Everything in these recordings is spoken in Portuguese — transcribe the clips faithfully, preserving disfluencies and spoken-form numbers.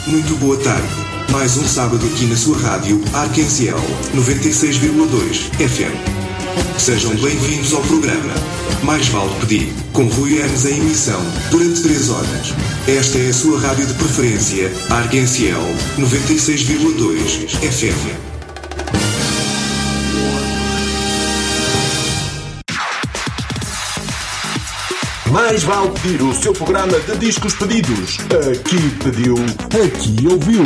muito boa tarde. Mais um sábado aqui na sua rádio Arc-en-Ciel noventa e seis vírgula dois F M. Sejam bem-vindos ao programa Mais Vale Pedir, com Rui Hermes em emissão durante três horas. Esta é a sua rádio de preferência, Arc-en-Ciel noventa e seis vírgula dois F M. Mais Vale Pedir, o seu programa de discos pedidos. Aqui pediu, aqui ouviu.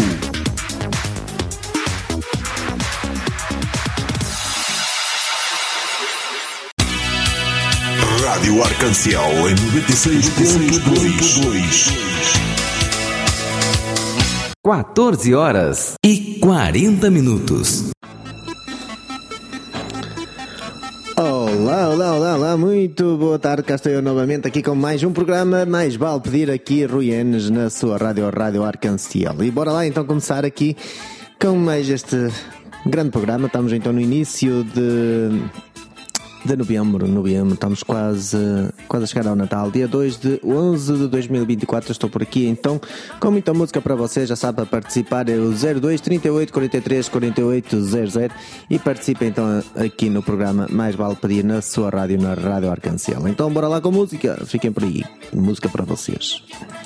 Rádio Arc-en-Ciel em noventa e seis ponto dois. quatorze horas e quarenta minutos. Olá, olá, olá, olá, muito boa tarde, cá estou eu novamente aqui com mais um programa, Mais Vale Pedir, aqui Rui Enes na sua rádio, Rádio Arc-en-Ciel. E bora lá então começar aqui com mais este grande programa. Estamos então no início de, de novembro, novembro, estamos quase, quase a chegar ao Natal, dia dois de onze de dois mil e vinte e quatro, estou por aqui então com muita música para vocês. Já sabe, para participar é o zero dois, trinta e oito, quarenta e três, quarenta e oito, zero zero e participe então aqui no programa Mais Vale Pedir na sua rádio, na Rádio Arc-en-Ciel. Então bora lá com música, fiquem por aí, música para vocês.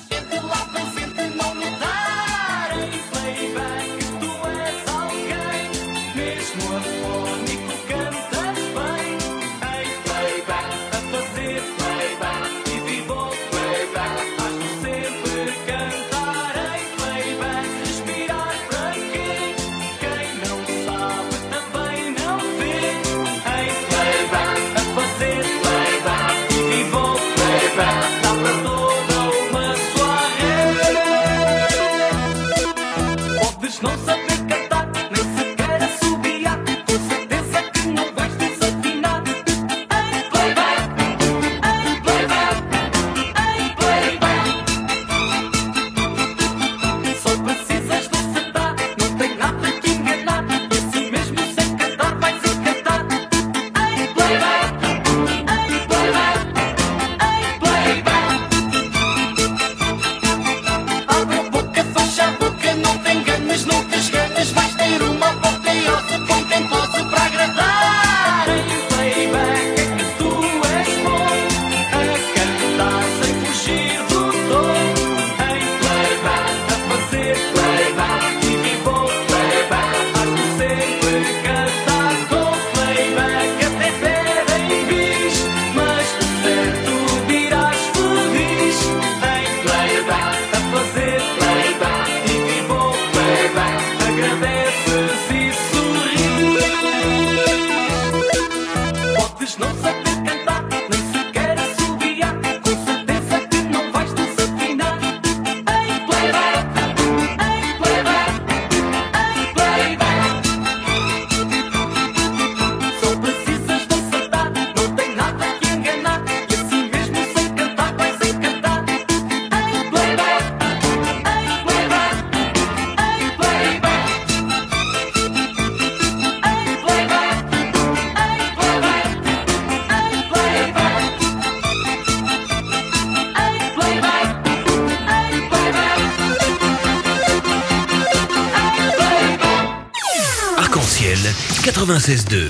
quatre-vingt-seize deux.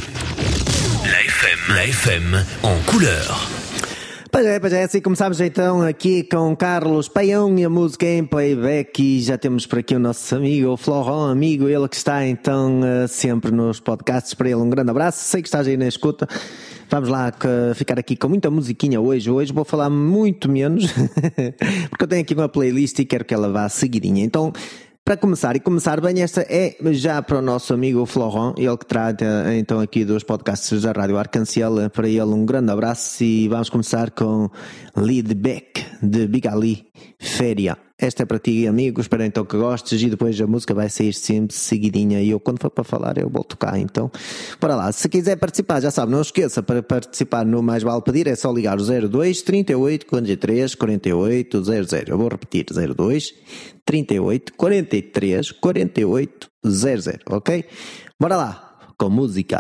La F M, la F M en couleur. Pois é, pois é, assim começámos então aqui com Carlos Paião e a música em playback, e já temos por aqui o nosso amigo, o Florent, amigo, ele que está então sempre nos podcasts. Para ele um grande abraço, sei que estás aí na escuta. Vamos lá ficar aqui com muita musiquinha hoje. Hoje vou falar muito menos, porque eu tenho aqui uma playlist e quero que ela vá seguidinha. Então, para começar, e começar bem, esta é já para o nosso amigo Florent, ele que trata então aqui dos podcasts da Rádio Arc-en-Ciel. Para ele um grande abraço e vamos começar com Lead Back, de Big Ali, Féria. Esta é para ti, amigo, espero então que gostes, e depois a música vai sair sempre seguidinha e eu, quando for para falar, eu volto cá. Então, bora lá, se quiser participar, já sabe, não esqueça, para participar no Mais Vale Pedir é só ligar o zero dois, trinta e oito, quarenta e três, quarenta e oito, zero zero. Eu vou repetir, zero dois, trinta e oito, quarenta e três, quarenta e oito, zero zero, ok? Bora lá, com música.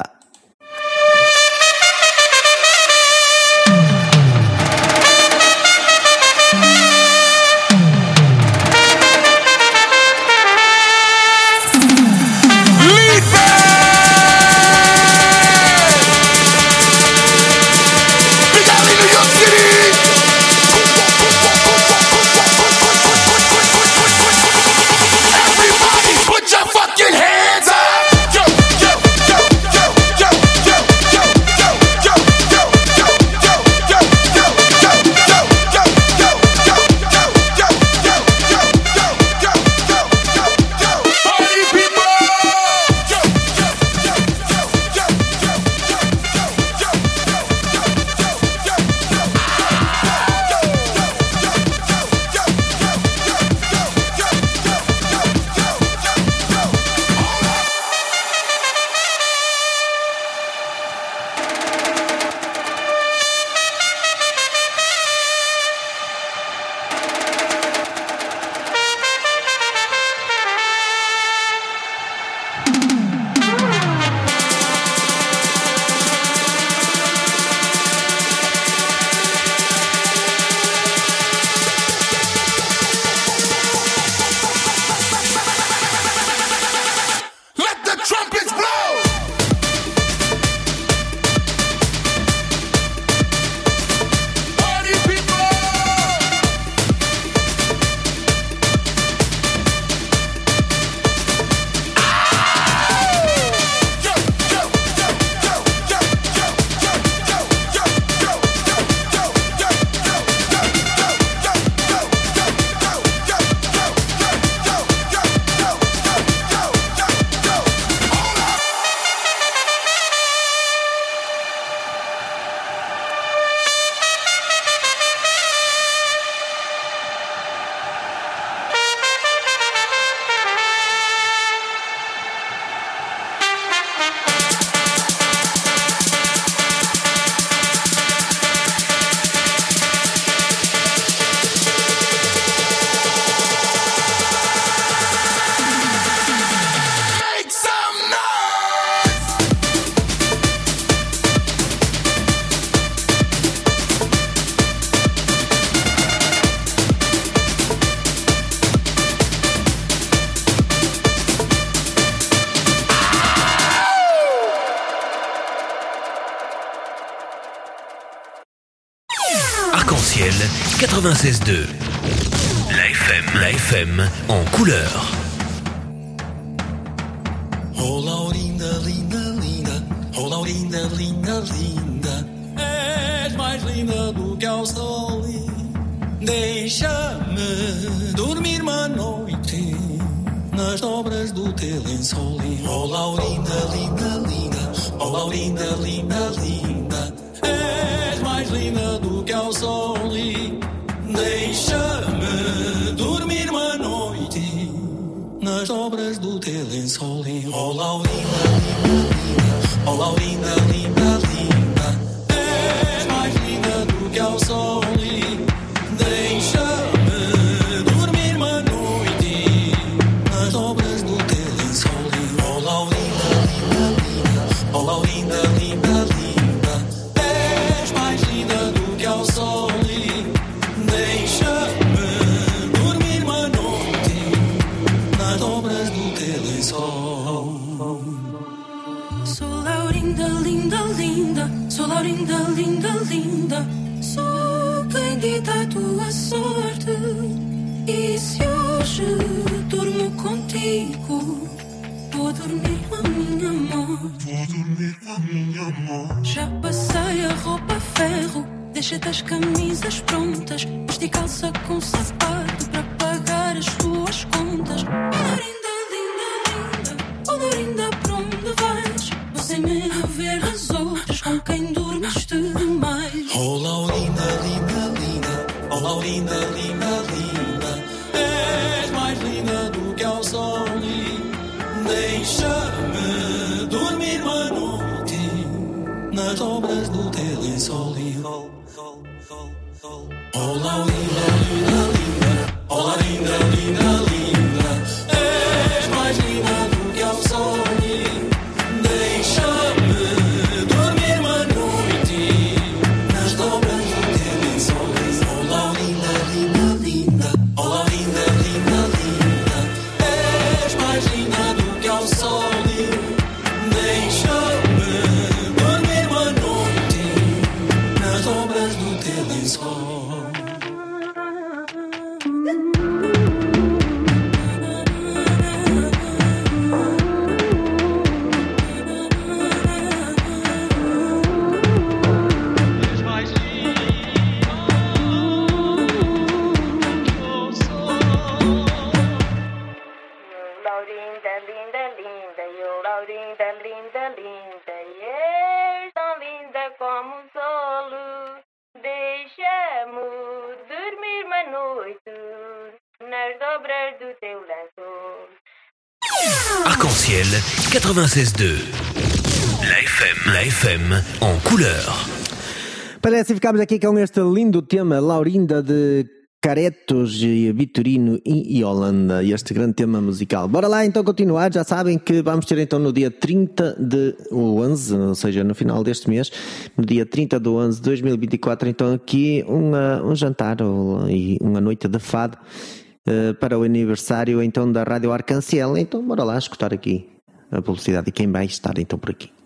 quatre-vingt-seize deux. La F M, la F M en couleur. Oh Laurinda, linda, linda, oh Laurinda, linda, linda, és mais linda do que ao sol. Deixa-me dormir uma noite nas dobras do teu lençol. Oh Laurinda, linda, linda, oh Laurinda, linda, linda, és mais linda do que ao sol. Deixa-me dormir uma noite nas dobras do teu lençol. Oh Laurinda, linda, linda, oh Laurinda, linda, linda, és mais linda do que ao sol. Deixa-me dormir uma noite nas dobras do teu lençol. Oh Laurinda, linda, linda, oh Laurinda, linda, linda, és mais linda do que ao sol. Deixa-me dormir uma noite nas dobras do teu lençol. Sou Laurinda, linda, linda, sou Laurinda, linda, linda, sou quem dita a tua sorte. E se hoje durmo contigo, vou dormir com a minha morte. Vou dormir com a minha morte. Já passei a roupa a ferro, deixei-te as camisas prontas, vesti calça com sapato para pagar as tuas contas. Oh Laurinda, linda, linda, oh Laurinda, para onde vais? Vou sem me ver as outras com quem dormiste demais. Oh Laurinda, linda, linda, oh Laurinda, linda, linda, és mais linda do que ao sol. Deixa-me dormir uma noite nas dobras do teu lençol. Oh Laurinda, linda, linda, oh Laurinda, linda, linda, és mais linda do que ao sol. Deixa-me dormir uma noite nas dobras do teu lençol. Oh Laurinda, linda, linda, oh Laurinda, linda, linda, és mais linda do que ao sol. Deixa-me dormir uma noite nas dobras do teu lençol. Laurinda, linda, linda, eu Laurinda, linda, linda, e és tão linda como o sol. Deixa-me dormir uma noite nas dobras do teu lençol. Arc-en-ciel quatre-vingt-seize deux. La F M, la F M en couleur. Parece que ficamos aqui com este lindo tema, Laurinda de Caretos, Vitorino e Holanda, este grande tema musical. Bora lá então continuar, já sabem que vamos ter então no dia trinta de onze, ou seja, no final deste mês, no dia trinta de onze de dois mil e vinte e quatro, então aqui uma, um jantar ou, e uma noite de fado uh, para o aniversário então da Rádio Arc-en-Ciel. Então bora lá escutar aqui a publicidade e quem vai estar então por aqui.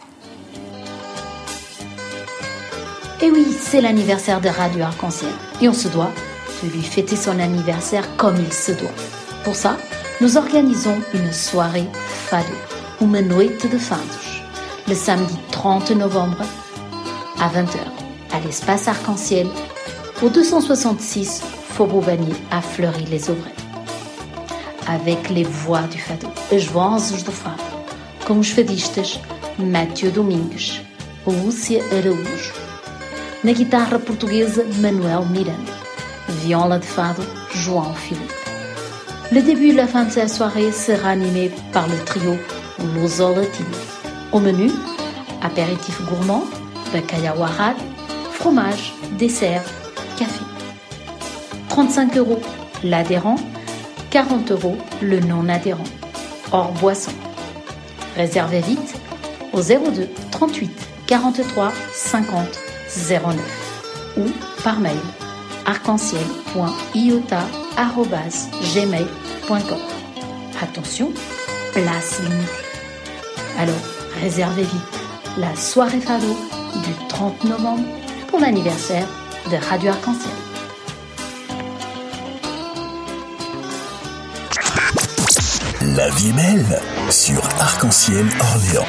Et oui, c'est l'anniversaire de Radio Arc-en-Ciel et on se doit de lui fêter son anniversaire comme il se doit. Pour ça, nous organisons une soirée fado, uma noite de fados, le samedi trente novembre à vingt heures, à l'espace Arc-en-Ciel, au deux cent soixante-six Faubourg Bagné à Fleury-les-Aubrais. Avec les voix du fado, as vozes do fado, com os fadistas Mathieu Domingues, Lúcia Araújo, na guitarra portuguesa Manuel Miranda, viola de fado João Philippe. Le début et la fin de la soirée sera animé par le trio Luso Latino. Au menu, apéritif gourmand, bacalhau à rade, fromage, dessert, café. trente-cinq euros l'adhérent, quarante euros le non-adhérent, hors boisson. Réservez vite au zéro deux trente-huit quarante-trois cinquante zéro neuf ou par mail arc-en-ciel point iota arobase gmail point com. Attention, place limitée. Alors, réservez vite la soirée fado du trente novembre pour l'anniversaire de Radio Arc-en-Ciel. La vie est belle sur Arc-en-Ciel Orléans.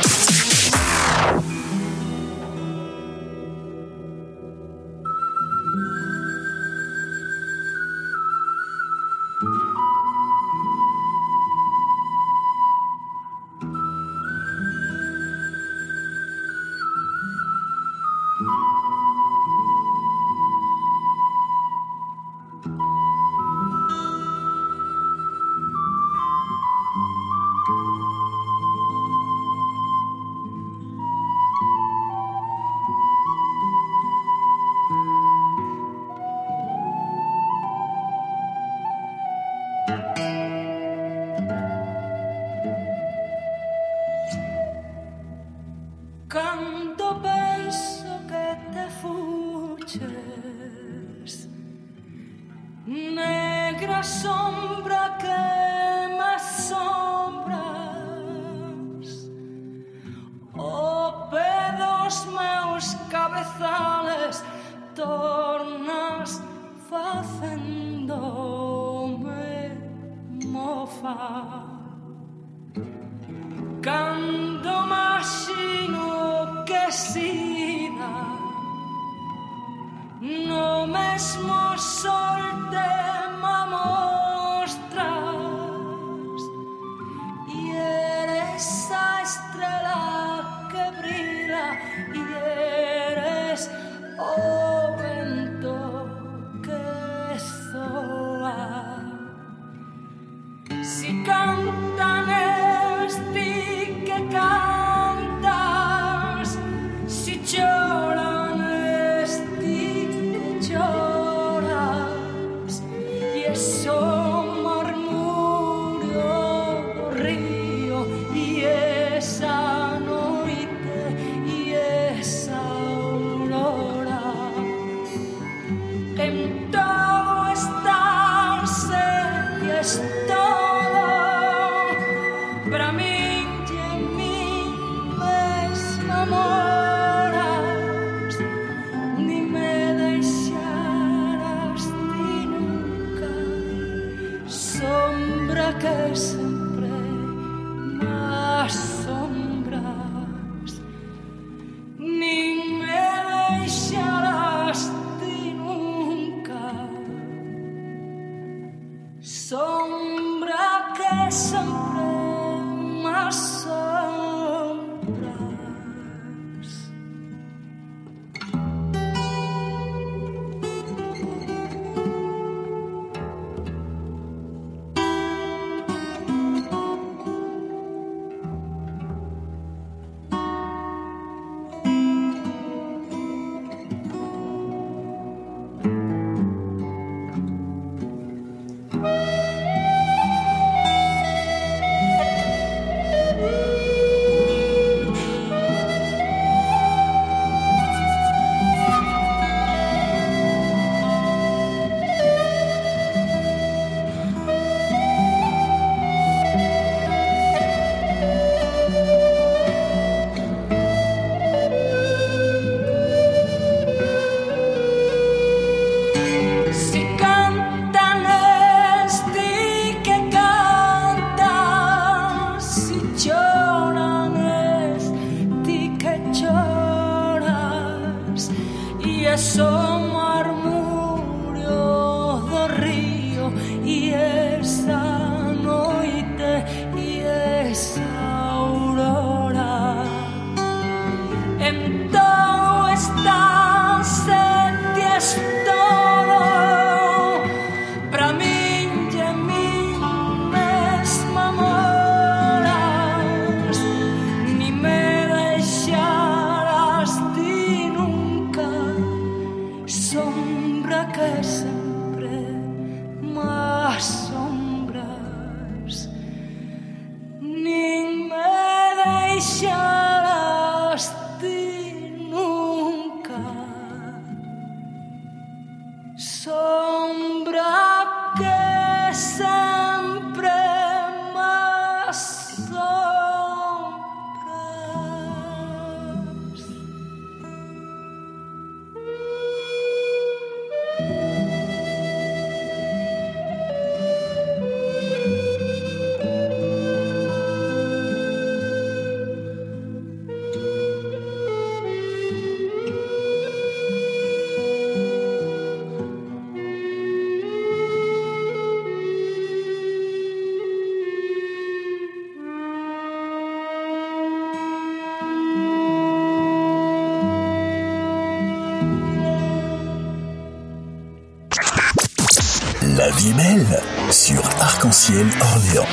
Canto penso che te fugges, negra sombra que me asombras, o pedos meus cabezales tornas facendome mofa. Cando imagino que sida no mesmo sol te me mostras e eres a estrela que brilla e eres o vento que soa. Si cantan esti que cantas, si lloran esti que lloras, y eso murmurio do río, y esa noite, y esa aurora. En todo estar y es todo para mí. Que sempre me asombras, nin me deixarás ti nunca, sombra que sempre me asombras. La vie est belle sur Arc-en-Ciel Orléans.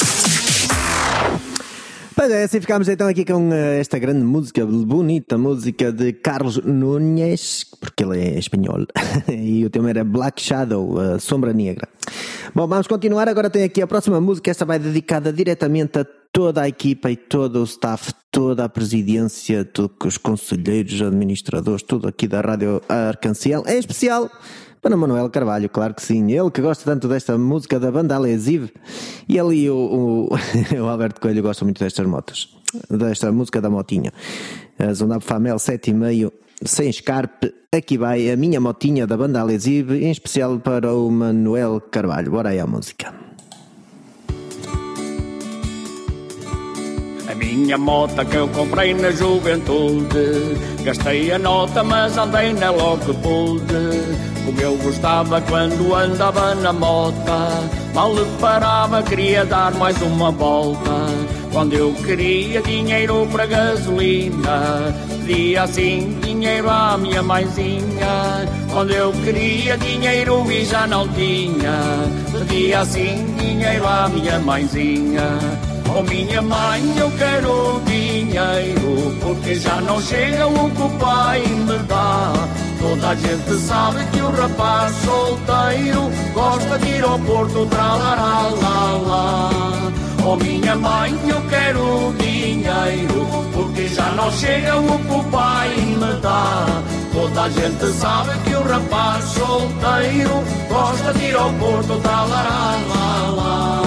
Pois é, assim ficámos então aqui com uh, esta grande música, bonita música de Carlos Núñez, porque ele é espanhol, e o tema era Black Shadow, uh, Sombra Negra. Bom, vamos continuar, agora tem aqui a próxima música, esta vai dedicada diretamente a toda a equipa e todo o staff, toda a presidência, todos os conselheiros, administradores, tudo aqui da Rádio Arc-en-Ciel, em especial para Manuel Carvalho, claro que sim, ele que gosta tanto desta música da banda Alesive, e ele e o, o, o Alberto Coelho gostam muito destas motos, desta música da motinha, a Zona Famel sete e meio, sem escarpe, aqui vai a minha motinha da banda Alesive, em especial para o Manuel Carvalho. Bora aí a música. A minha moto que eu comprei na juventude, gastei a nota mas andei nela logo que pude. Como eu gostava quando andava na mota, mal lhe parava, queria dar mais uma volta. Quando eu queria dinheiro para gasolina, pedia assim dinheiro à minha mãezinha. Quando eu queria dinheiro e já não tinha, pedia assim dinheiro à minha mãezinha. Oh minha mãe, eu quero dinheiro, porque já não chega o que o pai me dá. Toda a gente sabe que o rapaz solteiro gosta de ir ao Porto, tralará, lá, lá. Oh minha mãe, eu quero dinheiro, porque já não chega o que o pai me dá. Toda a gente sabe que o rapaz solteiro gosta de ir ao Porto, tralará, lá, lá.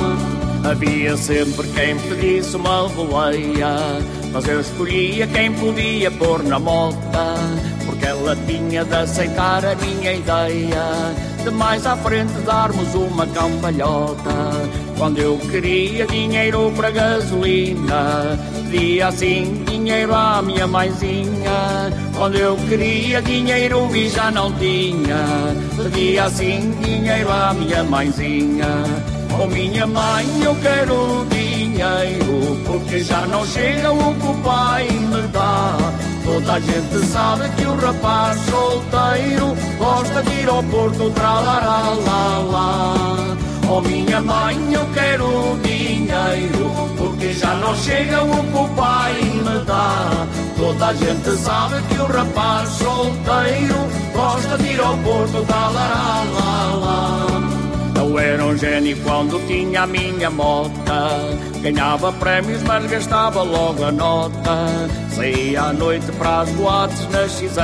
Havia sempre quem pedisse uma boleia, mas eu escolhia quem podia pôr na mota, porque ela tinha de aceitar a minha ideia de mais à frente darmos uma cambalhota. Quando eu queria dinheiro para gasolina, pedia assim dinheiro à minha mãezinha. Quando eu queria dinheiro e já não tinha, pedia assim dinheiro à minha mãezinha. Oh minha mãe, eu quero dinheiro, porque já não chega o que o pai me dá. Toda a gente sabe que o rapaz solteiro gosta de ir ao Porto, tralará, lá, lá. Oh minha mãe, eu quero dinheiro, porque já não chega o que o pai me dá. Toda a gente sabe que o rapaz solteiro gosta de ir ao Porto, tralará, lá, lá. Eu era um gênio quando tinha a minha mota, ganhava prémios mas gastava logo a nota. Saía à noite para as boates na X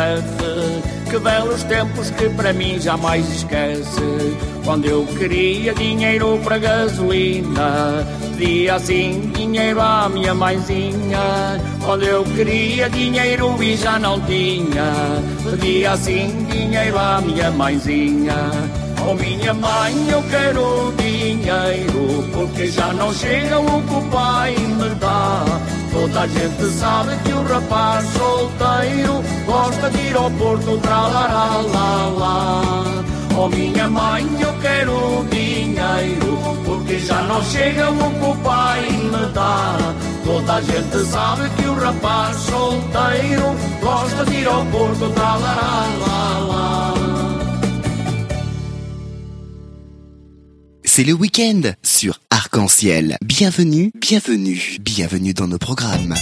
F, que belos tempos que para mim jamais esquece. Quando eu queria dinheiro para gasolina, pedia assim dinheiro à minha mãezinha. Quando eu queria dinheiro e já não tinha, pedia assim dinheiro à minha mãezinha. Oh minha mãe, eu quero dinheiro, porque já não chega o que o pai me dá. Toda a gente sabe que o rapaz solteiro gosta de ir ao Porto, tralará, lá, lá. Oh minha mãe, eu quero dinheiro, porque já não chega o que o pai me dá. Toda a gente sabe que o rapaz solteiro gosta de ir ao Porto, tralará, lá, lá. C'est le week-end sur Arc-en-Ciel. Bienvenue, bienvenue, bienvenue dans nos programmes.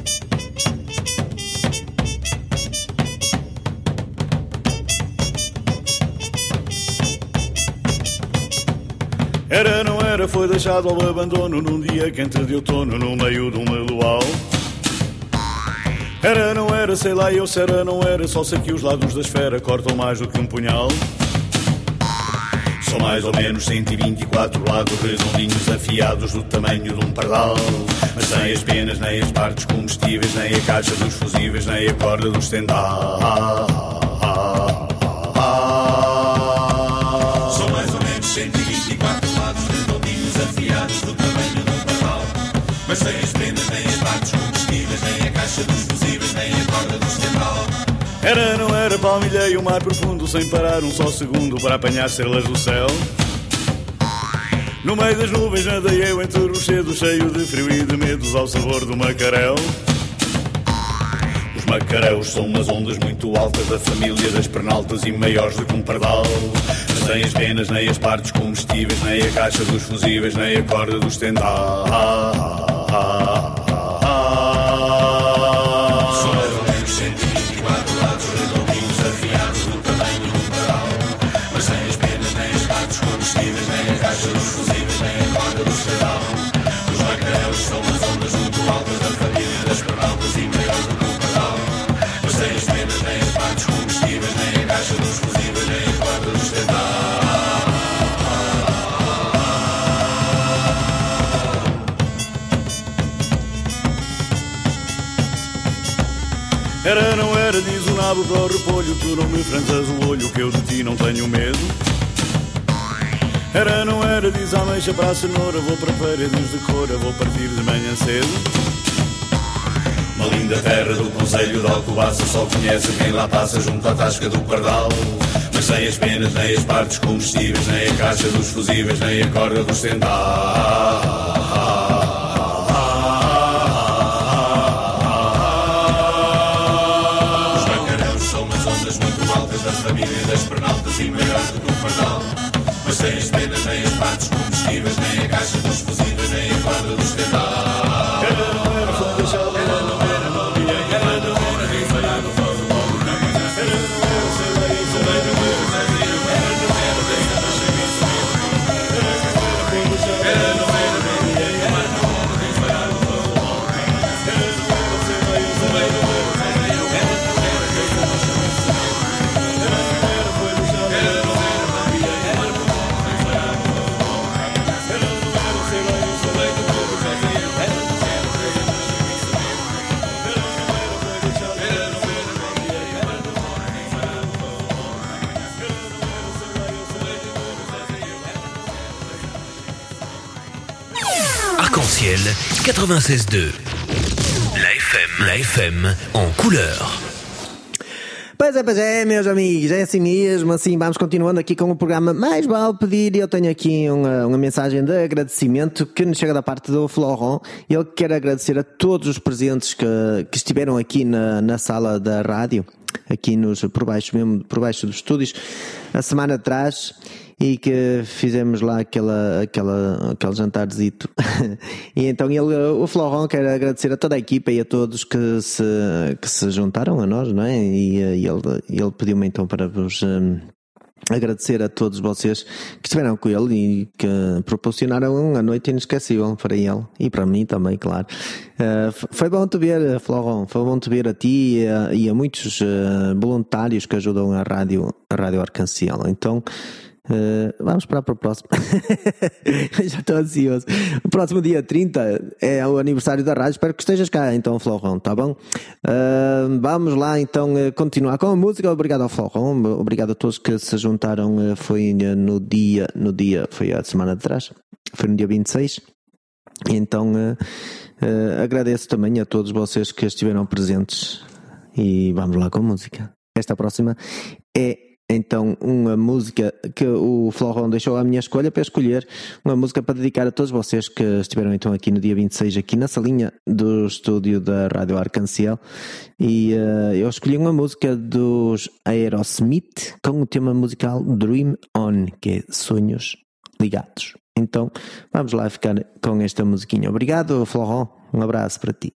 Era, não era, foi deixado ao abandono num dia quente de outono no meio de um meloal. Era, não era, sei lá eu se era, não era, só sei que os lados da esfera cortam mais do que um punhal. São mais ou menos cento e vinte e quatro lados redondinhos afiados do tamanho de um pardal. Mas sem as penas, nem as partes combustíveis, nem a caixa dos fusíveis, nem a corda do estendal. São mais ou menos cento e vinte e quatro lados redondinhos afiados do tamanho de um pardal. Mas sem as penas, nem as partes combustíveis, nem a caixa dos fusíveis, nem a corda do estendal. Era, não era, palmilhei o mar profundo sem parar um só segundo para apanhar estrelas do céu. No meio das nuvens nadei eu entre o rochedo cheio de frio e de medos ao sabor do macarel. Os macaréus são umas ondas muito altas da família das pernaltas e maiores do que um pardal. Mas nem as penas, nem as partes comestíveis, nem a caixa dos fusíveis, nem a corda dos tendais. São mais ou menos cento e vinte e quatro lados redondinhos afiados do tamanho de um pardal. Mas nem as penas, nem as partes comestíveis, nem a caixa dos fusíveis, nem a corda dos tendais. Os macaréus são umas ondas muito altas da família das pernaltas e maiores do que um pardal. Mas nem as penas, nem as partes comestíveis, nem a caixa dos fusíveis, nem a corda dos tendais. Era, não era, diz o nabo para o repolho, tu não me franzas o olho que eu de ti não tenho medo. Era, não era, diz a ameixa para a cenoura, vou para paredes de cora, vou partir de manhã cedo. Uma linda terra do concelho de Alcobaça, só conhece quem lá passa junto à tasca do pardal. Mas sem as penas, nem as partes comestíveis, nem a caixa dos fusíveis, nem a corda dos tendais. Da família das pernaltas e maiores do que um pardal. Mas sem as penas, nem as partes comestíveis, nem a caixa dos fusíveis, nem a corda dos tendais. Era, não era, foi deixado, era, não era, não vinha, era, não era, nem falhado, foi o povo, não era, era, não era, sei lá, isso, nem não era, nem era, era, não era, nem era, foi deixado, era, não era, não vinha, era, não era, nem falhado, foi o povo, era, não era, sei lá, isso, nem não era, nem era, era, não era, quem não chama. Arc-en-ciel quatre-vingt-seize deux. La F M, la F M en couleur. Pois é, pois é, meus amigos, é assim mesmo, assim vamos continuando aqui com o programa Mais Vale Pedir. E eu tenho aqui uma, uma mensagem de agradecimento que nos chega da parte do Florent. Ele quer agradecer a todos os presentes que, que estiveram aqui na, na sala da rádio, aqui nos, por baixo mesmo, por baixo dos estúdios, a semana atrás, e que fizemos lá aquela, aquela, aquele jantarzito. E então ele, o Florent quer agradecer a toda a equipa e a todos que se, que se juntaram a nós, não é? E, e ele, ele pediu-me então para vos um, agradecer a todos vocês que estiveram com ele e que proporcionaram uma noite inesquecível para ele e para mim também, claro. Uh, foi bom te ver, Florent, foi bom te ver a ti e a, e a muitos uh, voluntários que ajudam a rádio, a rádio Arc-en-ciel. Então Uh, vamos para o próximo. Já estou ansioso. O próximo dia trinta é o aniversário da rádio. Espero que estejas cá então, Florent, tá bom? Uh, vamos lá então uh, continuar com a música. Obrigado ao Florent, obrigado a todos que se juntaram. Uh, foi no dia, no dia, foi a semana atrás, foi no dia vinte e seis. Então uh, uh, agradeço também a todos vocês que estiveram presentes. E vamos lá com a música. Esta próxima é então uma música que o Florent deixou à minha escolha para escolher, uma música para dedicar a todos vocês que estiveram então aqui no dia vinte e seis, aqui na salinha do estúdio da Rádio Arc-en-ciel. E uh, eu escolhi uma música dos Aerosmith com o tema musical Dream On, que é Sonhos Ligados. Então vamos lá ficar com esta musiquinha. Obrigado, Florent, um abraço para ti.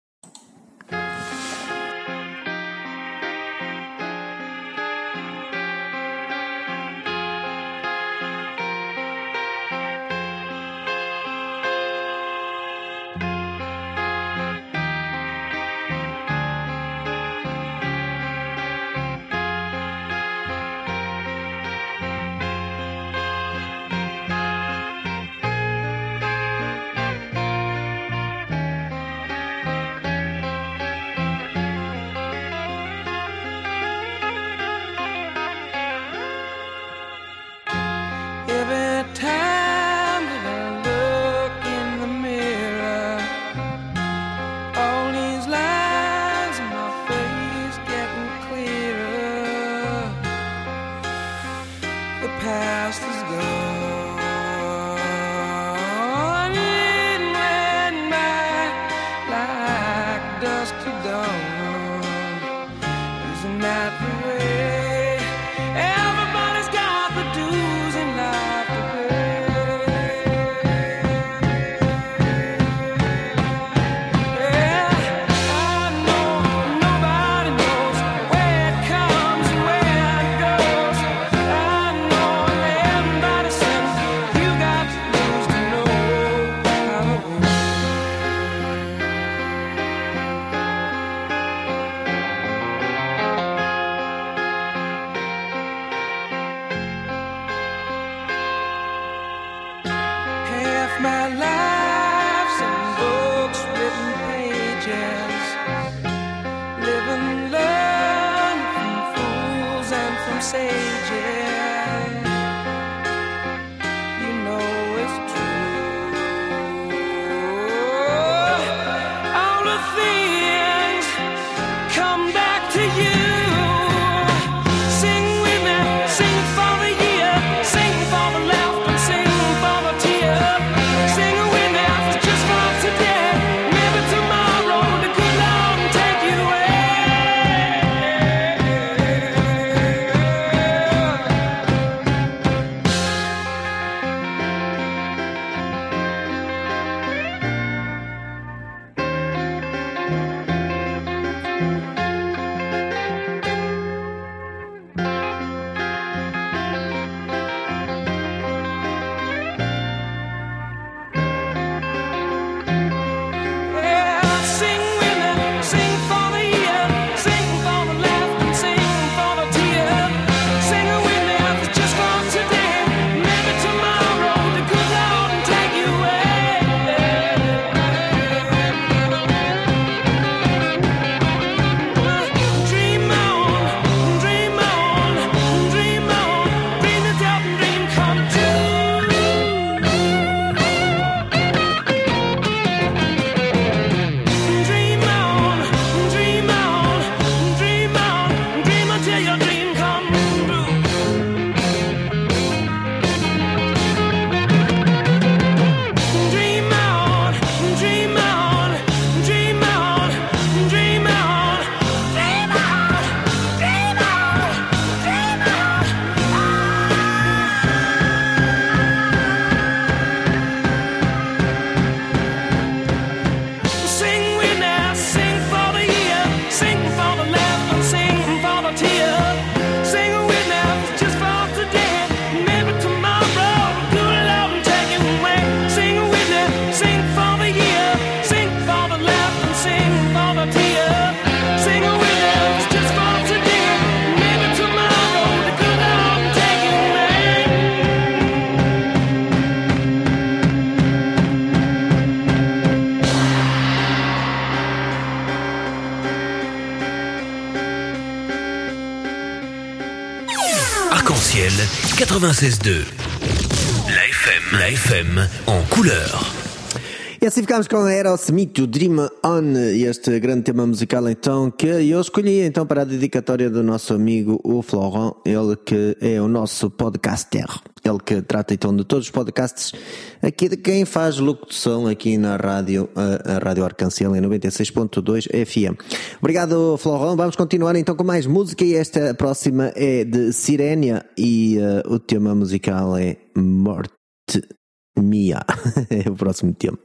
quatre-vingt-seize deux. La F M, la F M en couleur. E assim ficámos com Aerosmith, o Dream On, este grande tema musical então que eu escolhi então para a dedicatória do nosso amigo o Florent, ele que é o nosso podcaster, ele que trata então de todos os podcasts aqui de quem faz locução aqui na rádio, a, a Rádio Arcanciel em noventa e seis ponto dois F M. Obrigado, Florent. Vamos continuar então com mais música e esta próxima é de Sirenia e uh, o tema musical é Morte Mia. É o próximo tema.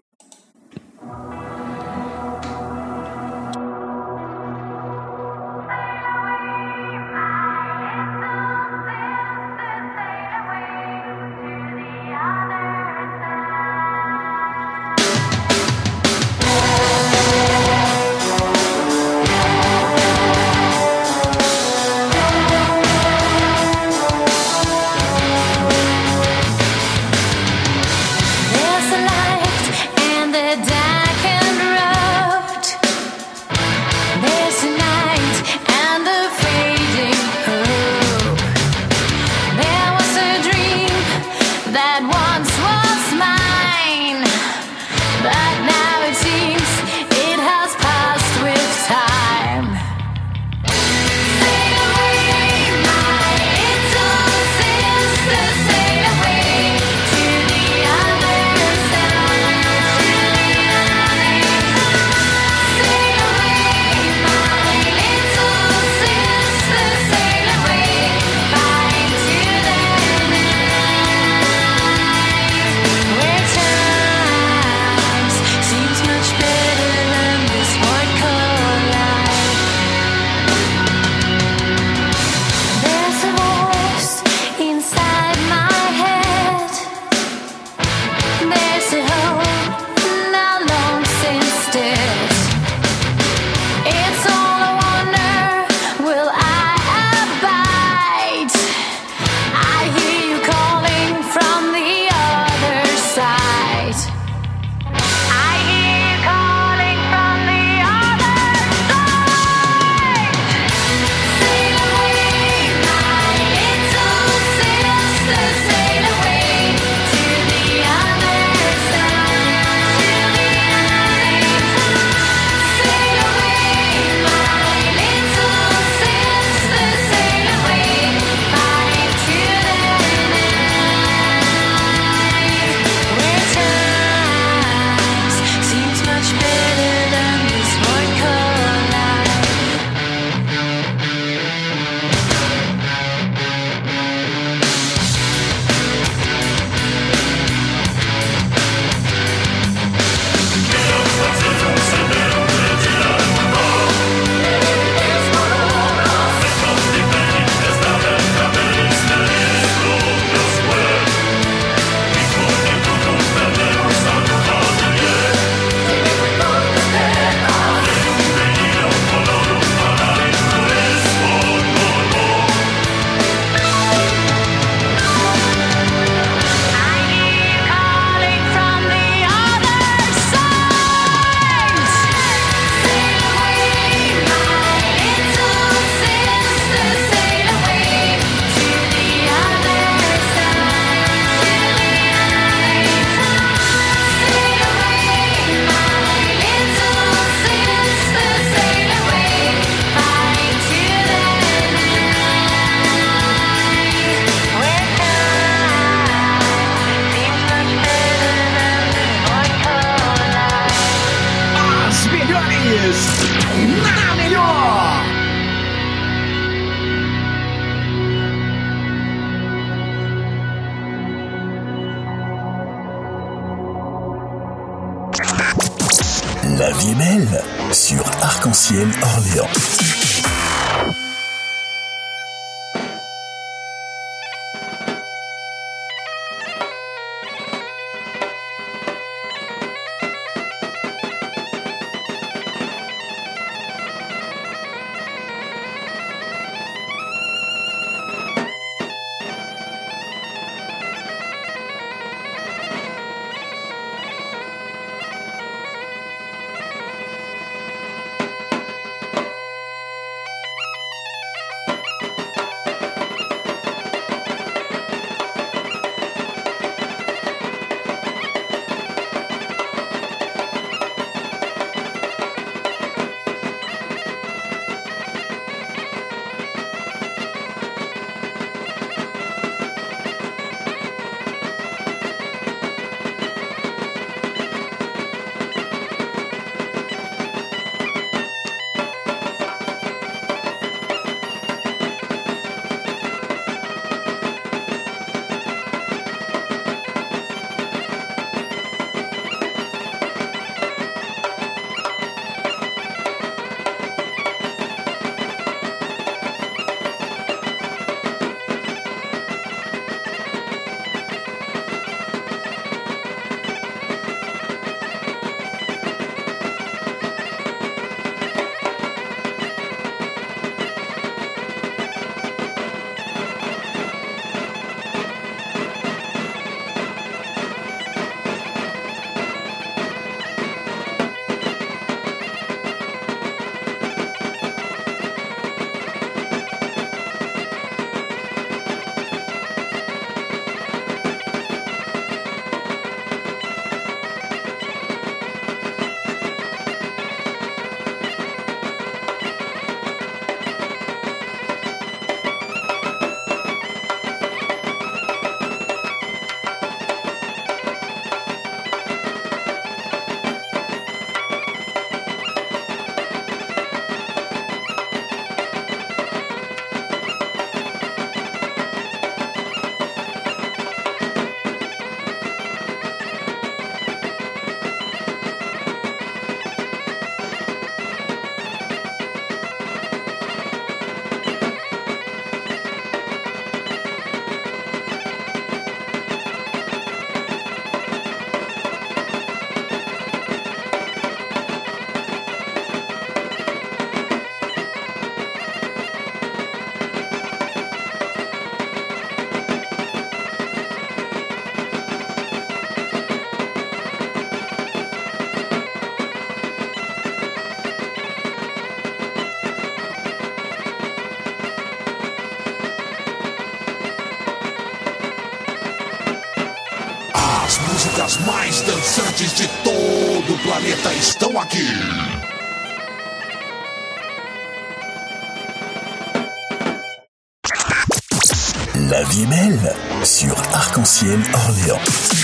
There's a light and the darkened road. There's a night and the fading hope. There was a dream that once was mine, but now it seems it has passed with time. Sail away, my little sister, sail away to the other side. Sail away, my little sister, sail away, far into the night, where times seems much better than this one called life. There's a voice inside my head. There's a hope now long since dead. It's all a wonder, will I abide? I hear you calling from the other side. I hear you calling from the other side. Sail away, my little sister, sail away to the other side. Sail away, my little sister, sail away, far into the night, where times seems much better than this one called life. Calling from the other side. Sail away, my little sister, sail away to the other side. Sail away, my little sister, sail away, far into the night, where time seems much better than this one called life. As melhores na melhor. La vie est belle sur Arc-en-Ciel Orléans. músicas mais dançantes de todo o planeta estão aqui. La vie est belle sur Arc-en-Ciel Orléans.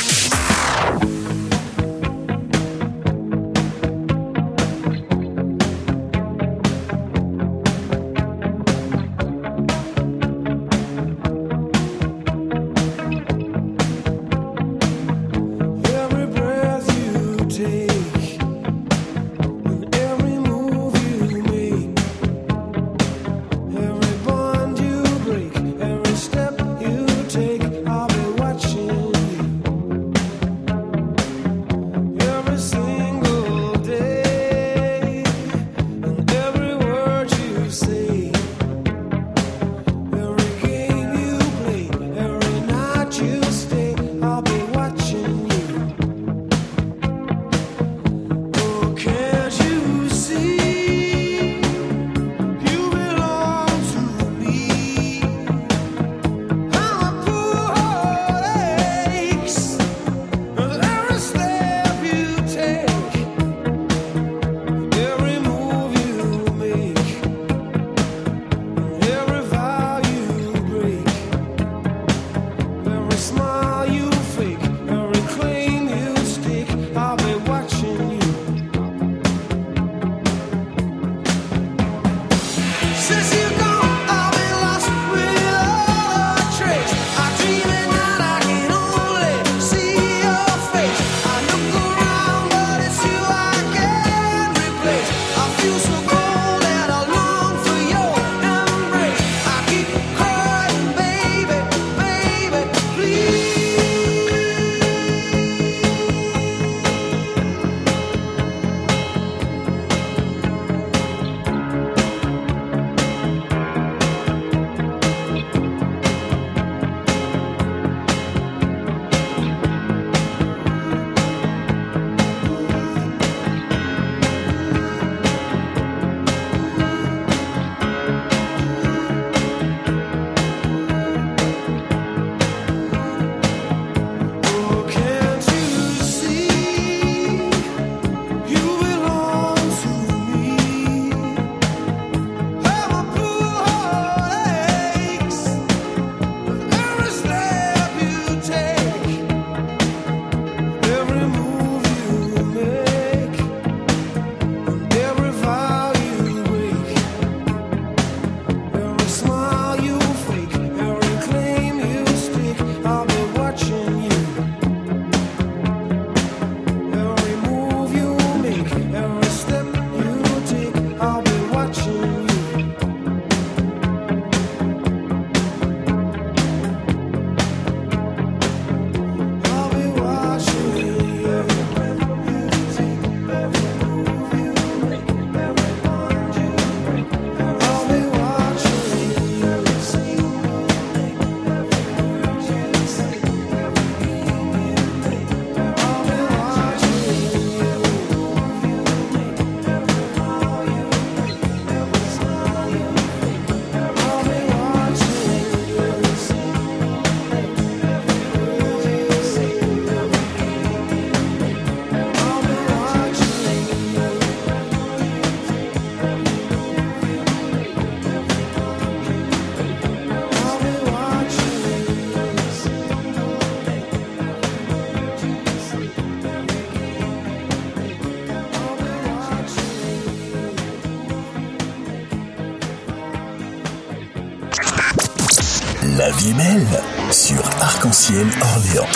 La vie est belle sur Arc-en-Ciel Orléans.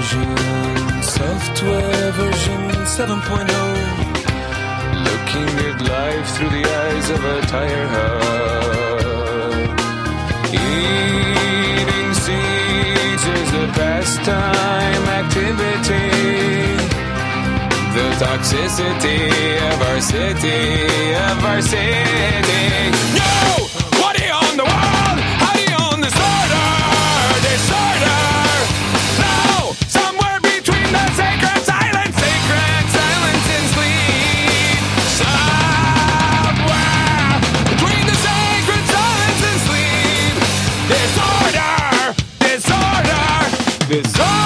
version, software version seven point oh. Looking at life through the eyes of a tire hub. Eating seeds is a pastime activity. The toxicity of our city, of our city. No! What do you own the world? How do you own disorder? Disorder! No! Somewhere between the sacred silence, sacred silence and sleep. Somewhere between the sacred silence and sleep. Disorder! Disorder! Disorder!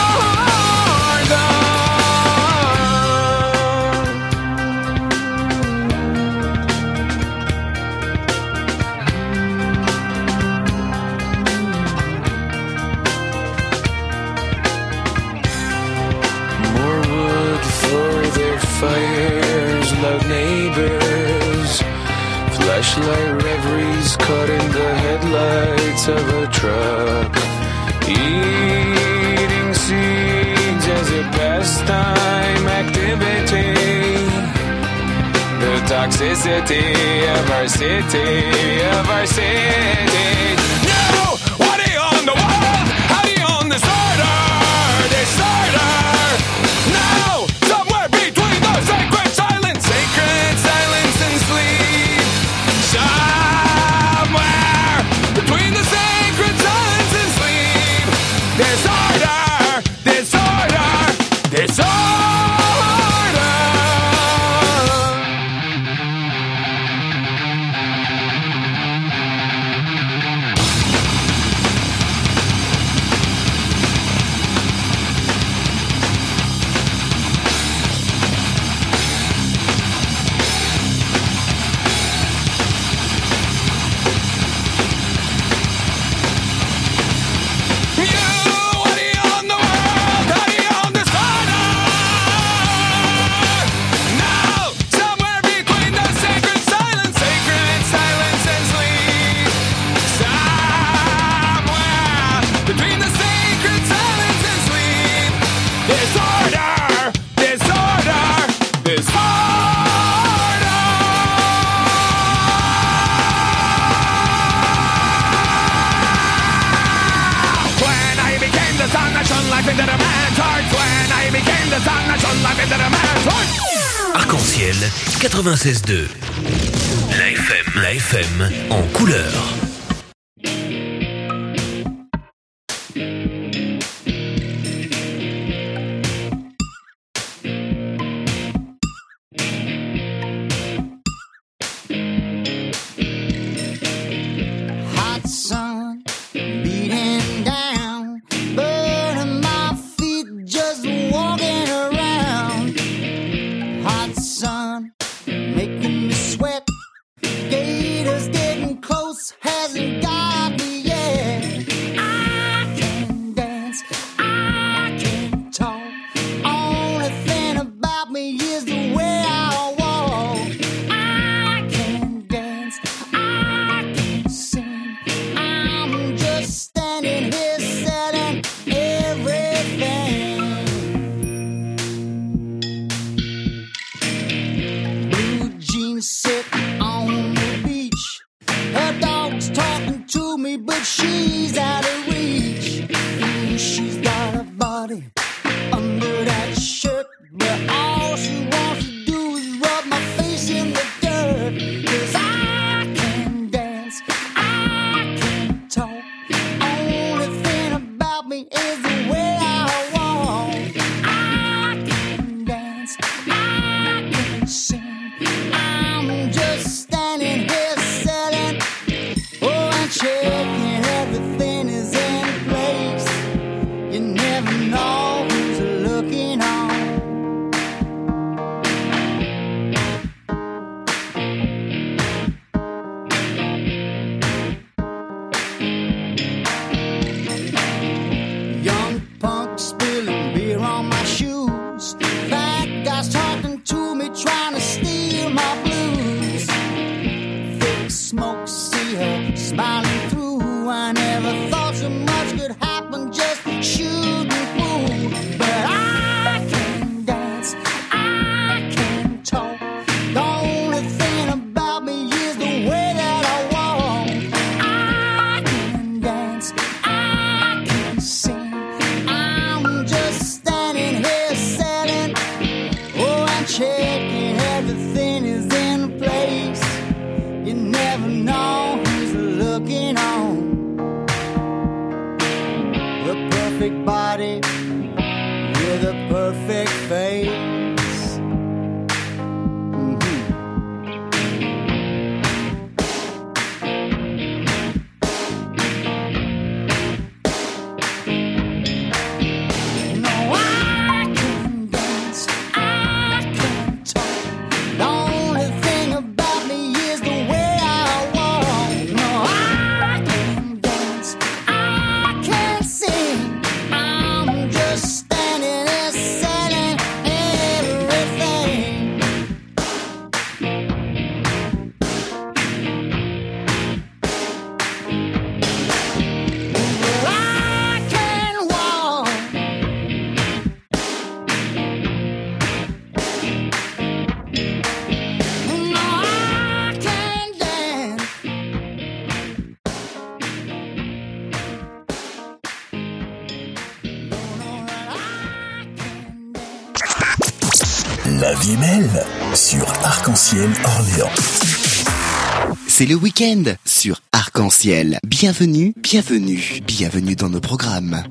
Fires, loud neighbors, flashlight reveries caught in the headlights of a truck. Eating seeds as a pastime activity. The toxicity of our city, of our city. No! What do you own the world? How do you own disorder? Disorder! No! Somewhere between the sacred silence, sacred silence and sleep. Somewhere between the sacred silence and sleep. Disorder, disorder, disorder. Arc-en-ciel quatre-vingt-seize deux. La F M, la F M en couleur. Smiling through, I never thought so much could happen just shooting pool. But the perfect body with a perfect face. Mm-hmm. No, I can dance, I can talk. The only thing about me is the way I walk. No, I can dance, I can sing. I'm just standing there selling everything. Well, I can walk. No, I can dance. La vie est belle sur Arc-en-Ciel Orléans. C'est le week-end sur Arc-en-Ciel. Bienvenue, bienvenue, bienvenue dans nos programmes.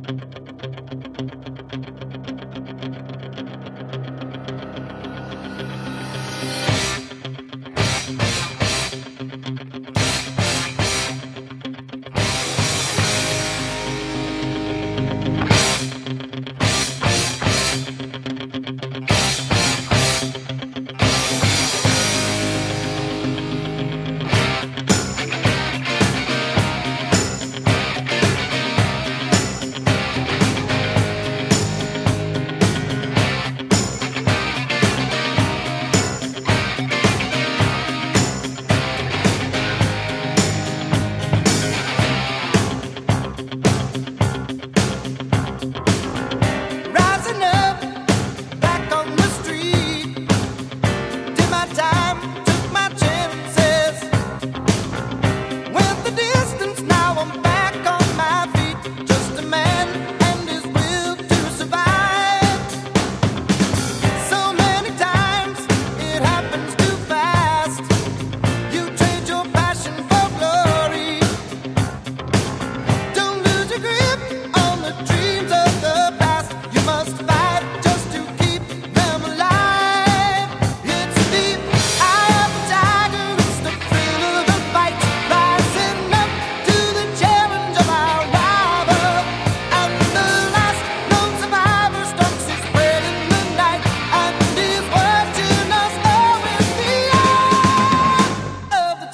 Rising up, back on the street. Did my time, took my chances. Went the distance, now I'm back on my feet. Just a man and his will to survive. So many times it happens too fast. You trade your passion for glory. Don't lose your grip on the dreams of the past. You must fight just to keep them alive. It's the eye of the tiger, it's the thrill of the fight. Rising up to the challenge of our rival. And the last known survivor stalks his prey in the night. And is watching us all with the eye of the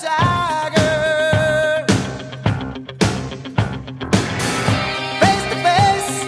tiger. Face to face,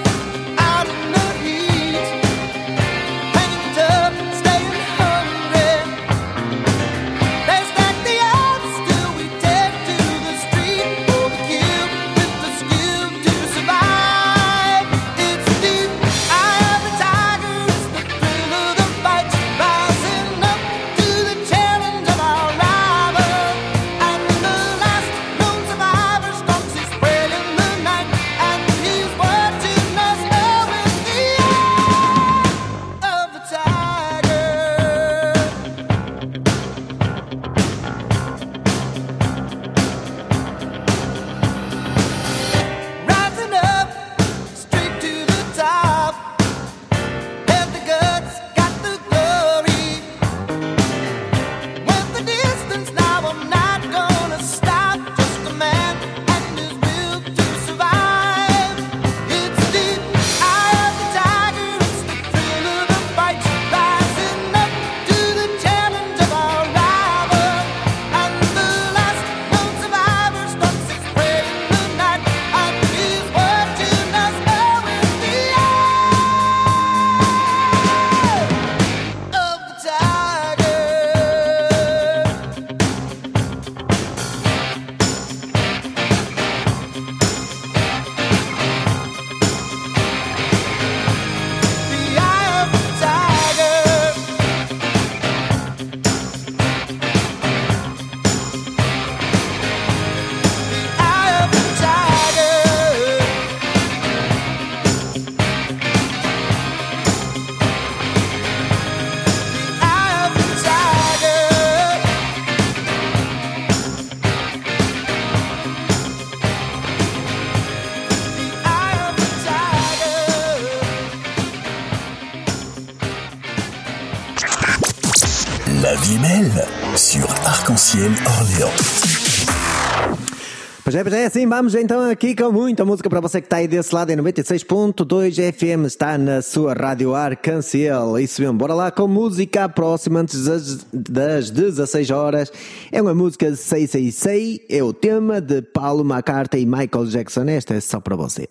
La vie est belle sur Arc-en-Ciel Orléans. Pois é, pois é, assim, vamos então aqui com muita música para você que está aí desse lado em noventa e seis ponto dois F M, está na sua Rádio Arc-en-Ciel. Isso mesmo, bora lá com música próxima antes das, das dezasseis horas. É uma música de Sei Sei Sei, é o tema de Paulo McCartney e Michael Jackson. Esta é só para você.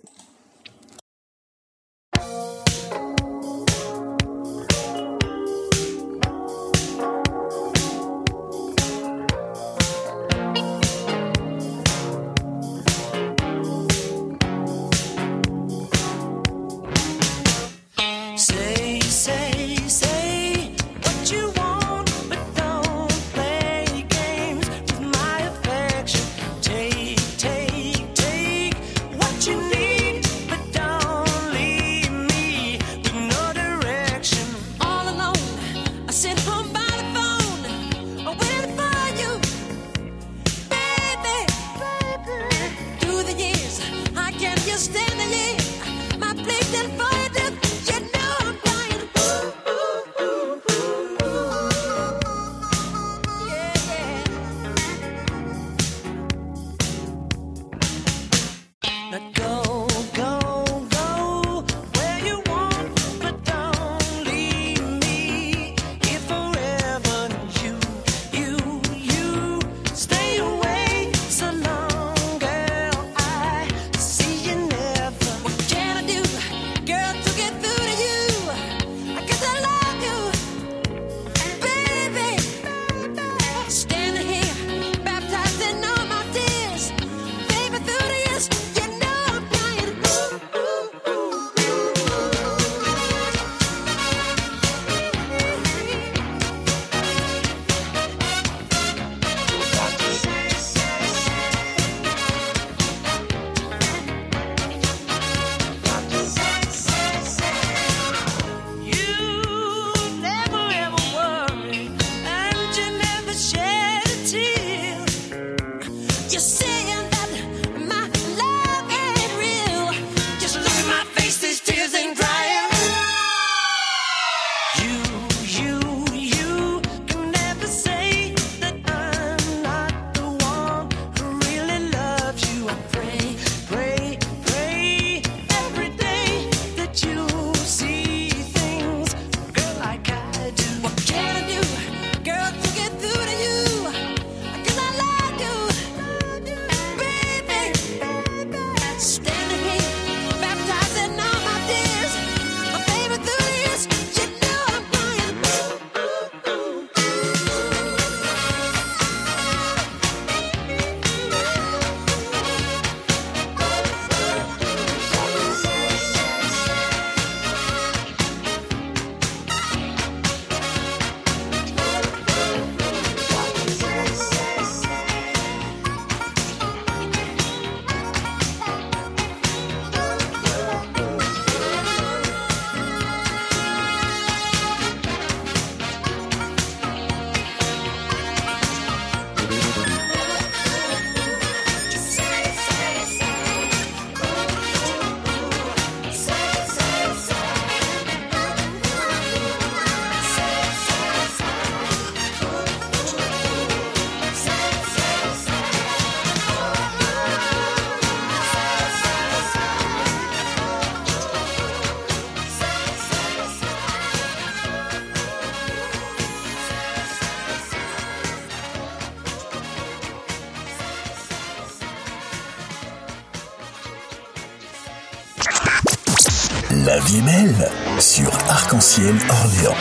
La vie est belle sur Arc-en-Ciel Orléans.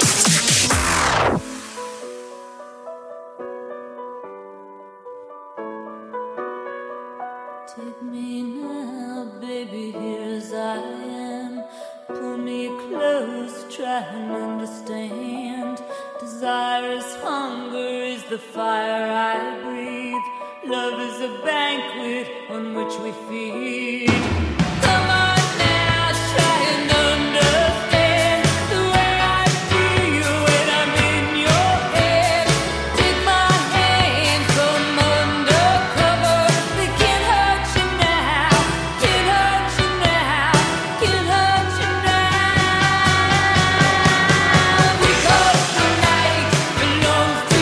Take me now, baby, here as I am. Pull me close, try and understand. Desire is hunger, is the fire I breathe. Love is a banquet on which we feed. Come on now, try and understand the way I feel you when I'm in your head. Take my hand, come undercover. They can't hurt you now, can't hurt you now, can't hurt you now. Because the night belongs to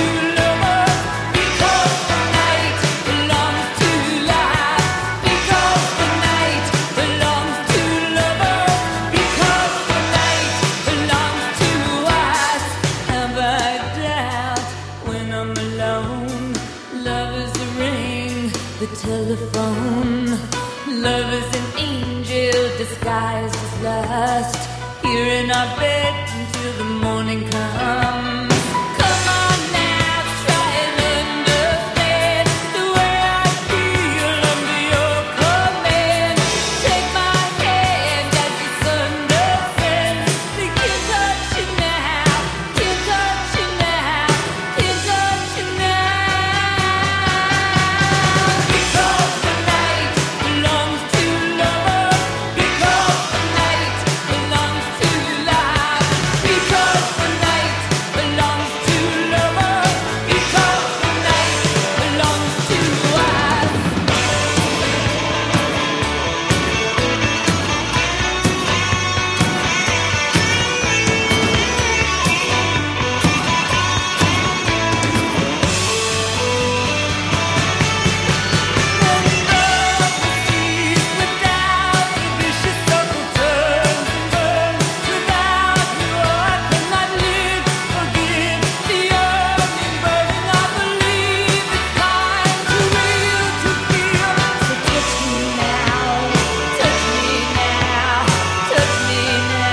disguised as lust, here in our bed until the morning comes. Come on now, try and understand the way I feel under your command. Take my hand as the sun descends. We can't touch you now, can't touch you now, can't touch you now. Because the night belongs to lovers. Because the night belongs to life. Because the night belongs to lovers. Because the night belongs to us. Without the vicious circle turns and burns. Without you I cannot live. Forgive the yearning burning. I believe it's time to real to feel. So touch me now, touch me now, touch me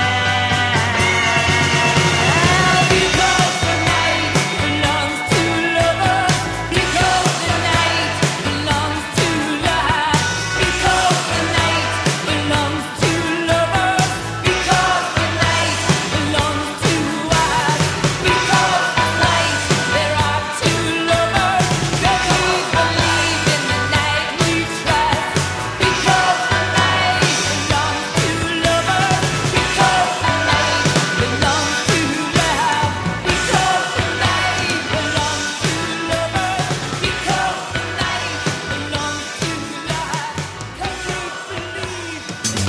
now. Because the night belongs to lovers. Because the night belongs to life. Because the night belongs to lovers. Because the night belongs to us. Because tonight there are two lovers. That we believe in the night we trust. Because the night belongs to lovers. Because the night belongs to love. Because the night belongs to lovers. Because the night belongs to love. 'Cause we believe.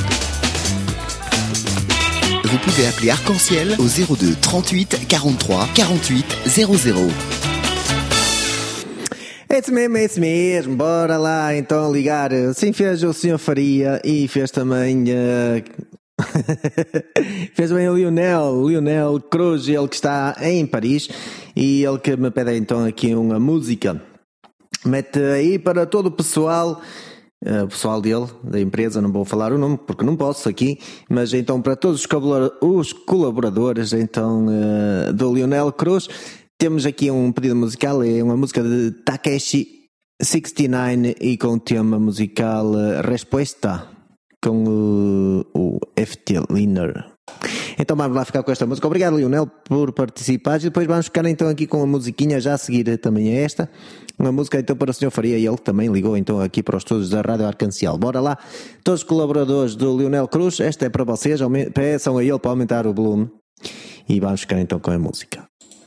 Vous pouvez appeler Arc-en-Ciel au zéro deux trente-huit quarante-trois quarante-huit zéro zéro. É isso mesmo, é isso mesmo. Bora lá então ligar. Sim, fez o senhor Faria e fez também. eh, fez também o Lionel, Lionel Cruz, ele que está em Paris. E ele que me pede então aqui uma música. Mete aí para todo o pessoal. eh, o pessoal dele, da empresa, não vou falar o nome porque não posso aqui, mas então para todos os colabora- os colaboradores então eh, do Lionel Cruz, temos aqui um pedido musical, é uma música de Takeshi sessenta e nove e com o tema musical eh, Respuesta com o, o F T Liner. Então vamos lá ficar com esta música. Obrigado, Lionel, por participar. E depois vamos ficar então aqui com a musiquinha já a seguir também a esta. Uma música então para o senhor Faria, e ele também ligou então aqui para os estúdios da Rádio Arc-en-Ciel. Bora lá, todos os colaboradores do Lionel Cruz, esta é para vocês, aume- peçam a ele para aumentar o volume. E vamos ficar então com a música.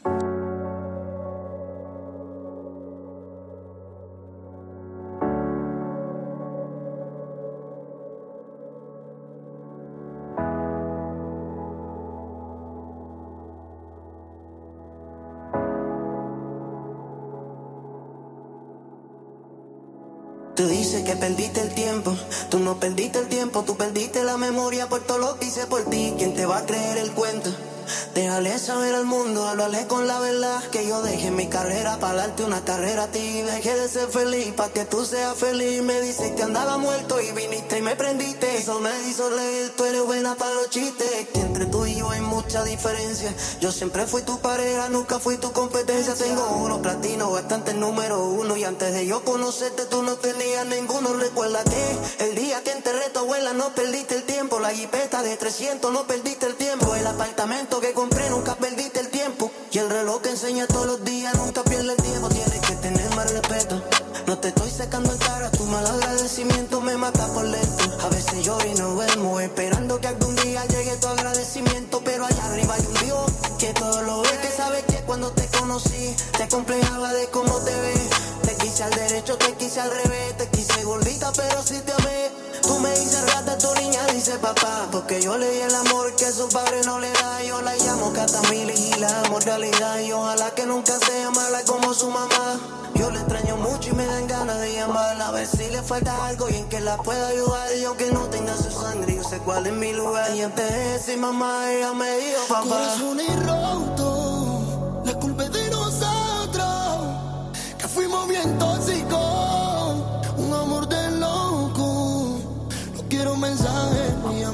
Tú dices que perdiste el tiempo, tú no perdiste el tiempo, tú perdiste la memoria por todo lo que hice por ti. ¿Quién te va a creer el cuento? Déjale saber al mundo, háblale con la verdad, que yo dejé mi carrera para darte una carrera a ti. Dejé de ser feliz para que tú seas feliz. Me dices que andaba muerto y viniste y me prendiste. Eso me hizo leer, tú eres buena para los chistes. Que entre tú y yo hay mucha diferencia. Yo siempre fui tu pareja, nunca fui tu competencia. Tengo uno platino, bastante número uno. Y antes de yo conocerte tú no tenías ninguno. Recuerda que el día que enterré a tu abuela no perdiste el tiempo. La jipeta de trescientos no perdiste el tiempo. El apartamento que compré nunca perdiste el tiempo. Y el reloj que enseña todos los días nunca pierde el tiempo. Tienes que tener más respeto. No te estoy secando en cara, tu mal agradecimiento me mata por lento. A veces lloro y no duermo, esperando que algún día llegue tu agradecimiento. Pero allá arriba hay un Dios que todo lo ve, que sabe que cuando te conocí te complejaba de cómo te ves. Te quise al derecho, te quise al revés, te quise gordita pero sí te amé. Tú me dices rata, tu niña dice papá, porque yo le di el amor que su padre no le da. Yo la llamo Catamili y la amo en realidad. Y ojalá que nunca sea mala como su mamá. Yo le extraño mucho y me dan ganas de llamarla, a ver si le falta algo y en que la pueda ayudar. Yo que no tenga su sangre, yo sé cuál es mi lugar. Y antes de decir mamá, ella me dijo papá. Corazones rotos, la culpa es de nosotros, que fuimos bien tóxicos, un amor de loco. No quiero mensajes ni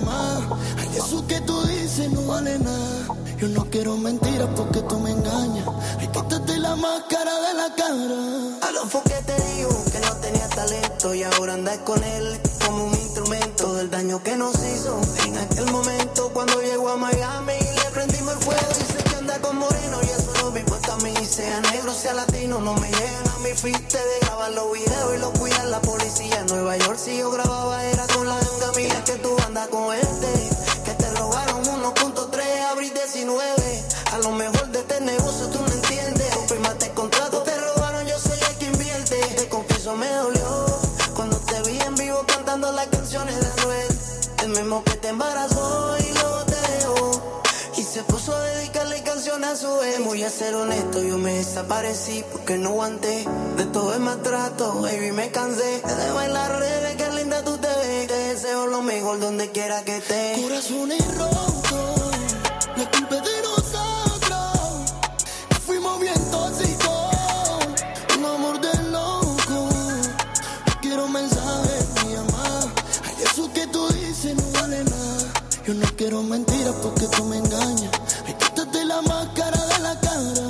Yo no quiero mentiras porque tú me engañas. Ay, quítate la máscara de la cara. A lo que te digo que no tenía talento y ahora andas con él como un instrumento del daño que nos hizo en aquel momento cuando llegó a Miami y le prendimos el fuego. Dice que anda con moreno y eso no me importa a mí. Sea negro, sea latino, no me llegan a mi feed. Te de grabar los videos y los cuidan la policía en Nueva York. Si yo grababa era con la ganga mía. Que tú andas con este, que te robaron uno punto tres abril diecinueve. A lo mejor de este negocio tú no entiendes. Confirmaste el contrato, te robaron, yo soy el que invierte. Te confieso me dolió cuando te vi en vivo cantando las canciones de Anuel. El mismo que te embarazó y luego te dejó y se puso a dedicarle canciones a su ex. Voy a ser honesto, yo me desaparecí porque no aguanté de todo el maltrato, baby, me cansé de bailar reggae, qué linda tú te ves. Te deseo lo mejor donde quiera que estés. Corazones rotos, la culpa es de nosotros. Fuimos bien tóxicos, un amor de loco. No quiero mensajes ni llamar. Ay, eso que tú dices no vale nada. Yo no quiero mentiras porque tú me engañas. Ay, quítate la máscara de la cara.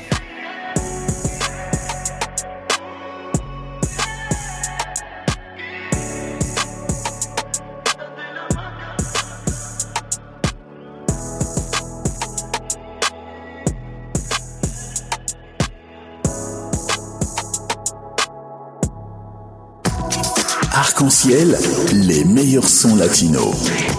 Arc-en-ciel, les meilleurs sons latinos.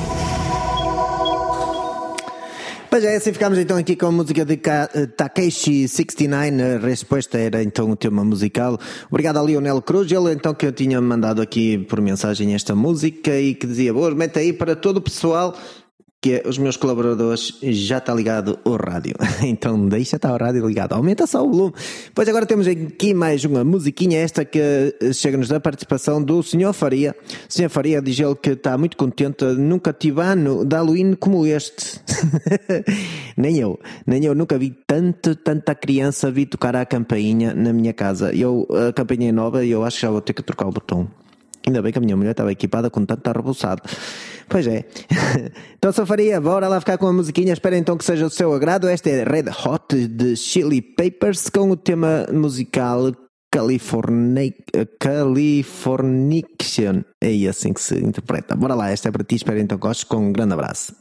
Pois é, assim ficámos então aqui com a música de Takeshi sessenta e nove. A resposta era então o tema musical. Obrigado a Lionel Cruz, ele então que eu tinha mandado aqui por mensagem esta música e que dizia: boa, mete aí para todo o pessoal, que é os meus colaboradores, já está ligado o rádio. Então deixa estar o rádio ligado, aumenta só o volume. Pois agora temos aqui mais uma musiquinha, esta que chega-nos da participação do senhor Faria. O senhor Faria diz ele que está muito contente, nunca tive ano de Halloween como este. Nem eu, nem eu nunca vi tanto, tanta criança vir tocar a campainha na minha casa. Eu, a campainha é nova e eu acho que já vou ter que trocar o botão. Ainda bem que a minha mulher estava equipada com tanto arreboçado. Pois é. Então, senhor Faria, bora lá ficar com a musiquinha. Espero então que seja do seu agrado. Esta é Red Hot de Chili Peppers com o tema musical Californi- Californication. É assim que se interpreta. Bora lá, esta é para ti. Espero então que gostes. Com um grande abraço.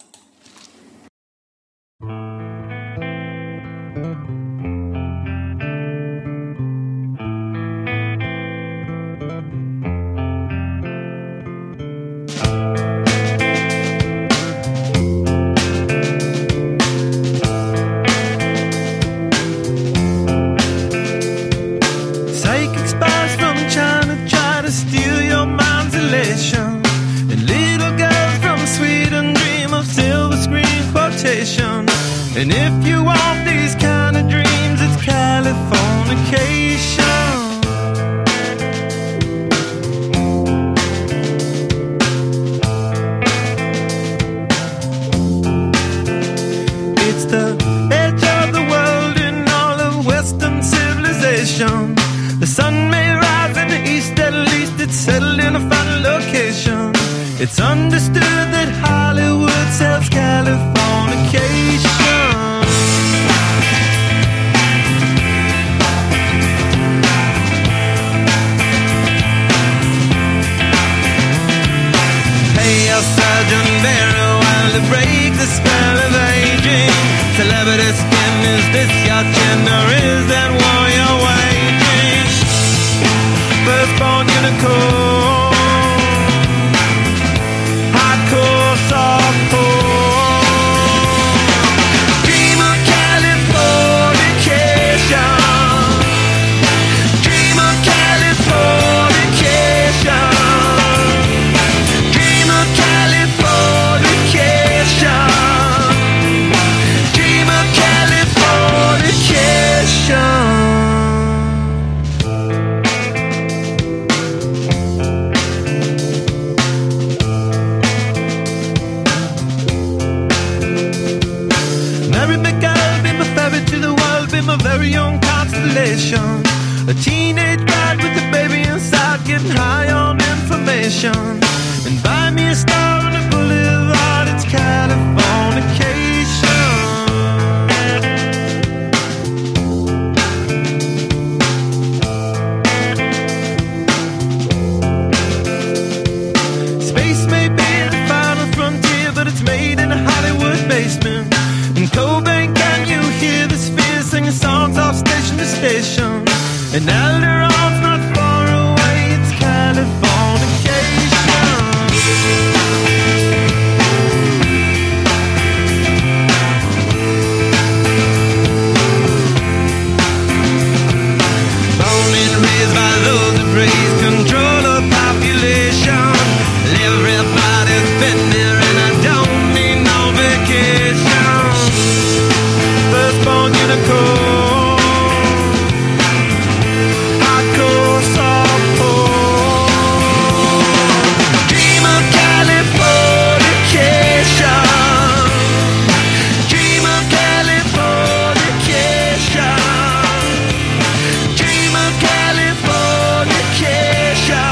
Steal your mind's elation, and little girls from Sweden dream of silver screen quotation. And if you want these kind of dreams, it's Californication. It's the edge of the world in all of Western civilization. The sun may rise in the east, at least it's settled in a final location. It's understood that Hollywood sells Californication. Hey, your surgeon very well to break the spell of aging. Celebrity skin, is this your chin or is that war you're waging? Firstborn unicorn, hardcore, softcore. Dream of Californication, dream of Californication, dream of Californication, dream of Californication. A very young constellation, a teenage bride with a baby inside, getting high on information. And buy me a star on the boulevard, it's Californication. it's made in a Hollywood basement. In Cobain, can you hear the sphere singing songs off station to station? And Alderon's not far away, it's Californication. Born and raised by those that praise control of population. Everybody's been there and I don't need no vacation. Firstborn unicorn, hardcore softcore. Dream of Californication. Dream of Californication. Dream of Californication.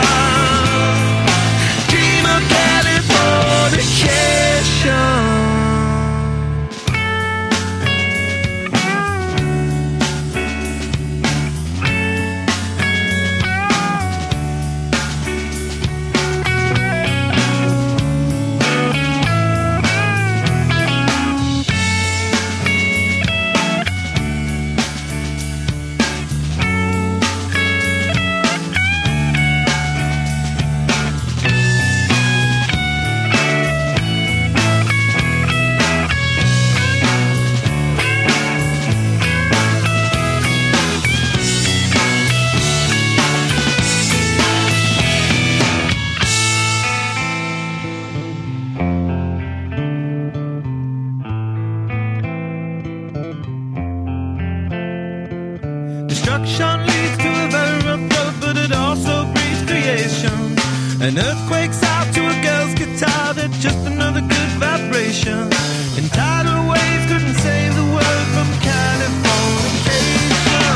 Dream of Californication. Destruction leads to a very rough road, but it also breeds creation. An earthquake's out to a girl's guitar, that's just another good vibration. And tidal waves couldn't save the world from Californication.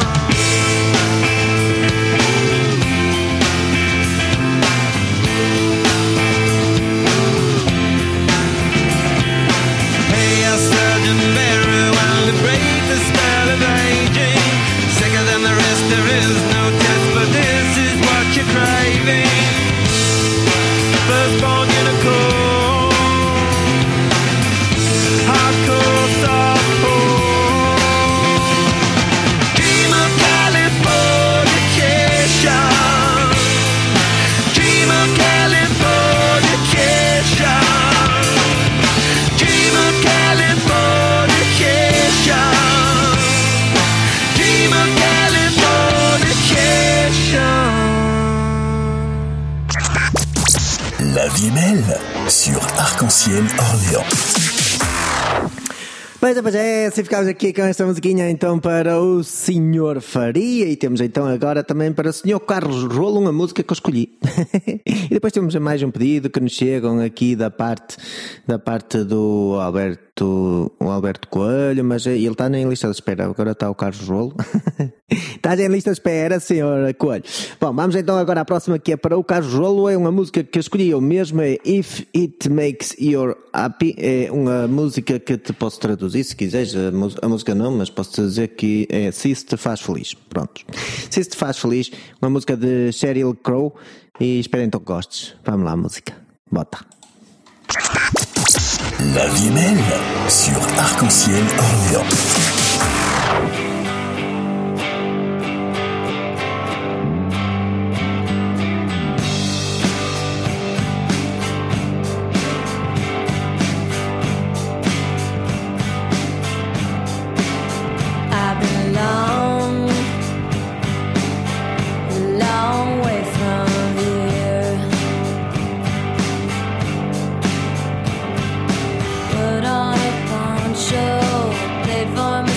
Hey, a surgeon very well to break the spell of aging. Sicker than the rest, there is no test, but this is what you're craving. Firstborn unicorn, hardcore softcore. Dream of Californication. Dream of Californication. Dream of Californication. Dream of Californication. La vie est belle sur Arc-en-Ciel Orléans. Pois é, pois é, se ficamos aqui com esta musiquinha então para o senhor Faria e temos então agora também para o senhor Carlos Rolo, uma música que eu escolhi. E depois temos mais um pedido que nos chegam aqui da parte, da parte do Alberto, o Alberto Coelho, mas ele está na lista de espera, agora está o Carlos Rolo. Está em lista de espera, senhor Coelho. Bom, vamos então agora à próxima que é para o Carlos Rolo, é uma música que eu escolhi eu mesmo, é If It Makes You Happy, é uma música que te posso traduzir se quiseres, a, a música não, mas posso dizer que é Se Isso Te Faz Feliz. Pronto. Se Isso Te Faz Feliz, uma música de Sheryl Crow e espero então que gostes. Vamos lá, música. Bota. La vie est belle sur Arc-en-Ciel Orléans. I've been long, a long way from here. Put on a poncho, played for me.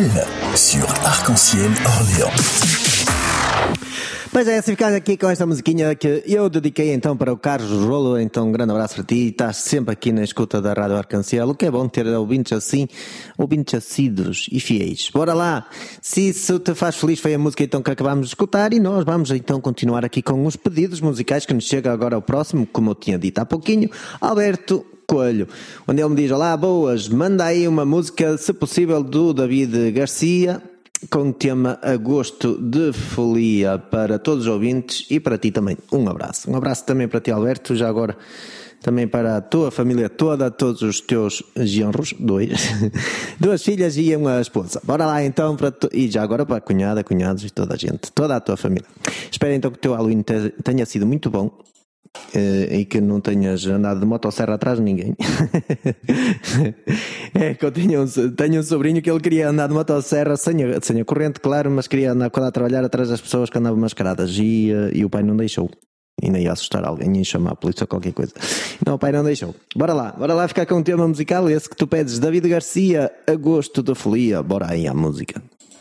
Belle sur Arc-en-Ciel Orléans. Pois é, se ficar aqui com esta musiquinha que eu dediquei então para o Carlos Rolo, então um grande abraço para ti, estás sempre aqui na escuta da Rádio Arc-en-Ciel, o que é bom ter ouvintes assim, ouvintes assíduos e fiéis. Bora lá, se isso te faz feliz foi a música então que acabámos de escutar e nós vamos então continuar aqui com os pedidos musicais que nos chega agora ao próximo, como eu tinha dito há pouquinho, Alberto Coelho, onde ele me diz: olá, boas, manda aí uma música, se possível, do David Garcia, com o tema Agosto de Folia, para todos os ouvintes e para ti também. Um abraço. Um abraço também para ti, Alberto, já agora também para a tua família toda, todos os teus genros, dois, duas filhas e uma esposa. Bora lá então, para tu... e já agora para a cunhada, cunhados e toda a gente, toda a tua família. Espero então que o teu Halloween te... tenha sido muito bom. Uh, e que não tenhas andado de motosserra atrás de ninguém. É que eu tenho um, tenho um sobrinho que ele queria andar de motosserra sem a, sem a corrente, claro, mas queria andar quando a trabalhar atrás das pessoas que andavam mascaradas e, uh, e o pai não deixou. E nem ia assustar alguém, ia chamar a polícia ou qualquer coisa. Não, o pai não deixou. Bora lá, bora lá ficar com um tema musical, esse que tu pedes, David Garcia, Agosto de Folia. Bora aí à música.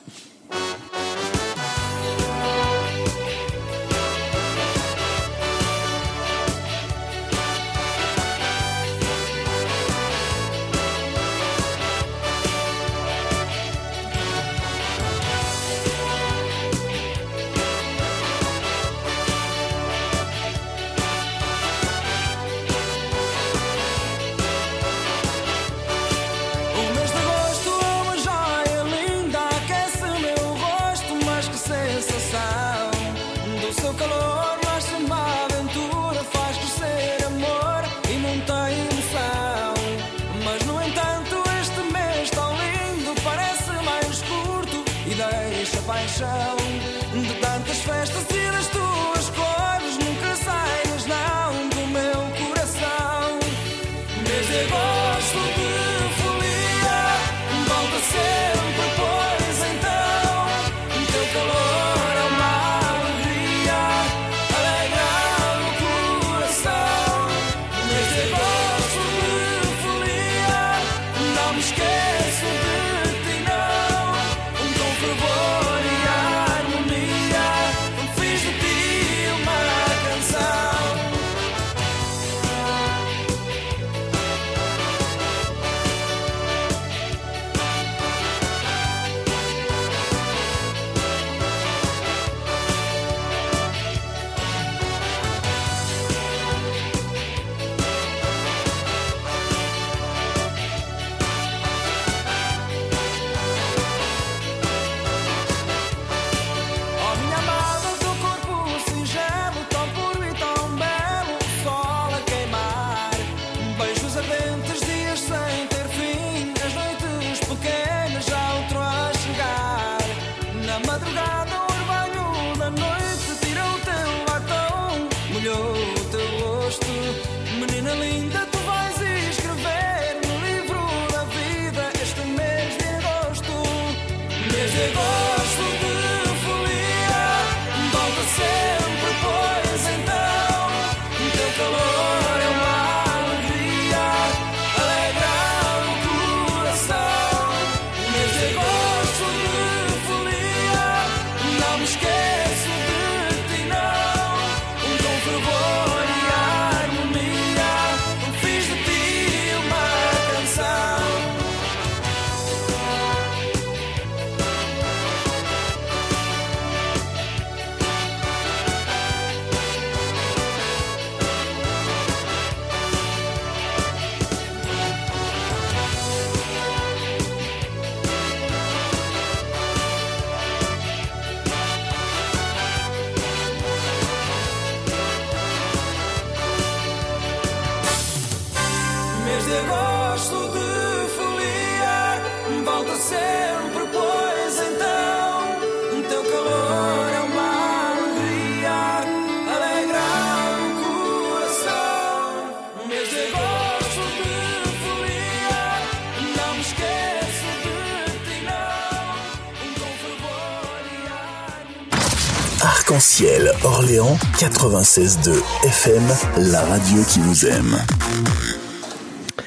Arc-en-Ciel Orléans quatre-vingt-seize virgule deux F M, la radio qui vous aime.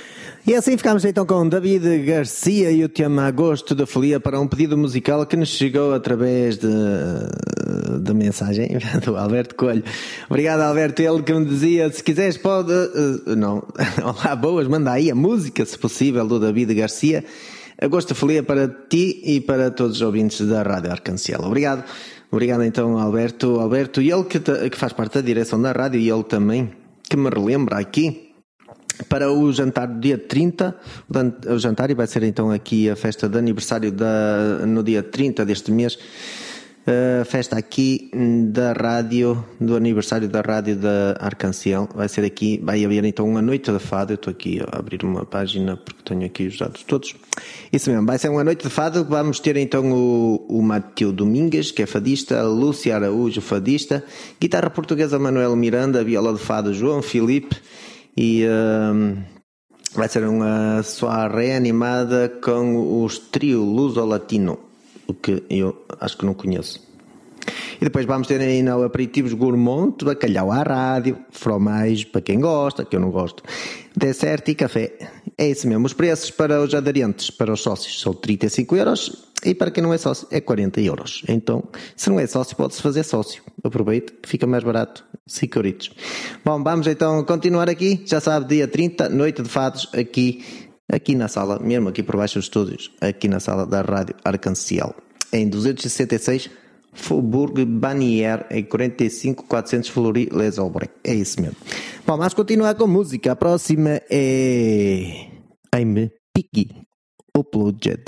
E assim ficámos então com David Garcia e o tema Agosto da Folia para um pedido musical que nos chegou através de, de mensagem do Alberto Coelho. Obrigado, Alberto. Ele que me dizia, se quiseres pode... Uh, não, olá, boas, manda aí a música, se possível, do David Garcia. Agosto da Folia para ti e para todos os ouvintes da Rádio Arcanciel. Obrigado. Obrigado então, Alberto. Alberto, e ele que, que faz parte da direção da rádio, e ele também que me relembra aqui para o jantar do dia trinta, o jantar, e vai ser então aqui a festa de aniversário da, no dia trinta deste mês, a festa aqui da rádio, do aniversário da rádio da Arcanciel, vai ser aqui, vai haver então uma noite de fado. Eu estou aqui a abrir uma página porque tenho aqui os dados todos. Isso mesmo, vai ser uma noite de fado. Vamos ter então o, o Mateu Domingues, que é fadista, a Lúcia Araújo, fadista, guitarra portuguesa Manuel Miranda, viola de fado João Filipe. E um, vai ser uma soirée animada com os trio Luso-Latino, o que eu acho que não conheço. E depois vamos ter ainda aperitivos gourmand, bacalhau à rádio, fromage para quem gosta, que eu não gosto, dessert e café. É isso mesmo. Os preços para os aderentes, para os sócios, são trinta e cinco euros, e para quem não é sócio é quarenta euros. Então, se não é sócio, pode-se fazer sócio. Aproveite que fica mais barato, cinco euritos. Bom, vamos então continuar aqui. Já sabe, dia trinta, noite de fados aqui, aqui na sala, mesmo aqui por baixo dos estúdios, aqui na sala da Rádio Arcanciel, em duzentos e sessenta e seis Faubourg Bannière, em quarenta e cinco mil quatrocentos Fleury-les-Aubrais. É isso mesmo. Bom, vamos continuar com música. A próxima é I'm Picky, Uploaded.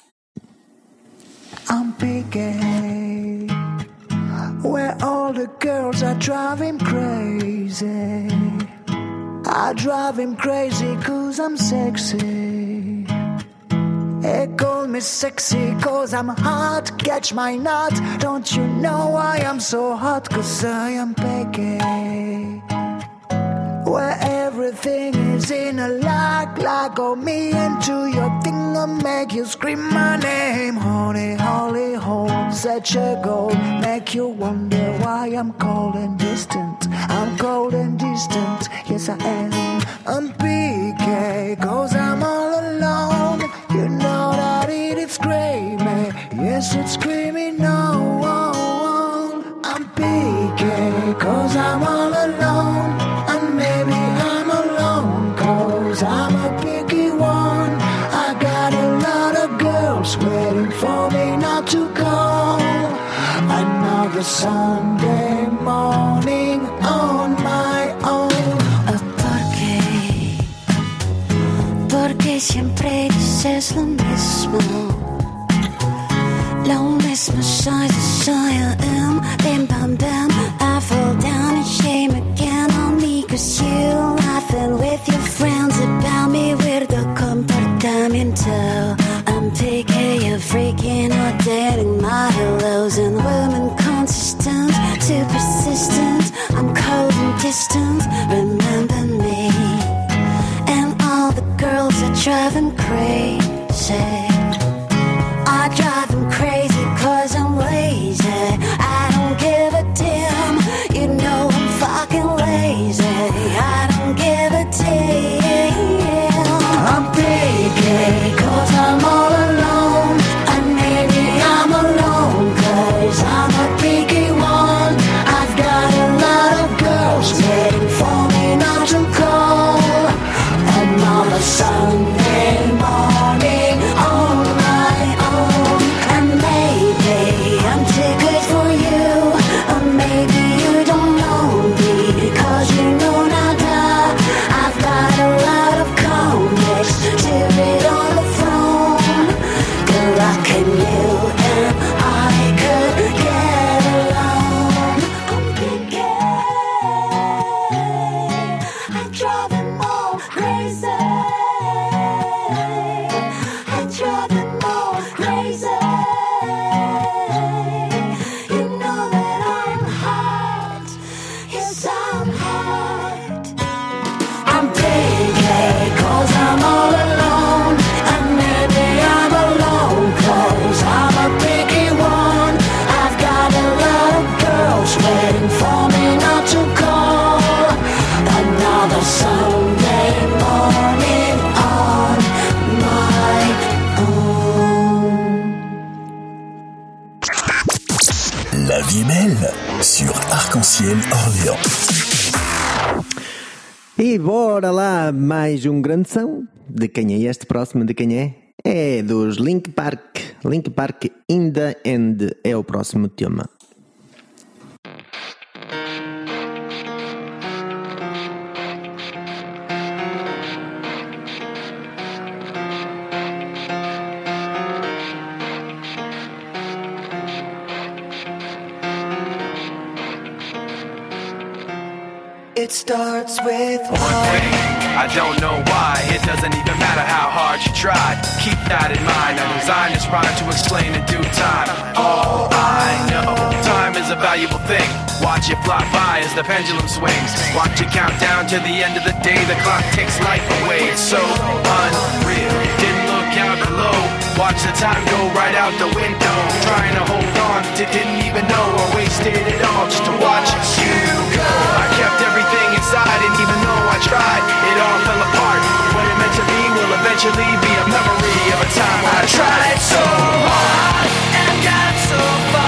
I'm picky, where all the girls are driving crazy. I drive him crazy cause I'm sexy. They call me sexy cause I'm hot, catch my nut. Don't you know why I'm so hot? Cause I am picky, where everything is in a lock. Lock on me into your thing and make you scream my name. Honey, holy hole, such a goal. Make you wonder why I'm cold and distant. I'm cold and distant, yes I am. I'm P K, cause I'm all alone. You know that it is screaming, yes it's screaming no. I'm P K, cause I'm all alone. And maybe I'm alone, cause I'm a picky one. I got a lot of girls waiting for me not to go. Another Sunday morning on my own. Porque siempre dices lo mismo, lo mismo soy, soy I am. Bim bam bam, I fall down in shame again on me. Cause you laughing with your friends about me. Weirdo comportamiento. I'm picky, you're freaking out, dating my hellos. And women consistent, too persistent. I'm cold and distant, remember me. Girls are driving crazy. I drive them crazy cause I'm lazy. I don't give a damn. You know I'm fucking lazy. I don't give a damn. I'm picky cause I'm all alone. And maybe I'm alone cause I'm a picky one. I've got a lot of girls waiting for me not to call. Another Sunday morning. La vie est belle sur Arc-en-Ciel Orléans. E bora lá, mais um grande som. De quem é este próximo? De quem é? É dos Linkin Park. Linkin Park In The End é o próximo tema. It starts with One thing, I don't know why. It doesn't even matter how hard you try. Keep that in mind. I designed this rhyme to explain in due time. All I know, time is a valuable thing. Watch it fly by as the pendulum swings. Watch it count down to the end of the day. The clock takes life away. It's so unreal. Didn't look out below. Watch the time go right out the window. Trying to hold on to didn't even know I wasted it all just to watch you go. I kept everything inside, and even though I tried, it all fell apart. What it meant to be will eventually be a memory of a time when I tried so hard and got so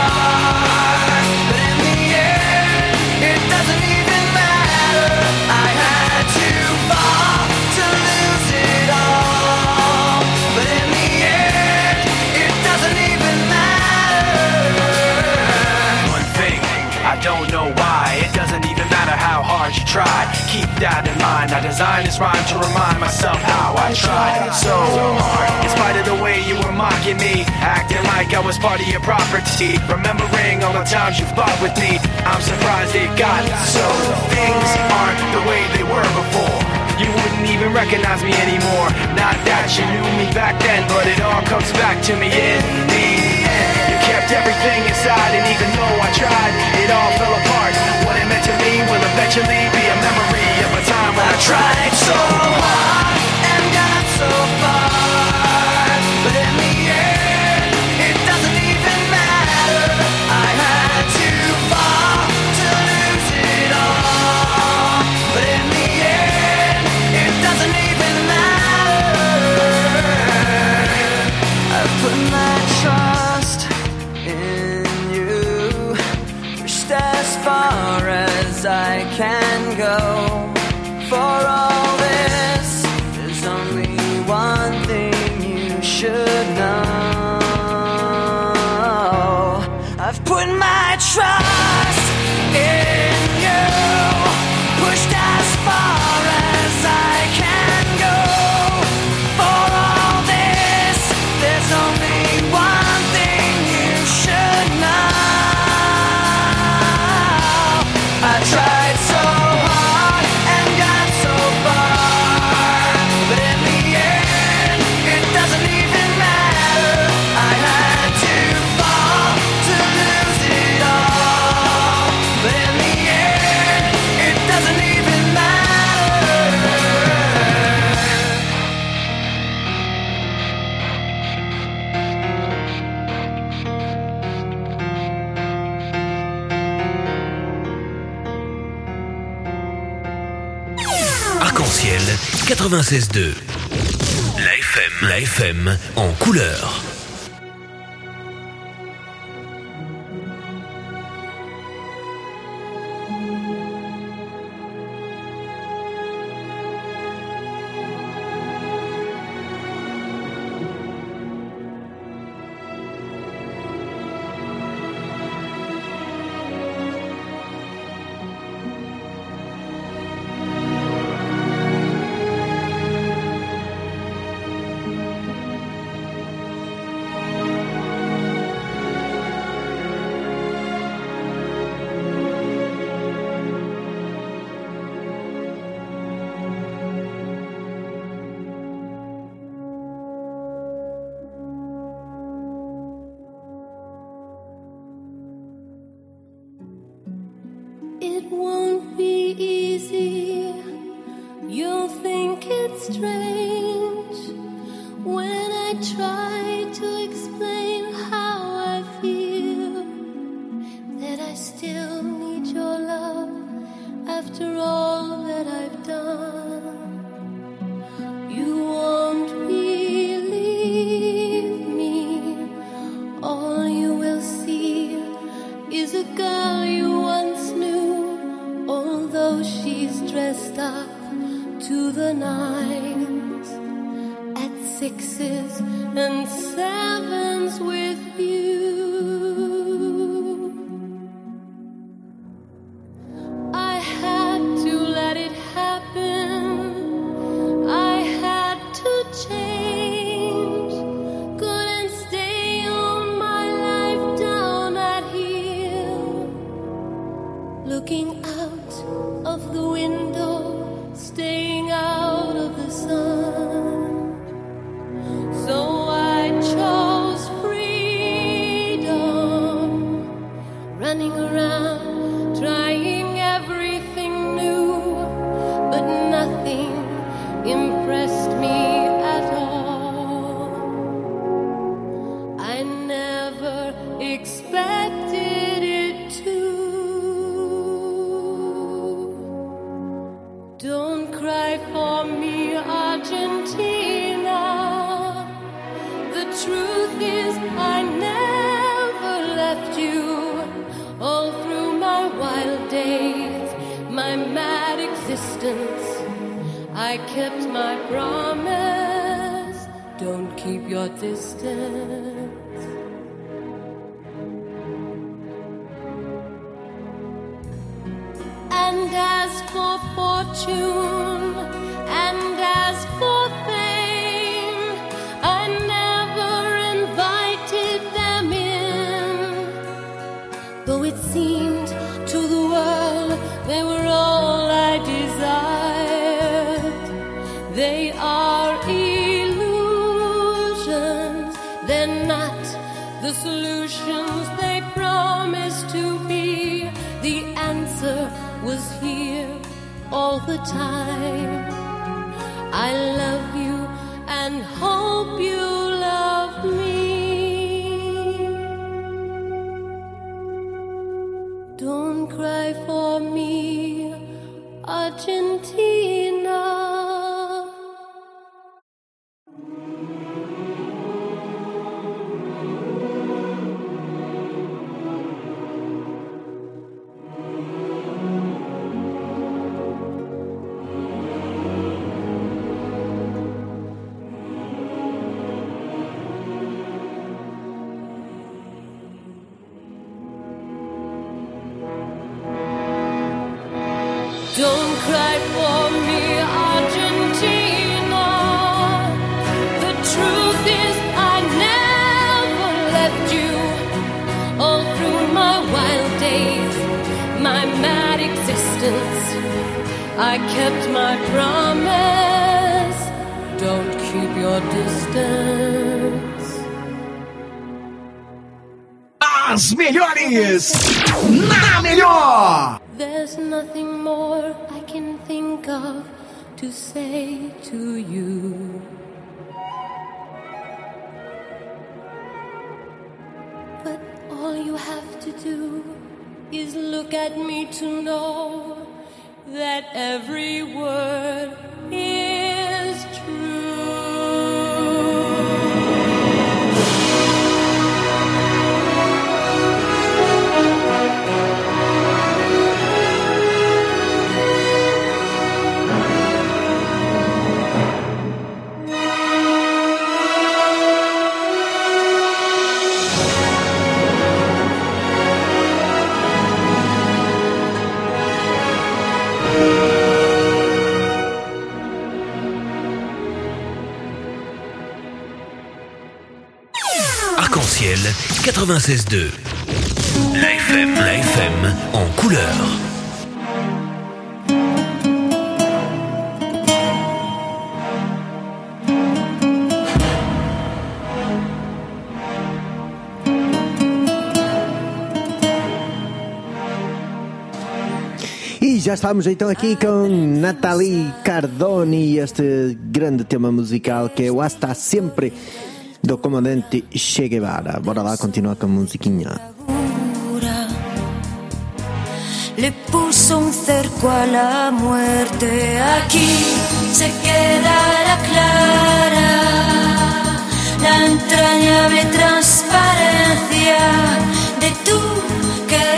far. But in the end, it doesn't even matter. I had to fall to lose it all. But in the end, it doesn't even matter. One thing, I don't know why. It doesn't even matter how hard you try. Keep that in mind. I designed this rhyme to remind myself how I tried so hard. In spite of the way you were mocking me, acting like I was part of your property, remembering all the times you fought with me, I'm surprised it got so. Things aren't the way they were before. You wouldn't even recognize me anymore. Not that you knew me back then, but it all comes back to me in the end. You kept everything inside, and even though I tried, it all fell apart. What it meant to me will eventually be a memory of a time when I tried so hard and got so far. But in the end, it doesn't even matter. I had to fall to lose it all. But in the end, it doesn't even matter. I've put my trust in you, pushed as far as I can go. For all this, there's only one thing you should know. I've put my trust in you, pushed as far as I can go. For all this, there's only one thing you should know. I tried so hard and got so far, but in the end, it doesn't even matter. I had to fall to lose it all, but in the end, it doesn't even matter. Arc-en-ciel quatre-vingt-seize deux. La F M, la F M en couleur. It won't be easy. You'll think it's strange when I try to explain how I feel, that I still need your love after all that I've done. You won't believe me. All you will see is a girl you once knew, although she's dressed up to the nines, at sixes and sevens with you. I had to let it happen, I had to change, couldn't stay on my life down at heel, looking out of the window, staying out of the sun. So I chose freedom, running around, trying everything new, but nothing impressed me at all. I never expected it to. Don't cry for me, Argentina. The truth is I never left you. All through my wild days, my mad existence, I kept my promise. Don't keep your distance. And as for fortune, and as for fame, I never invited them in, though it seemed to the world they were all I desired. They are illusions, they're not the solutions they promised to be. The answer was here all the time. I love you and hope you love me. Don't cry for me, Argentina. Don't cry for me, Argentina. The truth is I never left you. All through my wild days, my mad existence, I kept my promise. Don't keep your distance. As melhores na melhor. There's nothing more I can think of to say to you. But all you have to do is look at me to know that every word is true. Arc-en-ciel quatre-vingt-seize deux. La F M, la F M en couleur. E já estamos então aqui com Nathalie Cardone e este grande tema musical que é o Hasta Sempre do comandante Che Guevara. Bora lá continuar com a musiquinha. Le puso un cerco a la muerte. Aquí se queda la clara, la entrañable transparencia de tu querer.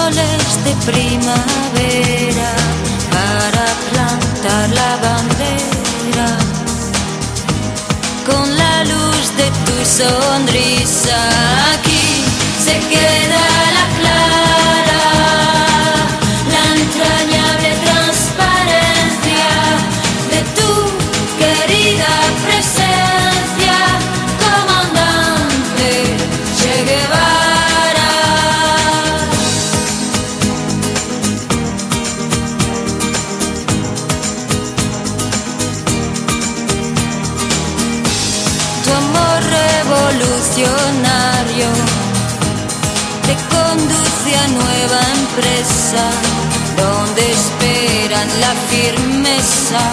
soles de primavera para plantar la bandera. Con la luz de tu sonrisa aquí se queda la clara, la entrañable transparencia de tu querida presencia, comandante Che Guevara. Tu amor revolucionario te conduce a nueva empresa, donde esperan la firmeza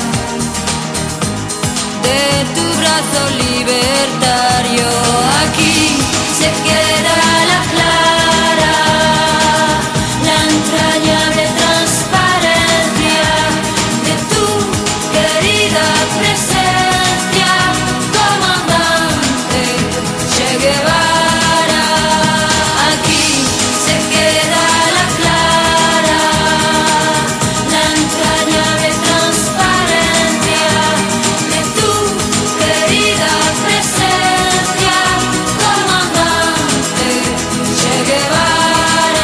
de tu brazo libertario. Aquí se queda la clara, la entrañable transparencia de tu querida presencia, comandante Che Guevara. Aquí se queda la clara, la entrañable transparencia de tu querida presencia, comandante Che Guevara.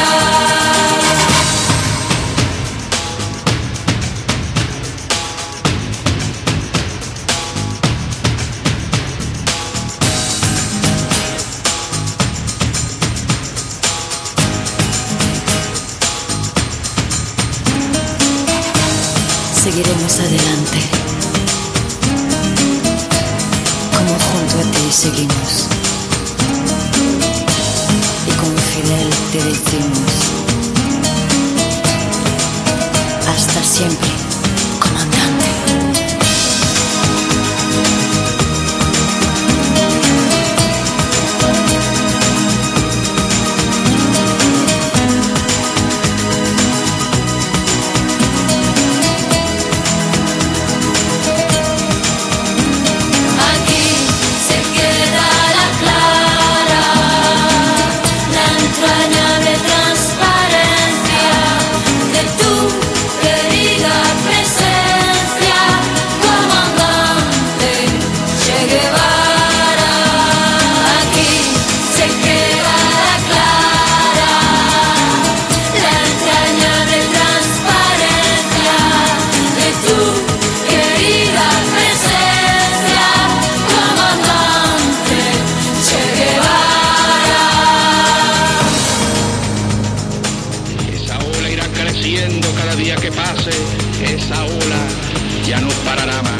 Seguiremos adelante, como junto a ti seguimos, y con Fidel te decimos, hasta siempre, comandante. Aquí se queda la clara, la entrañable transparencia de tu querida presencia, comandante Che Guevara. Aquí se queda la clara, la entrañable transparencia de tu querida presencia, comandante Che Guevara. Esa ola irá creciendo cada día que pase, esa ola ya no parará más.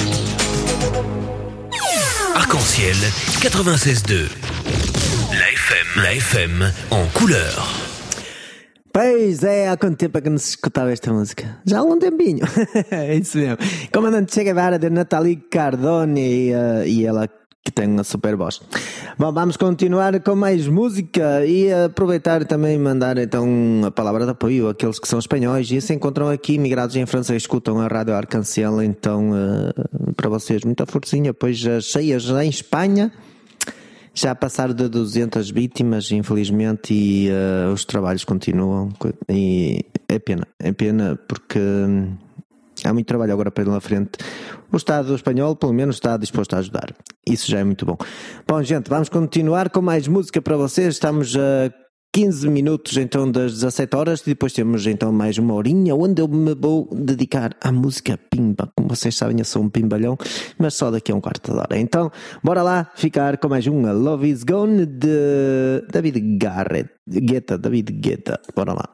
Arc-en-ciel quatre-vingt-seize deux. La F M, la F M en couleur. Pois é, há quanto tempo é que não se escutava esta música? Já há algum tempinho. É isso mesmo. Comandante Che Guevara de Nathalie Cardone e, uh, e ela que tem uma super voz. Bom, vamos continuar com mais música e aproveitar também mandar então a palavra de apoio àqueles que são espanhóis e se encontram aqui migrados em França e escutam a Rádio Arc-en-Ciel. Então, uh, para vocês, muita forcinha, pois as cheias em Espanha já passaram de duzentas vítimas, infelizmente, e uh, os trabalhos continuam. E é pena, é pena porque hum, há muito trabalho agora pela frente. O Estado espanhol, pelo menos, está disposto a ajudar. Isso já é muito bom. Bom, gente, vamos continuar com mais música para vocês. Estamos a quinze minutos, então, das dezassete horas. E depois temos, então, mais uma horinha onde eu me vou dedicar à música pimba. Como vocês sabem, eu sou um pimbalhão, mas só daqui a um quarto de hora. Então, bora lá ficar com mais uma Love Is Gone de David Garrett. Guetta, David Guetta. Bora lá.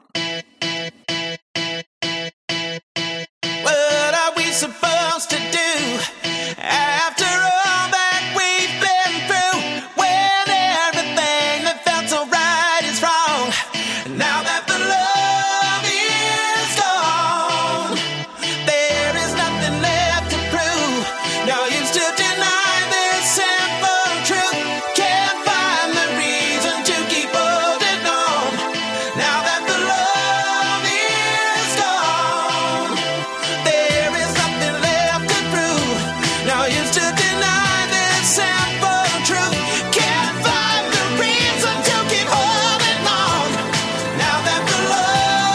What are we supposed to do after all that we've been through? When everything that felt so right is wrong. Now that the love is gone, there is nothing left to prove. No use to deny this simple truth. Can't find the reason to keep holding on. Now that the love is gone, there is nothing left to prove. No use to deny this simple truth. Can't find the reason to keep holding on. Now that the love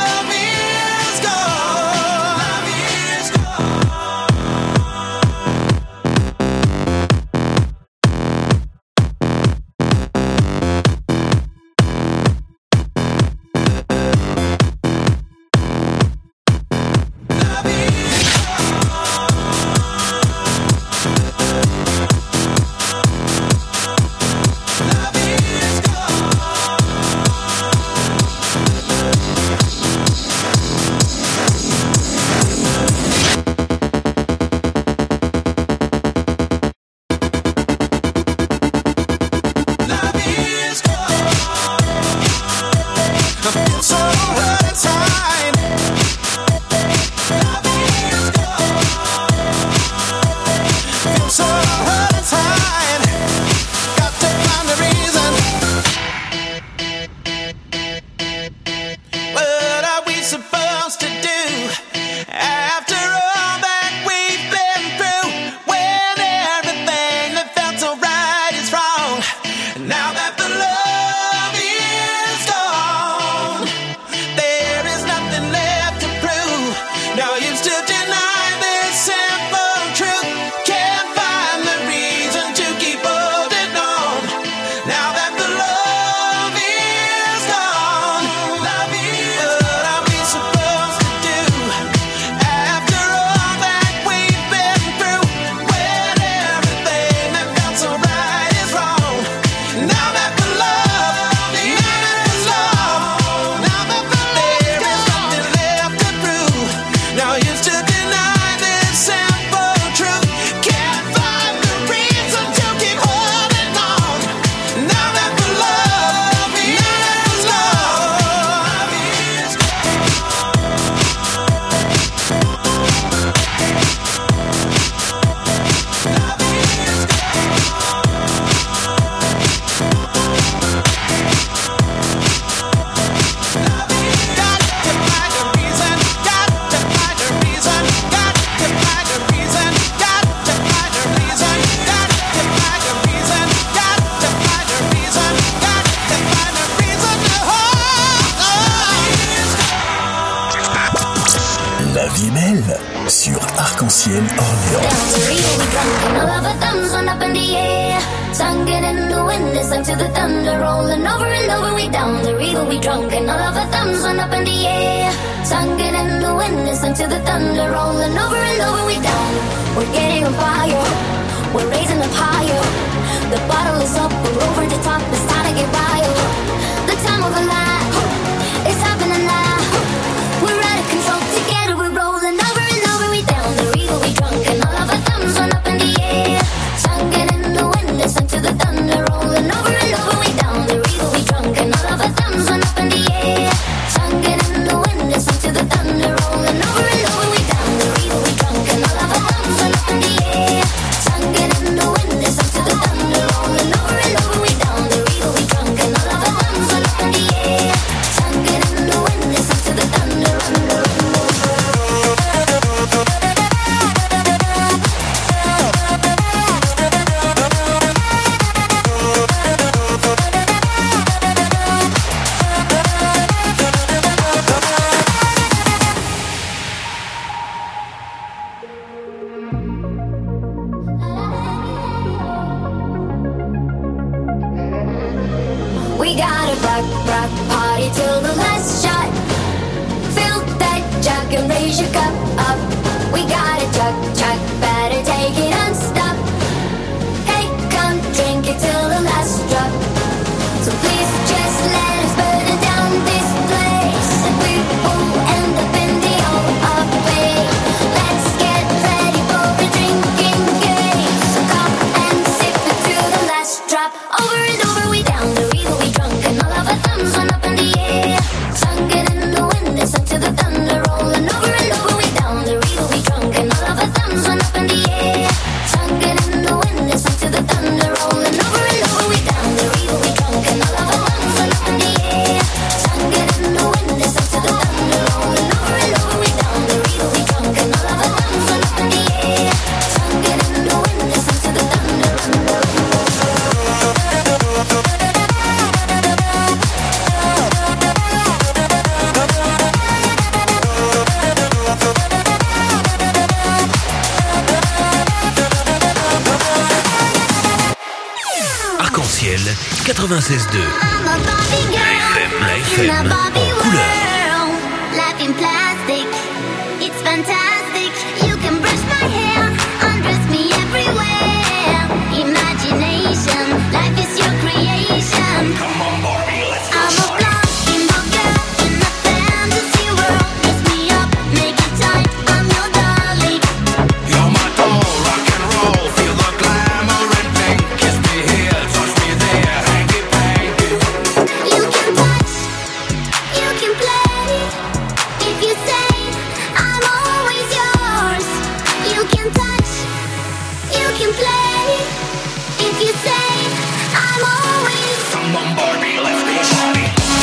so hold it tight. Got to find the reason. What are we supposed to do after all that we've been through? When everything that felt so right is wrong. Now that the love is gone, there is nothing left to prove. Now you still deny this simple truth. Can't find the reason to keep holding on. Now that the love is gone, love is what are we supposed to do after all that we've been through? When everything that felt so right is wrong. Now that the love is gone, now that the there is nothing left to prove. Now you still deny this simple truth. Can't find the reason to keep holding on. Now that the love is gone, is got to find a reason, got to find a reason, got to find a reason, got to find a reason, got to find a reason, got to find a reason, got to find a reason to hold on. La vie est belle sur Arc-en-Ciel Orléans. Down the river we drunk and all of our thumbs went up in the air. Sung it in the wind, it sang to the thunder, rolling over and over. We down the river we drunk and all of our thumbs went up in the air. Sung it in the wind, it sang to the thunder, rolling over and over. We down, we're getting on fire, we're raising up higher. The bottle is up, we're over the top, it's time to get wild. The time of a life, it's happening now. We're out of control, together we're rolling over and over. We down the river we drunk and all of our thumbs went up in the air. Sung it in the wind, it sang to the thunder, rolling over and over. We down the river we drunk and all of our thumbs went up in the air. Sung it in the wind, it sang to the thunder, rolling over and over. We down the river we drunk and all of our thumbs went up in the air. Sung it in the wind, it sang to the thunder, rolling over and over. We down the river we drunk and all of our thumbs went up in the air. Sung it in the wind, it sang to the thunder, under, we got a rock, rock party till the last shot. Fill that jug and raise your cup up. We got a jug, jug, better take it and stop. Hey, come drink it till the last drop. So please just let us burn down this place, and we will end up in the hole of fame. Let's get ready for a drinking game. So come and sip it till the last drop. Over and over we down the river we drunk and all of our thumbs went up in the air. Sung it in the wind, it sang to the thunder, rolling over and over. We down the river we drunk and all of our thumbs went up in the air. Sung it in the wind, it sang to the thunder, rolling over and over. We down the river we drunk and all of our thumbs went up in the air. Sung it in the wind, it sang to the thunder, rolling over and over. We down the river we drunk and all of our thumbs went up in the air. Sung it in the wind, it sang to the thunder, under. Arc-en-Ciel quatre-vingt-seize deux. La F M, la F M en couleur. Life in plastic, it's fantastic. You can brush my hair, undress me everywhere. Imagination, life is your creation. Come on, Barbie, let's go. I'm a blonde bimbo girl in a fantasy world. Dress me up, make it tight, I'm your darling. You're my doll, rock and roll. Feel the glamour and pink. Kiss me here, touch me there, hanky panky. You can touch, you can play. If you say I'm always yours. play if you say I'm always. Come on, Barbie, let's go party.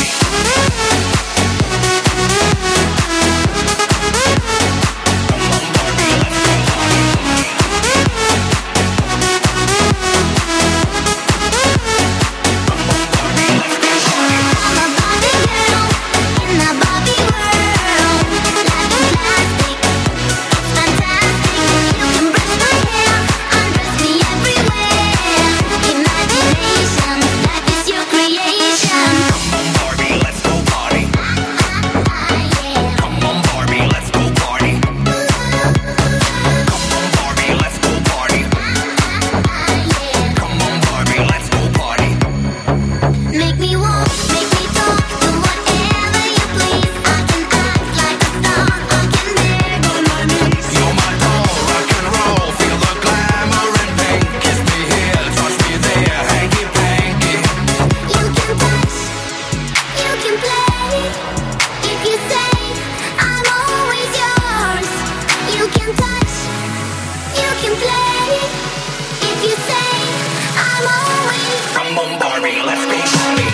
Make me walk, make me talk, do whatever you please. I can act like a star, I can dare go my knees. You're my doll, rock and roll, feel the glamour and pink. Kiss me here, touch me there, hanky panky. You can touch, you can play. If you say I'm always yours, you can touch, you can play. If you say I'm always. Come on, Barbie, let's go party.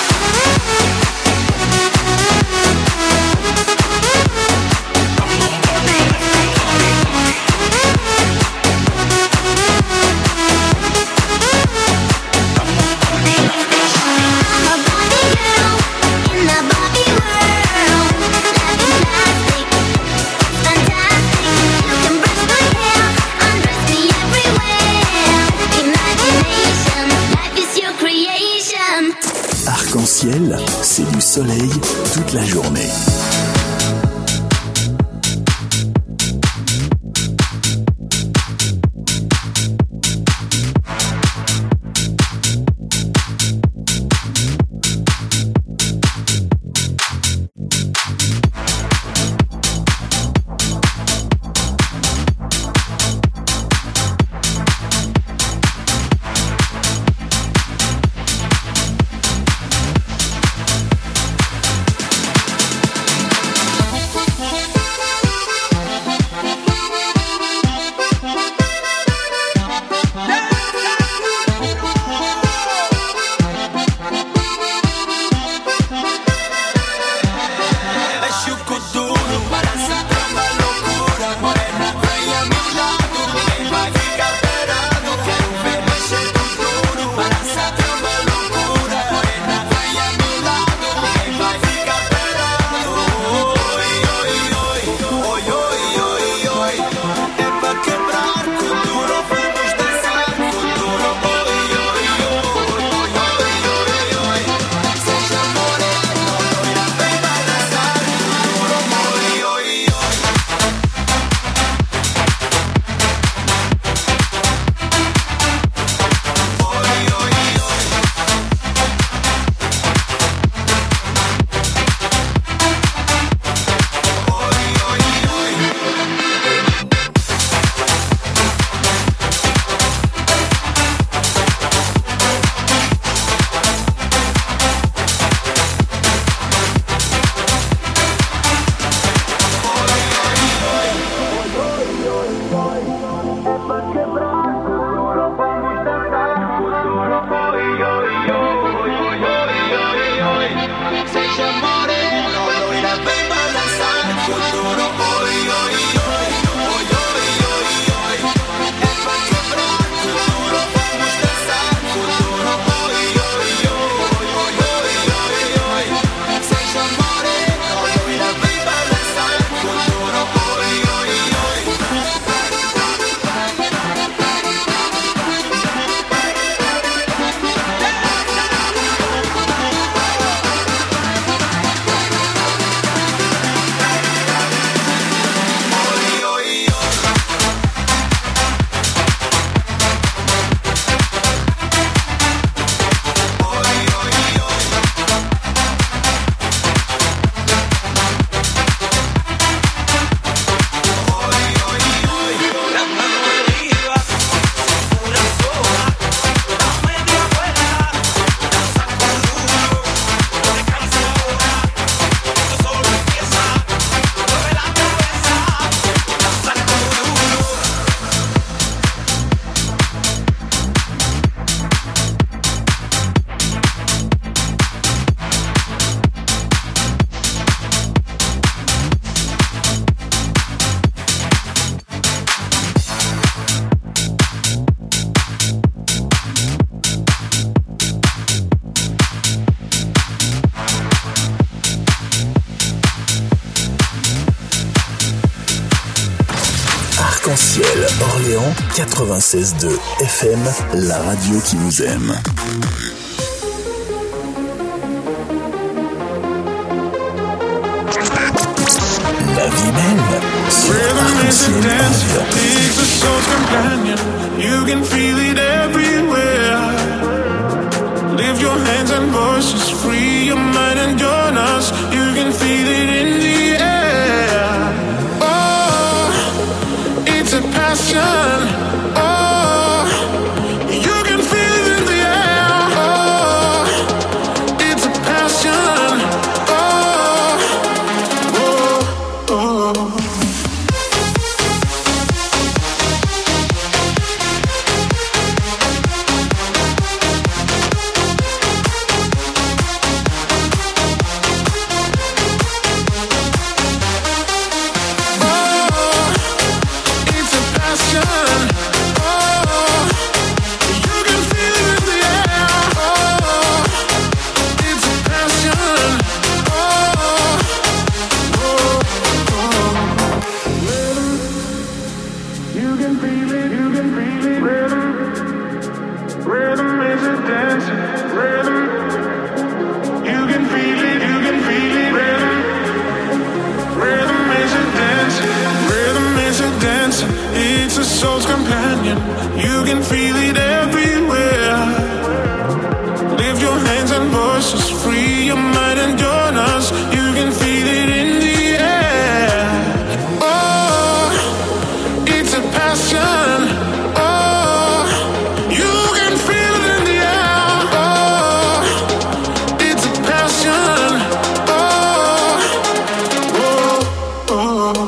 Arc-en-ciel, c'est du soleil toute la journée. et en quatre-vingt-seize virgule deux F M, la radio qui vous aime. La vie belle sur Arc-en-Ciel Radio. It's a soul's companion. You can feel it everywhere. Lift your hands and voices, free your mind and join us. You can feel it in the air. Oh, it's a passion. Oh, you can feel it in the air. Oh, it's a passion. Oh, oh, oh. Soul's companion, you can feel it everywhere. Lift your hands and voices, free your mind and join us. You can feel it in the air. Oh, it's a passion. Oh, you can feel it in the air. Oh, it's a passion. Oh, oh, oh.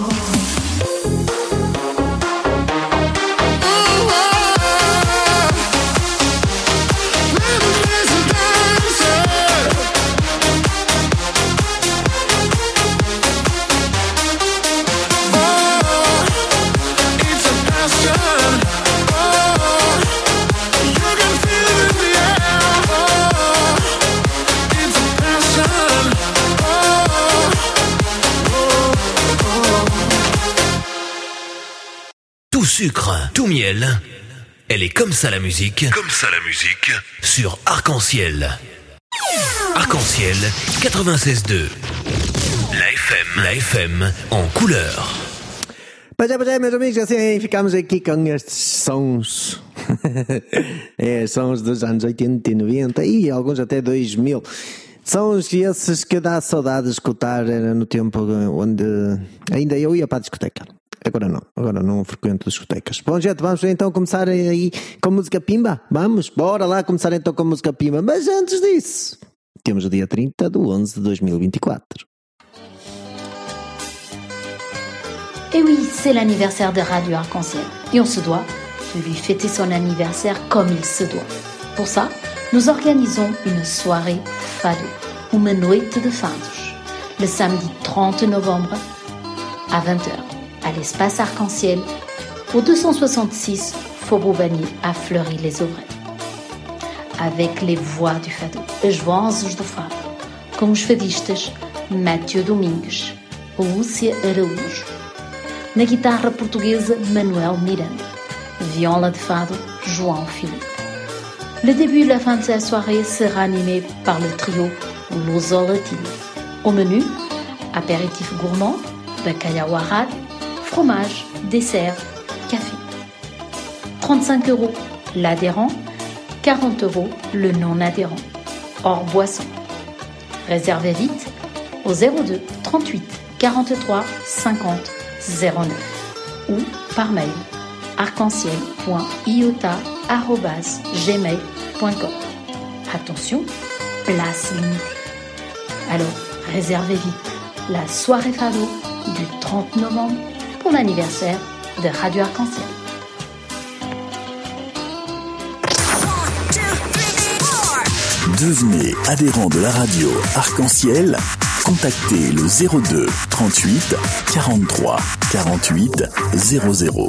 Tout sucre, tout miel. Elle est comme ça la musique. Comme ça la musique. Sur Arc-en-Ciel. Arc-en-Ciel quatre-vingt-seize virgule deux. La F M, la F M en couleur. Pois é, pois é, meus amigos, assim ficamos aqui com estes sons. É, sons dos anos oitenta e noventa e alguns até dois mil. Sons esses que dá saudade de escutar. Era no tempo onde ainda eu ia para a discoteca. Agora não, agora não frequento discotecas. Bom, gente, vamos então começar aí com música pimba? Vamos, bora lá começar então com música pimba. Mas antes disso, temos o dia trinta de onze de dois mil e vinte e quatro. Et oui, c'est l'anniversaire de Radio Arc-en-Ciel. Et on se doit de lui fêter son anniversaire comme il se doit. Pour ça, nous organisons une soirée fado, uma noite de fados, le samedi trente novembre à vingt heures, à l'espace Arc-en-Ciel, au deux cent soixante-six Faubourg Bagné, à Fleury-les-Aubrais. Avec les voix du fado, as vozes do fado, com os fadistas Mathieu Domingues, Lúcia Araújo, na guitarra portuguesa Manuel Miranda, viola de fado João Philippe. Le début et la fin de la soirée sera animé par le trio Luso Latino. Au menu, apéritif gourmand, bacalhau arade, fromage, dessert, café. trente-cinq euros l'adhérent, quarante euros le non-adhérent, hors boisson. Réservez vite au zéro deux trente-huit quarante-trois cinquante zéro neuf ou par mail arc-en-ciel point iota arobase gmail point com. Attention, place limitée. Alors, réservez vite la soirée fado du trente novembre pour l'anniversaire de Radio Arc-en-Ciel. Devenez adhérent de la radio Arc-en-Ciel. Contactez le zéro deux trente-huit quarante-trois quarante-huit zero zero.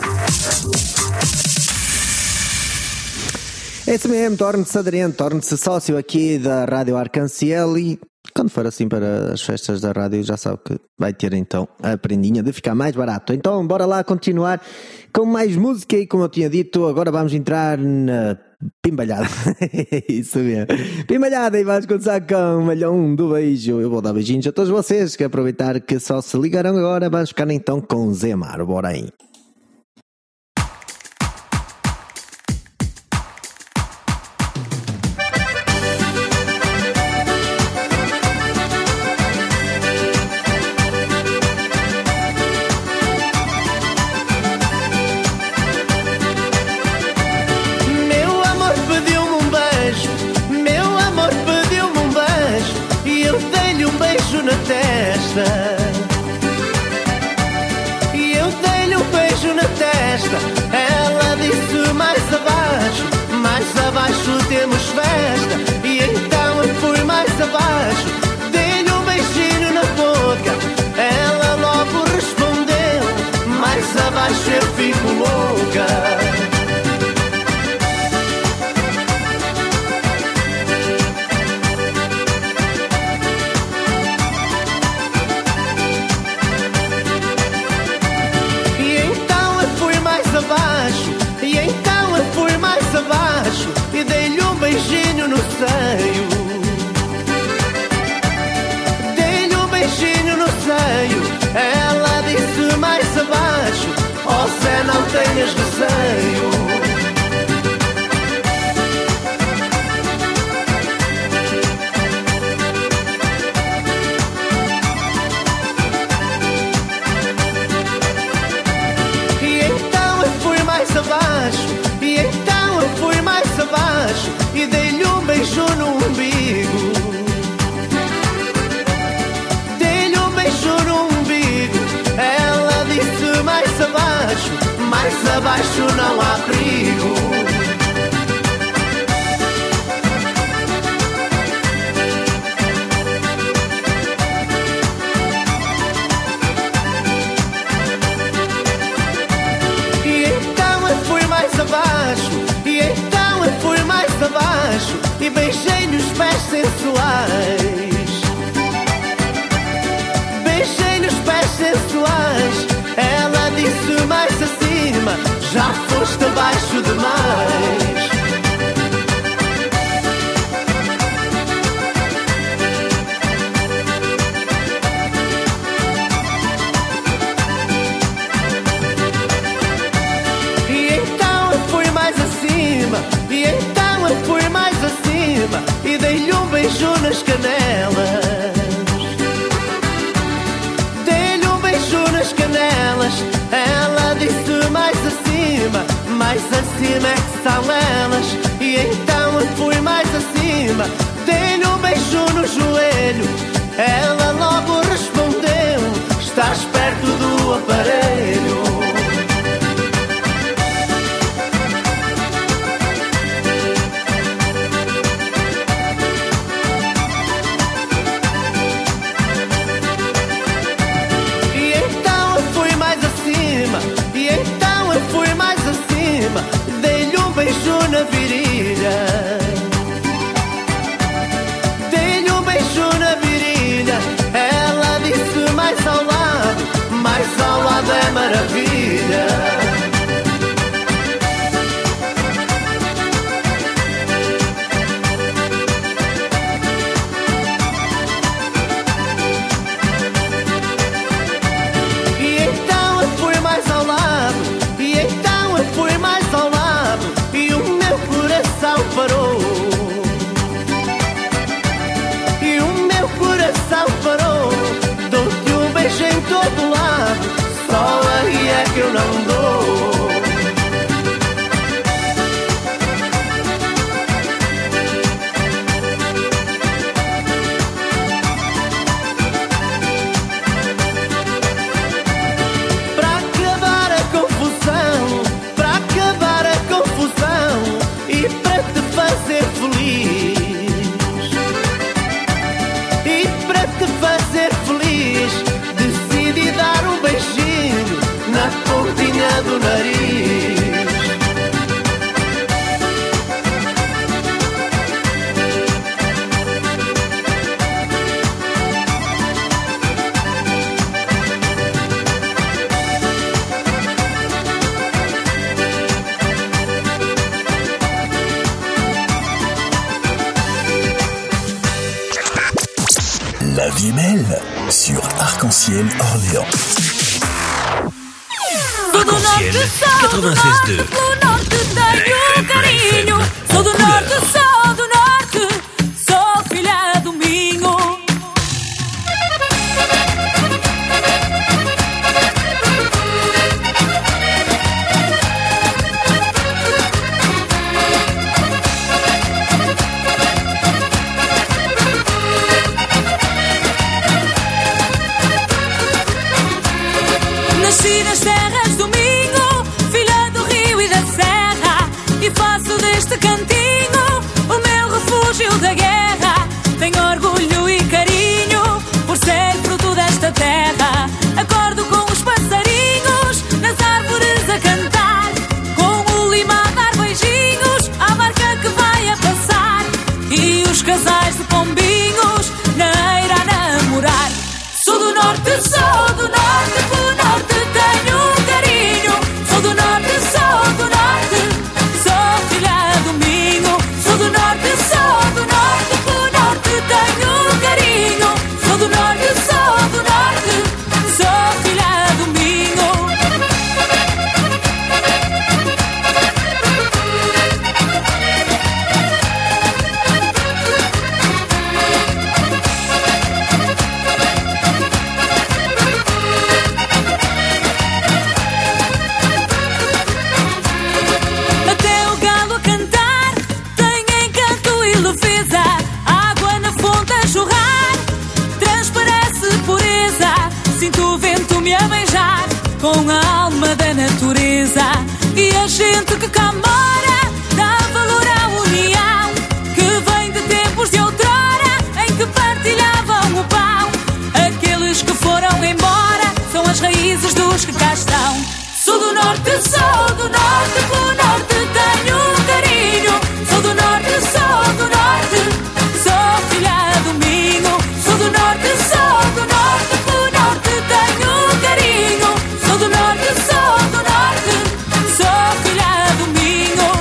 É isso mesmo, torne-se aderente, torne-se sócio aqui da Rádio Arc-en-Ciel e quando for assim para as festas da rádio, já sabe que vai ter então a prendinha de ficar mais barato. Então, bora lá continuar com mais música e como eu tinha dito, agora vamos entrar na pimbalhada. Isso mesmo. Pimbalhada e vamos começar com o Malhão do Beijo. Eu vou dar beijinhos a todos vocês que aproveitar que só se ligaram agora. Vamos ficar então com Zé Amaro. Bora aí. E eu dei-lhe um beijo na testa. Ela disse mais abaixo, mais abaixo temos festa. E então eu fui mais abaixo, dei-lhe um beijinho na boca. Ela logo respondeu, mais abaixo eu fico louca. E então eu fui mais abaixo e dei-lhe um beijinho no seio. Dei-lhe um beijinho no seio. Ela disse mais abaixo, ó Zé, não tenhas receio. Abaixo, e então eu fui mais abaixo e dei-lhe um beijo no umbigo. Dei-lhe um beijo no umbigo. Ela disse mais abaixo, mais abaixo não há perigo. Abaixo, e então eu fui mais abaixo e beijei-lhe os pés sensuais. Beijei-lhe os pés sensuais. Ela disse mais acima, já foste abaixo demais. E então eu fui mais acima e dei-lhe um beijo nas canelas. Dei-lhe um beijo nas canelas. Ela disse mais acima, mais acima é que são elas. E então eu fui mais acima, dei-lhe um beijo no joelho. Ela logo respondeu, estás perto do aparelho. E então eu fui mais acima, dei-lhe um beijo na virilha. Dei-lhe um beijo na virilha. Ela disse mais ao lado, mais ao lado é maravilha. La vie est belle sur Arc-en-Ciel Orléans. Arc-en-Ciel quatre-vingt-seize deux. Do norte tenho carinho. Sou do norte, sou do norte. Sou filha do Minho. Nasci nas terras do Minho, filha do rio e da serra, e faço deste cantinho o meu refúgio da guerra. Tenho orgulho e carinho por ser fruto desta terra. Acordo com os passarinhos nas árvores a cantar, com o lima a dar beijinhos à barca que vai a passar, e os casais de pombinhos na eira a namorar. Sou do norte, sou do norte, pelo norte tenho carinho. Sou do norte, sou do norte, sou filha do Minho. Sou do norte, sou do norte, pelo norte tenho carinho. Sou do norte, sou do norte, sou filha do Minho. Até o galo a cantar tem encanto e leveza. Água na fonte a jorrar transparece pureza. Sinto o vento me a beijar com a alma da natureza. E a gente que cá mora dá valor à união, que vem de tempos de outrora em que partilhavam o pão. Aqueles que foram embora são as raízes dos que cá estão. Sou do norte, sou do norte, pelo norte tenho carinho. Sou do norte, sou do norte, sou filha do Minho. Sou do norte, sou do norte, pelo norte tenho carinho. Sou do norte, sou do norte, sou filha do Minho.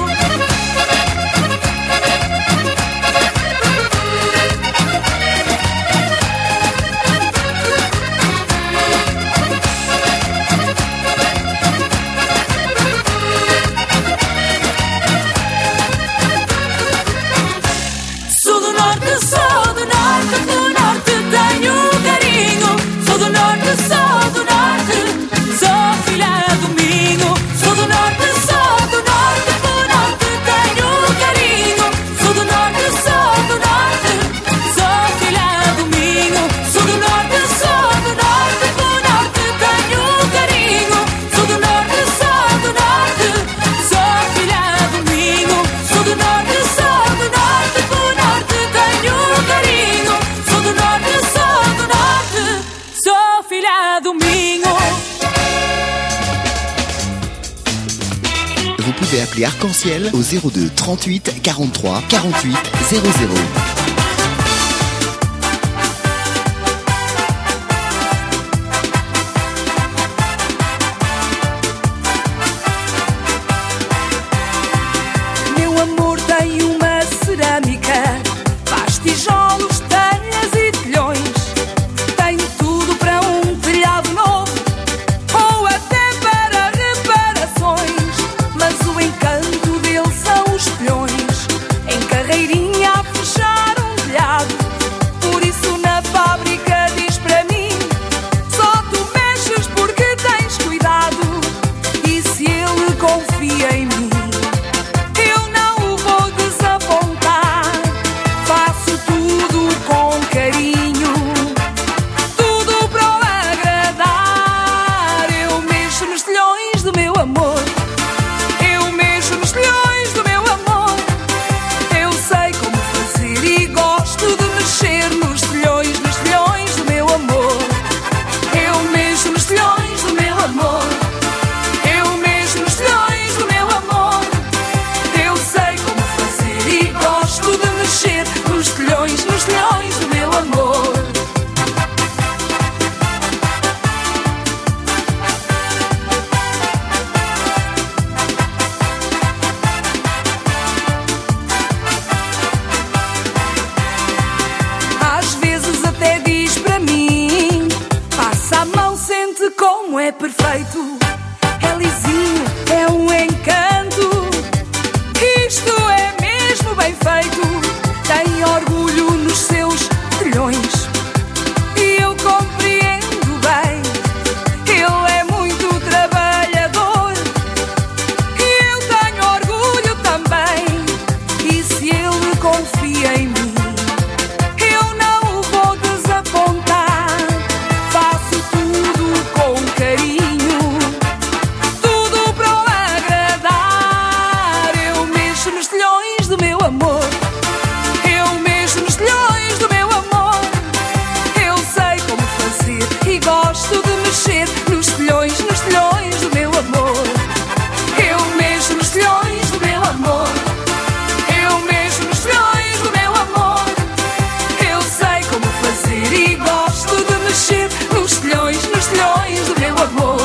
Sou do norte, sou do norte, pelo norte tenho carinho. Sou do norte, sou do norte, sou filha do Minho. Sou do norte, sou do norte, pelo norte tenho carinho. Sou do norte, sou do norte, sou filha do Minho. Sou do norte, sou do norte, pelo norte tenho carinho. Sou do norte, sou do norte, sou filha do Minho. Sou do norte, sou do norte, pelo norte tenho carinho. Sou do norte, sou do norte, sou filha do Minho. Vous pouvez appeler Arc-en-Ciel au zéro deux trente-huit quarante-trois quarante-huit zéro zéro. Meu amor tem uma cerâmica, faz tijolos, telhas e telhões. Tem tudo para um telhado novo ou até para reparações. Mas o encanto dele são os telhões, em carreirinha a fechar é perfeito, é lisinho, é um encanto. Isto é mesmo bem feito, tem orgulho nos seus telhões. E eu compreendo bem, ele é muito trabalhador. E eu tenho orgulho também, e se ele confia em mim, eu não o vou desapontar. Faço tudo com carinho, tudo para o agradar. Eu mexo nos telhões do meu amor, eu mexo nos telhões do meu amor. Eu sei como fazer e gosto de mexer nos telhões, nos telhões do meu amor. Eu mexo nos telhões do meu amor, eu mexo nos telhões do meu amor. Eu sei como fazer e gosto de mexer nos telhões, nos telhões do meu amor.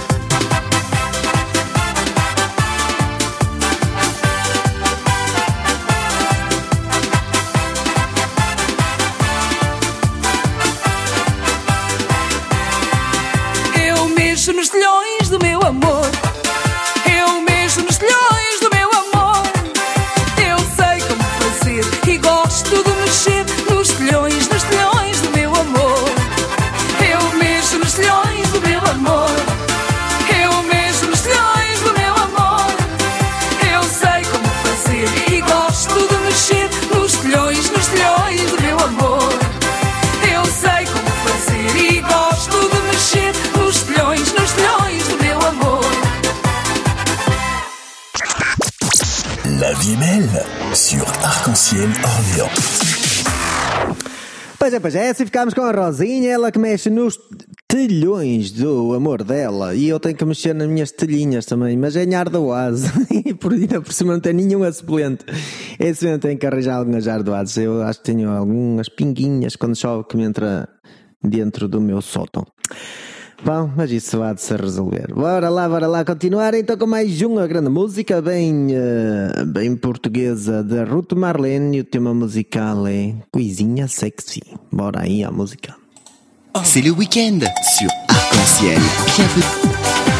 Eu mexo nos telhões do meu amor, eu mexo nos telhões do meu amor. Eu sei como fazer e gosto de mexer nos telhões, nos telhões do meu amor. Eu mexo nos telhões do meu amor, eu mexo nos telhões do meu amor. Eu sei como fazer e gosto de mexer nos telhões, nos telhões do meu amor. Eu sei como fazer e gosto de mexer nos telhões, nos telhões do meu amor. La vie est belle sur Arc-en-Ciel Orléans. Pois é, pois é, assim ficámos com a Rosinha, ela que mexe nos telhões do amor dela, e eu tenho que mexer nas minhas telhinhas também, mas é em ardoase, e por ainda por cima não tem nenhum suplente. Esse momento tem que arranjar algumas ardoases. Eu acho que tenho algumas pinguinhas quando chove que me entra dentro do meu sótão. Bom, mas isso há de se resolver. Bora lá, bora lá continuar então com mais uma grande música bem, uh, bem portuguesa de Ruth Marlene, e o tema musical é Coisinha Sexy. Bora aí a música. C'est le week-end sur Arc-en-Ciel. Bienvenue.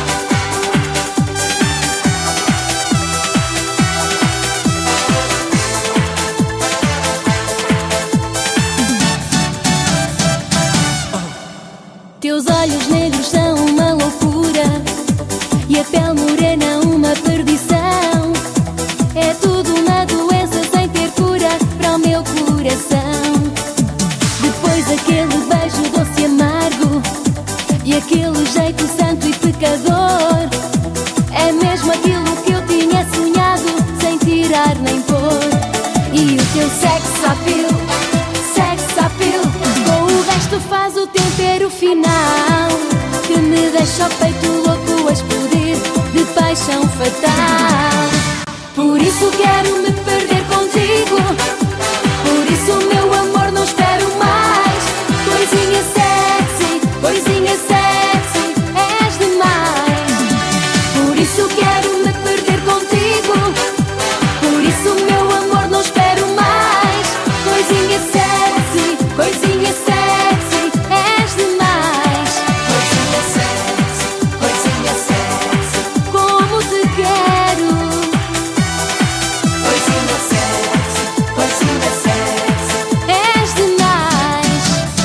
Teus olhos negros são uma loucura e a pele morena uma perdição. É tudo uma doença sem ter cura para o meu coração. Depois aquele beijo doce e amargo e aquele jeito santo e pecador, é mesmo aquilo que eu tinha sonhado sem tirar nem pôr. E o teu sex appeal, sex appeal, com o resto faz o tempero final que me deixa o peito louco a explodir de paixão fatal. Por isso quero me perder contigo, por isso meu amor não espero mais. Coisinha sexy, coisinha sexy, és demais. Por isso quero me perder contigo, por isso meu amor não espero mais. Coisinha sexy, coisinha sexy, és demais. Coisinha sexy, coisinha sexy, como te quero. Coisinha sexy, coisinha sexy, és demais.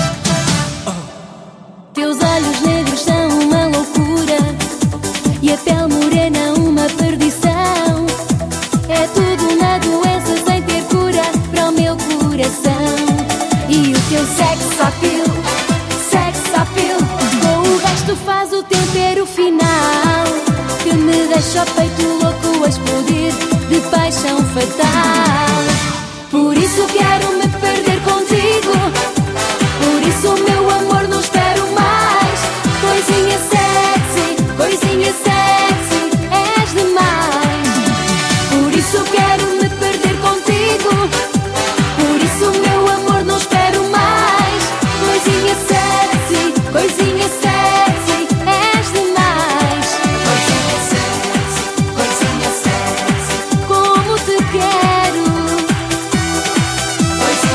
Teus olhos negros são uma loucura e a pele morena uma perdição. É tudo uma doença sem ter cura para o meu coração. E o teu sex appeal, sex appeal, com o resto faz o tempero final que me deixa o peito louco a explodir de paixão fatal. Por isso quero me perder contigo, por isso meu amor não espero mais. Coisinha sexy, coisinha sexy, és demais. Por isso quero me perder contigo, por isso meu amor não espero mais. Coisinha sexy, coisinha sexy, és demais. Coisinha sexy, coisinha sexy, como te quero. Coisinha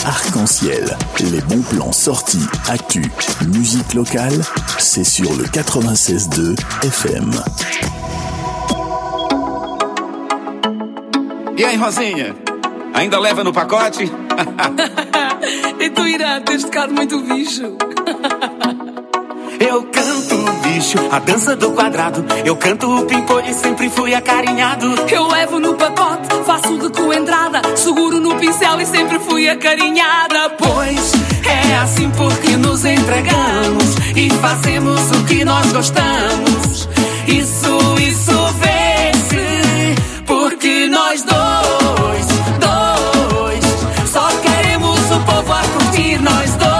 Arc-en-ciel, les bons plans sortis, actu, musique locale, c'est sur le quatre-vingt-seize deux F M. E aí, Rosinha? Ainda leva no pacote? E tu, Irã, tens tocado muito bicho. Eu canto o bicho, a dança do quadrado. Eu canto o pimpolho e sempre fui acarinhado. Eu levo no pacote, faço de coentrada. Seguro no pincel e sempre fui acarinhada. Pois é assim porque nos entregamos e fazemos o que nós gostamos. Isso, isso vê-se porque nós dois, dois, só queremos o povo a curtir. Nós dois.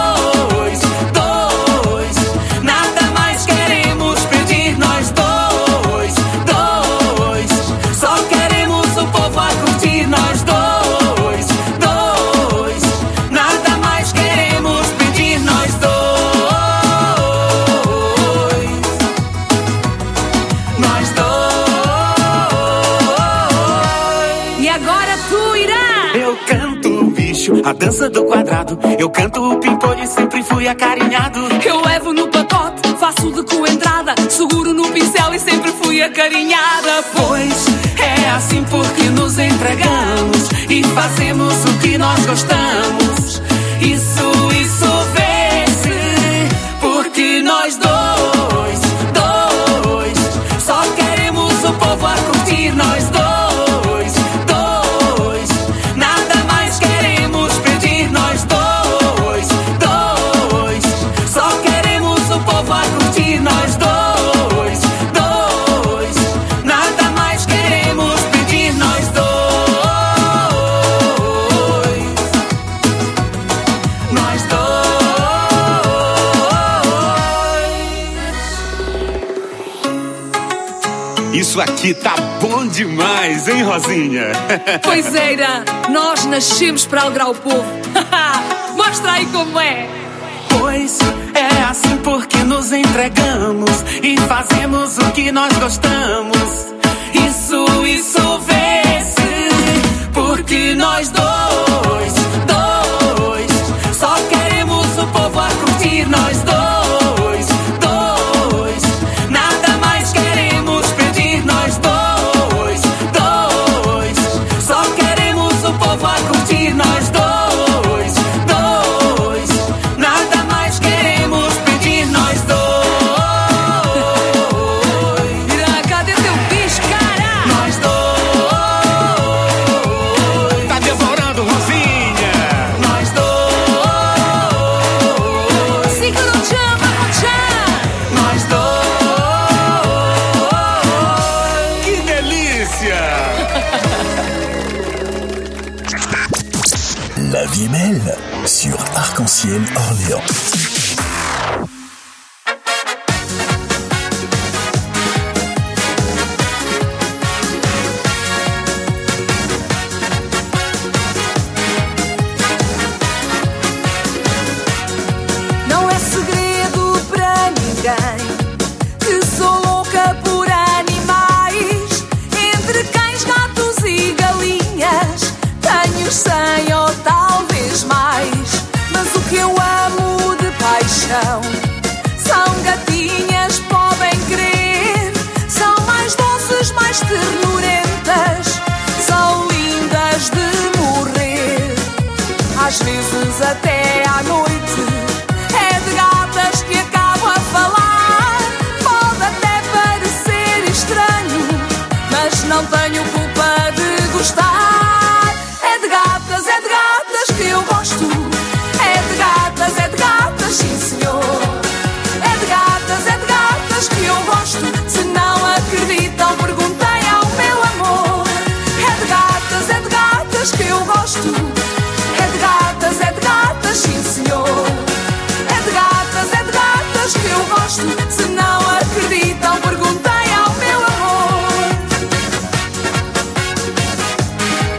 A dança do quadrado. Eu canto o pimpolho e sempre fui acarinhado. Eu levo no pacote, faço de coentrada. Seguro no pincel e sempre fui acarinhada. Pois é assim porque nos entregamos e fazemos o que nós gostamos. Isso, isso vê-se porque nós dois, dois, só queremos o povo a curtir. Nós dois. Isso aqui tá bom demais, hein, Rosinha? Pois é, Irã, nós nascemos para alegrar o povo. Mostra aí como é. Pois é assim porque nos entregamos e fazemos o que nós gostamos. Isso, isso vê-se porque nós dois, dois, só queremos o povo a curtir. Nós dois. Nós dois, dois, nada mais queremos pedir. Nós dois. Irã, cadê teu bicho, cara? Nós dois. Tá devorando, Rosinha. Nós dois. Siga no tchan, no tchan. Nós dois. Que delícia. La vie est belle sur Arc-en-ciel Orléans. Não é segredo para ninguém que sou louca por animais. Entre cães, gatos e galinhas tenho cem ou talvez mais. Mas o que eu amo de paixão são gatinhas, podem crer. São mais doces, mais ternurentas, são lindas de morrer. Às vezes até à noite é de gatas que acabo a falar. Pode até parecer estranho, mas não tenho culpa de gostar. É de gatas, é de gatas que eu gosto. É de gatas, é de gatas, sim senhor. É de gatas, é de gatas que eu gosto. Se não acreditam, perguntem ao meu amor. É de gatas, é de gatas que eu gosto. É de gatas, é de gatas, sim senhor. É de gatas, é de gatas que eu gosto. Se não acreditam, perguntem ao meu amor.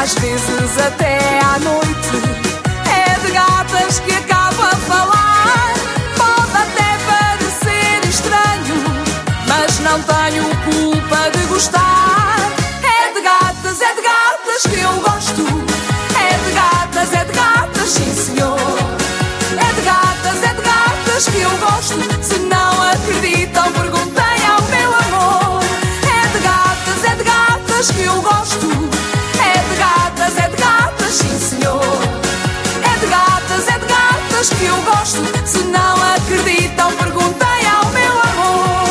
às vezes até à noite. É de gatas que acaba a falar. Pode até parecer estranho, mas não tenho culpa de gostar. É de gatas, é de gatas que eu gosto. É de gatas, é de gatas, sim senhor. É de gatas, é de gatas que eu gosto. Se não acreditam, perguntem ao meu amor. É de gatas, é de gatas que eu gosto. É de gatas, é de gatas, sim senhor. É de gatas, é de gatas que eu gosto. Se não acreditam, perguntem ao meu amor.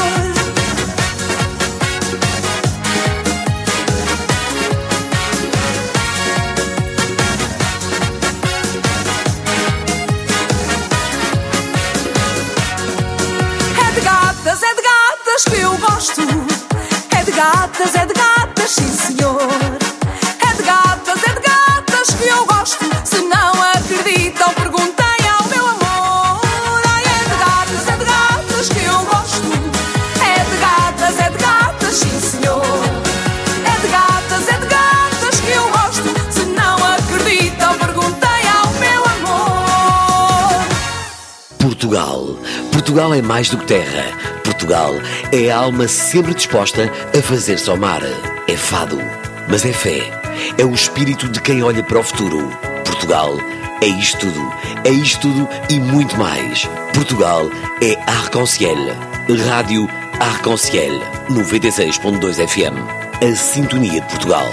É de gatas, é de gatas que eu gosto. É de gatas, é de gatas, sim senhor. É de gatas, é de gatas que eu gosto. Se não acreditam, perguntem ao meu amor. Ai, é de gatas, é de gatas que eu gosto. É de gatas, é de gatas, sim senhor. É de gatas, é de gatas que eu gosto. Se não acreditam, perguntem ao meu amor. Portugal. Portugal é mais do que terra. Portugal é a alma sempre disposta a fazer-se ao mar. É fado, mas é fé. É o espírito de quem olha para o futuro. Portugal é isto tudo. É isto tudo e muito mais. Portugal é Arc-en-Ciel. Rádio Arc-en-Ciel. noventa e seis ponto dois F M. A sintonia de Portugal.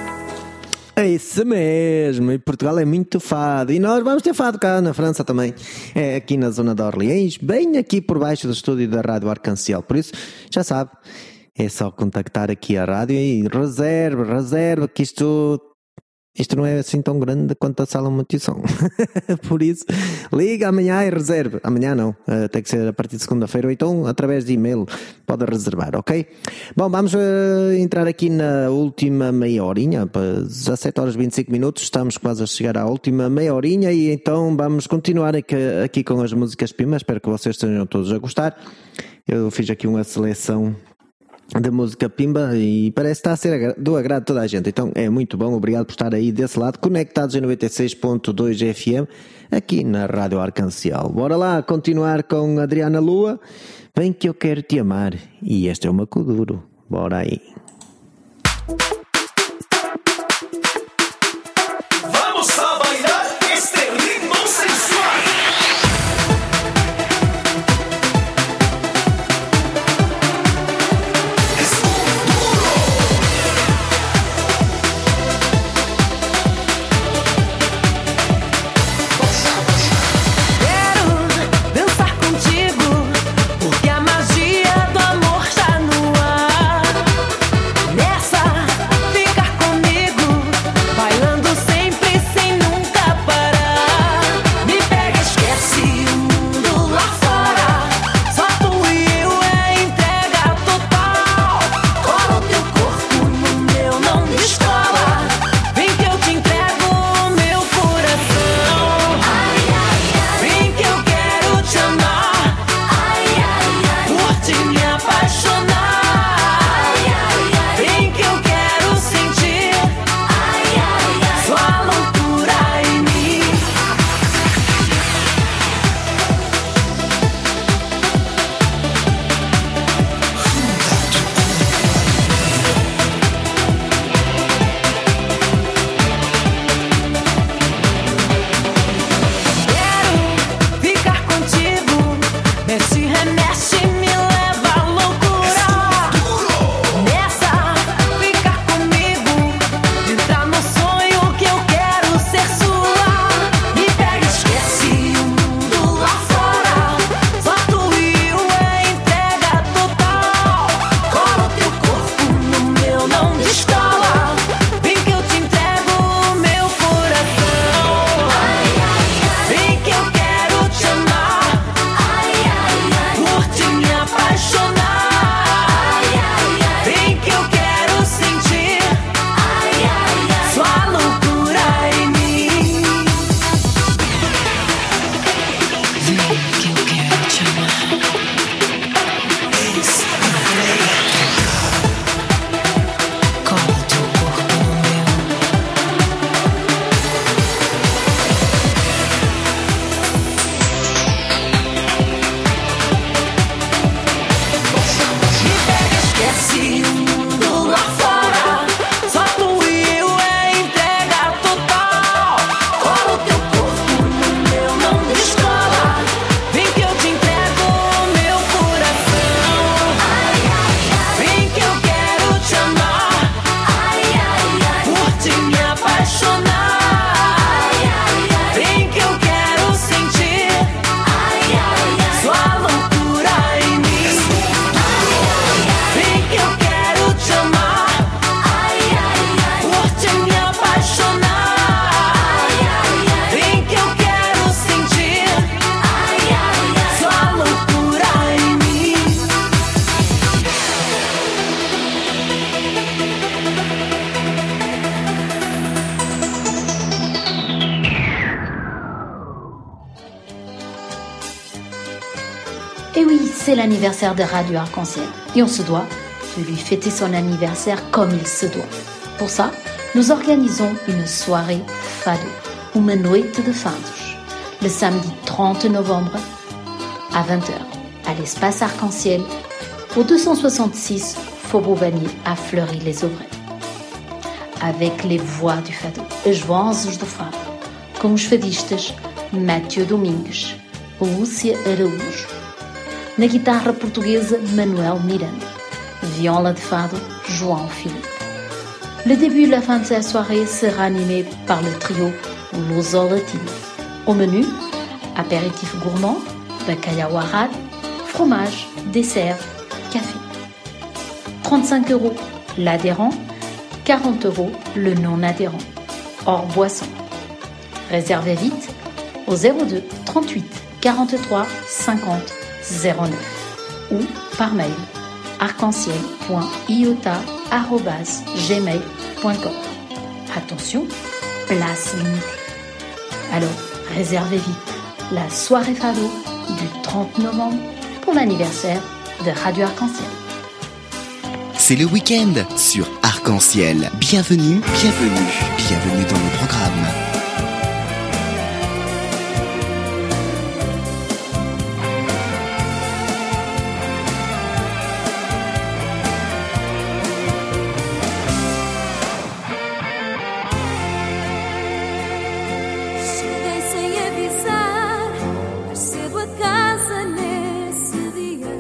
É isso mesmo, e Portugal é muito fado. E nós vamos ter fado cá na França também. É aqui na zona de Orleans, bem aqui por baixo do estúdio da Rádio Arc-en-Ciel. Por isso, já sabe, é só contactar aqui a rádio e reserva, reserva, que isto, isto não é assim tão grande quanto a sala multissom. Por isso, liga amanhã e reserve. Amanhã não, uh, tem que ser a partir de segunda-feira, ou então através de e-mail pode reservar, ok? Bom, vamos uh, entrar aqui na última meia horinha, para dezassete horas e vinte e cinco minutos, estamos quase a chegar à última meia horinha e então vamos continuar aqui, aqui com as músicas Pimba. Espero que vocês estejam todos a gostar. Eu fiz aqui uma seleção da música Pimba e parece estar a ser do agrado de toda a gente, então é muito bom, obrigado por estar aí desse lado, conectados em noventa e seis ponto dois F M aqui na Rádio Arc-en-Ciel. Bora lá continuar com Adriana Lua, Vem que eu quero te amar, e este é o Macuduro, bora aí. Vamos a bailar este ritmo sensual. Dançar contigo, porque a magia do amor está no ar. Nessa, ficar comigo, bailando sempre sem nunca parar. c'est l'anniversaire de Radio Arc-en-Ciel et on se doit de lui fêter son anniversaire comme il se doit. Pour ça, nous organisons une soirée fado, uma noite de fados, le samedi trente novembre à vingt heures à l'espace Arc-en-Ciel, au deux cent soixante-six Faubourg Bagné à Fleury-les-Aubrais. Avec les voix du fado, as vozes do fado, com os fadistas Mathieu Domingues, Lúcia Araújo, na guitarra portuguesa Manuel Miranda, viola de fado João Philippe. Le début et la fin de la soirée sera animé par le trio Luso Latino. Au menu, apéritif gourmand, bacalhau arrade, fromage, dessert, café. trente-cinq euros l'adhérent, quarante euros le non-adhérent, hors boisson. Réservez vite au zéro deux trente-huit quarante-trois cinquante zéro neuf ou par mail arc-en-ciel point iota arobase gmail point com. Attention, place limitée. Alors, réservez vite la soirée fado du trente novembre pour l'anniversaire de Radio Arc-en-Ciel. C'est le week-end sur Arc-en-Ciel. Bienvenue, bienvenue, bienvenue dans le programme. Cheguei sem avisar, mas cedo a casa nesse dia.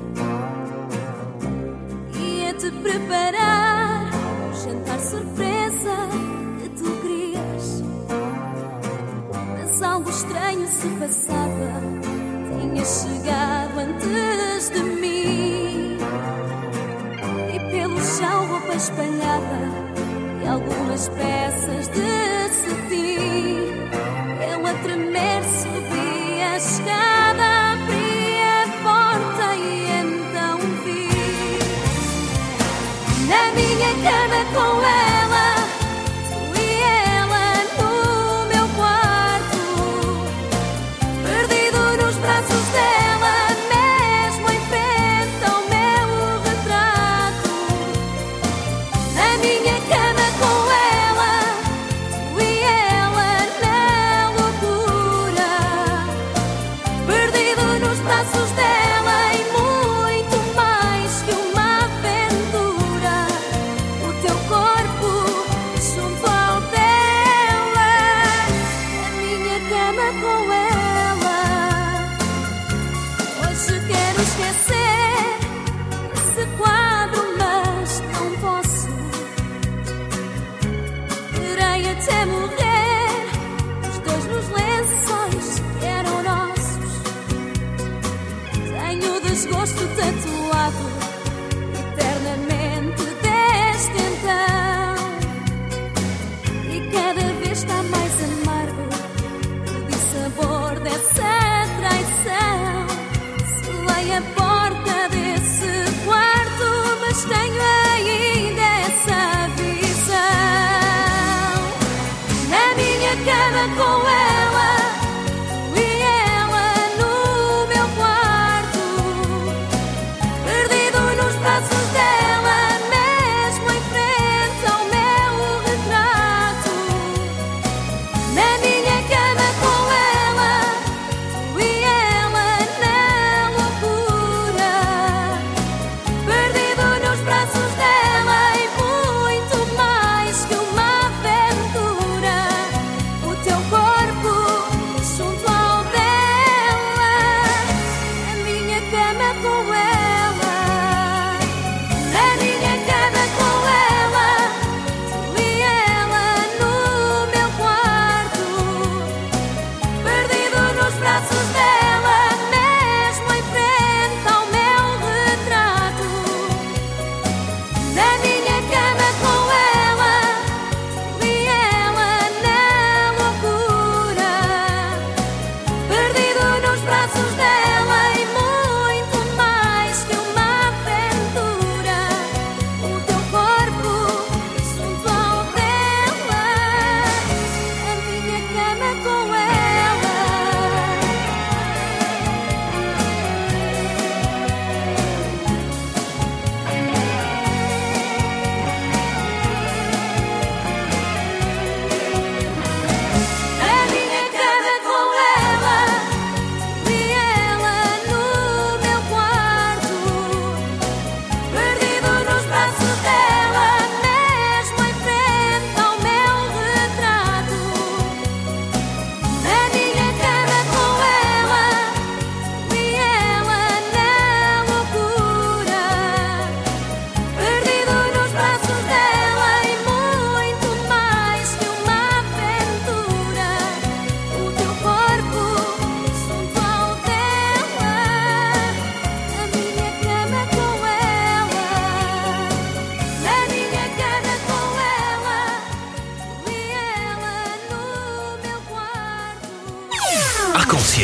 Ia-te preparar o jantar surpresa que tu querias. Mas algo estranho se passava, tinha chegado antes de mim. E pelo chão roupa espalhada e algumas peças de cetim. Eu a tremer subi a escada, abri a porta e então vi na minha cama com ela, tu e ela no meu quarto, perdido nos braços dela, mesmo em frente ao meu retrato. Na minha cama com ela, tu e ela na loucura, perdido nos braços dela e muito mais que uma aventura. O teu corpo junto ao dela, na minha cama com ela. Hoje quero esquecer esse quadro, mas não posso. Terei até morrer, os dois nos lençóis que eram nossos. Tenho o desgosto tatuado eternamente desde então. E cada vez está mais amargo o dissabor dessa traição. Selei a porta desse quarto, mas tenho ainda essa visão. Na minha cama com ela, tu e ela no meu quarto, perdido nos braços dela, mesmo em frente ao meu retrato. Na minha cama com ela, tu e ela na loucura, perdido nos braços dela e muito mais que uma aventura. O teu corpo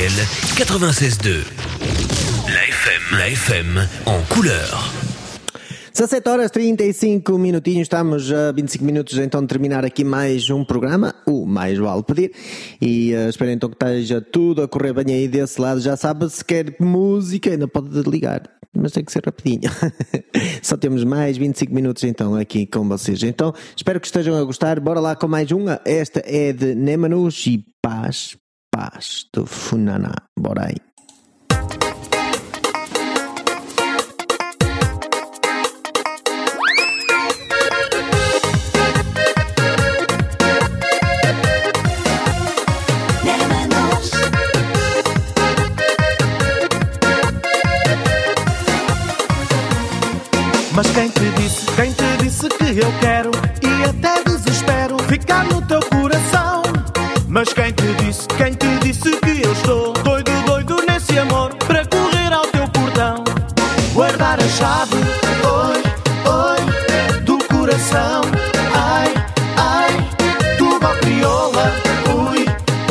Arc-en-Ciel quatre-vingt-seize deux. La F M, la F M en couleur. dezassete horas trinta e cinco minutinhos, estamos a vinte e cinco minutos então de terminar aqui mais um programa, o Mais Vale Pedir, e uh, espero então que esteja tudo a correr bem aí desse lado. Já sabe, se quer música ainda pode ligar, mas tem que ser rapidinho. Só temos mais vinte e cinco minutos então aqui com vocês, então espero que estejam a gostar. Bora lá com mais uma. Esta é de Nemanus e Paz, Paz do Funaná. Bora aí. Mas quem te disse, quem te disse que eu quero e até desespero ficar no teu coração? Mas quem te disse, quem te disse que eu estou doido, doido nesse amor para correr ao teu portão? Guardar a chave, oi, oi, do coração. Ai, ai, tuba crioula, ui,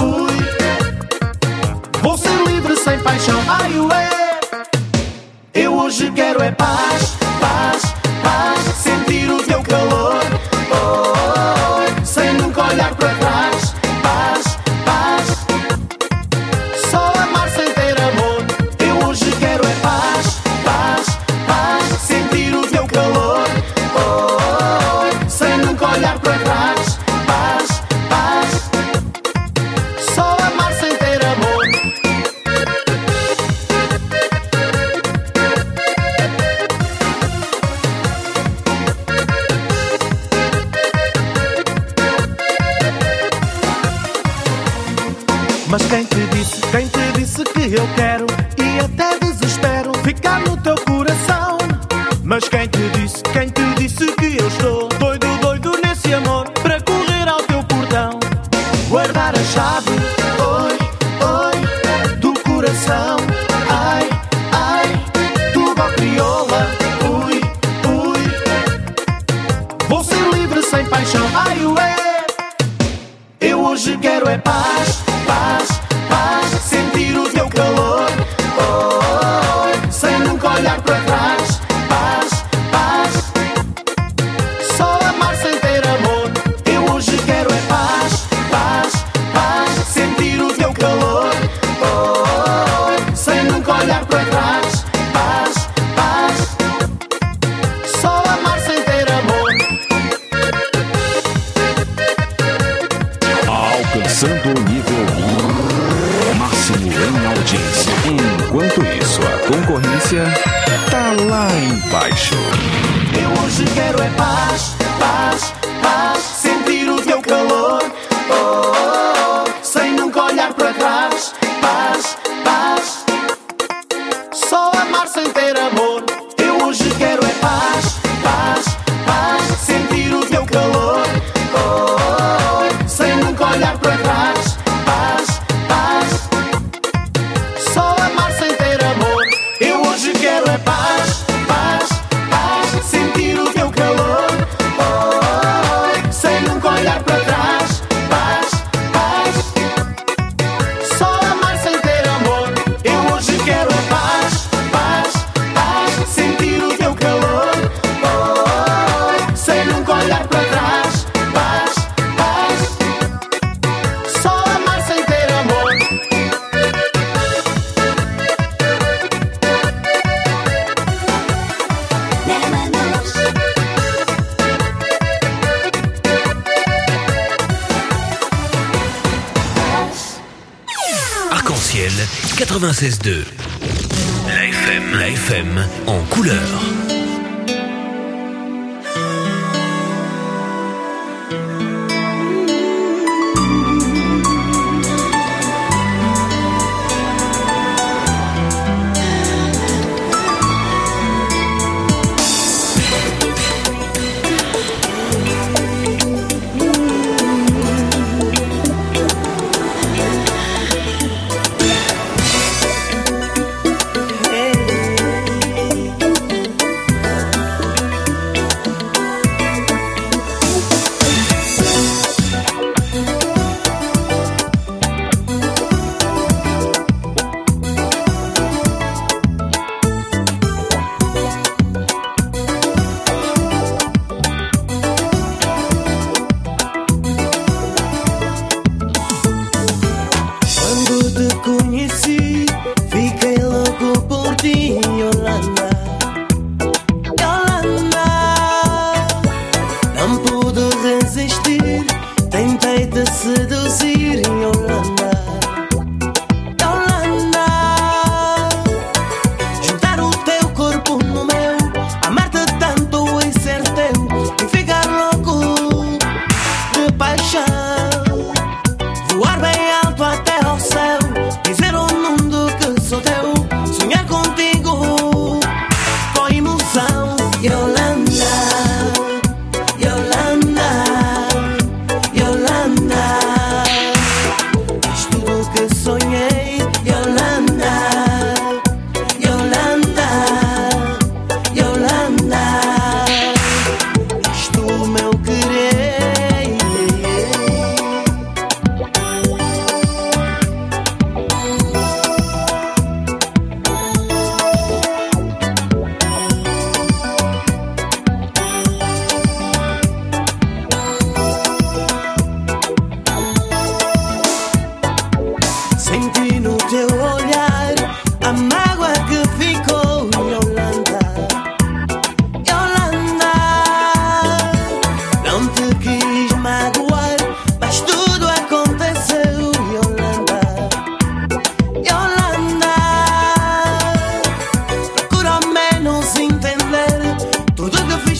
ui. Vou ser livre sem paixão, ai, ué. Eu hoje quero é paz. Paz, paz, sentir o teu calor, oh, oh, sem nunca olhar para trás. Paz, paz, só amar sem ter amor. Eu hoje quero é paz, paz, paz, sentir o teu calor, oh, oh, sem nunca olhar para trás. Paz, paz, só amar sem ter amor. Mas quem te disse, quem te disse que eu quero e até desespero ficar no teu coração? Mas quem te disse, quem te disse que eu estou doido, doido nesse amor para correr ao teu portão? Guardar a chave, oi, oi, do coração. Ai, ai, tuba crioula, ui, ui. Vou ser livre sem paixão, ai, ué. Eu hoje quero é paz. Paz, paz, sentir o teu calor, oh, oh, sem nunca olhar para trás. Paz, paz, só amar sem ter amor. Eu hoje quero é paz, paz, paz, sentir o teu calor, oh, oh, sem nunca olhar para trás. Paz, paz, só amar sem ter amor. Alcançando o nível máximo em audiência. Enquanto isso, a concorrência tá lá embaixo. Eu hoje quero é paz, paz, paz, sentir o teu calor, oh, oh, oh, sem nunca olhar para trás. Paz, paz, só amar sem ter amor. Eu hoje quero é paz, paz, paz, sentir o teu calor, oh, oh, oh, sem nunca olhar para trás. Paz, paz, só amar sem ter amor. Eu hoje quero é paz, paz, paz, sentir o teu calor, oh, oh, sem nunca olhar para trás. Paz, paz, só amar sem ter amor. Eu hoje quero é paz, paz, paz, sentir o teu calor, oh, oh, sem nunca olhar para trás. Paz, paz, só amar sem ter amor. Arc-en-Ciel quatre-vingt-seize deux. La F M, la F M en couleur.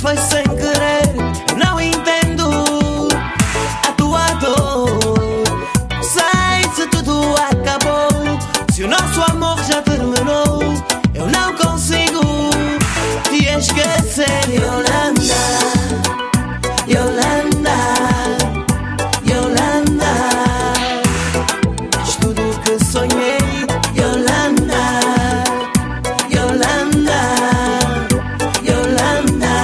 foi sem querer. Não entendo a tua dor. Não sei se tudo acabou, se o nosso amor já terminou. Eu não consigo te esquecer, Yolanda, Yolanda, Yolanda. És tudo que sonhei, Yolanda, Yolanda, Yolanda.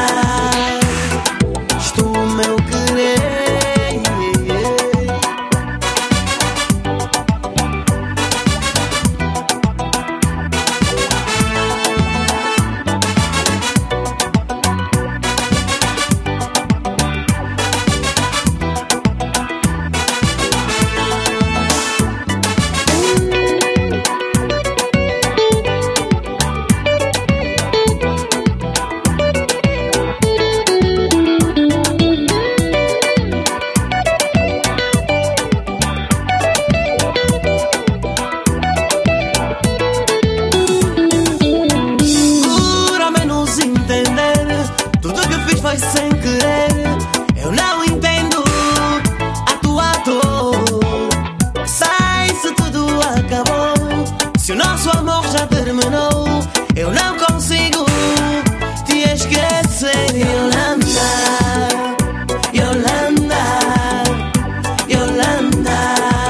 És tu o meu querer. Por ao menos entender, tudo que fiz foi sem querer. Eu não entendo a tua dor. Sei se tudo acabou, se o nosso amor já terminou. Eu não consigo te esquecer, Yolanda, Yolanda, Yolanda.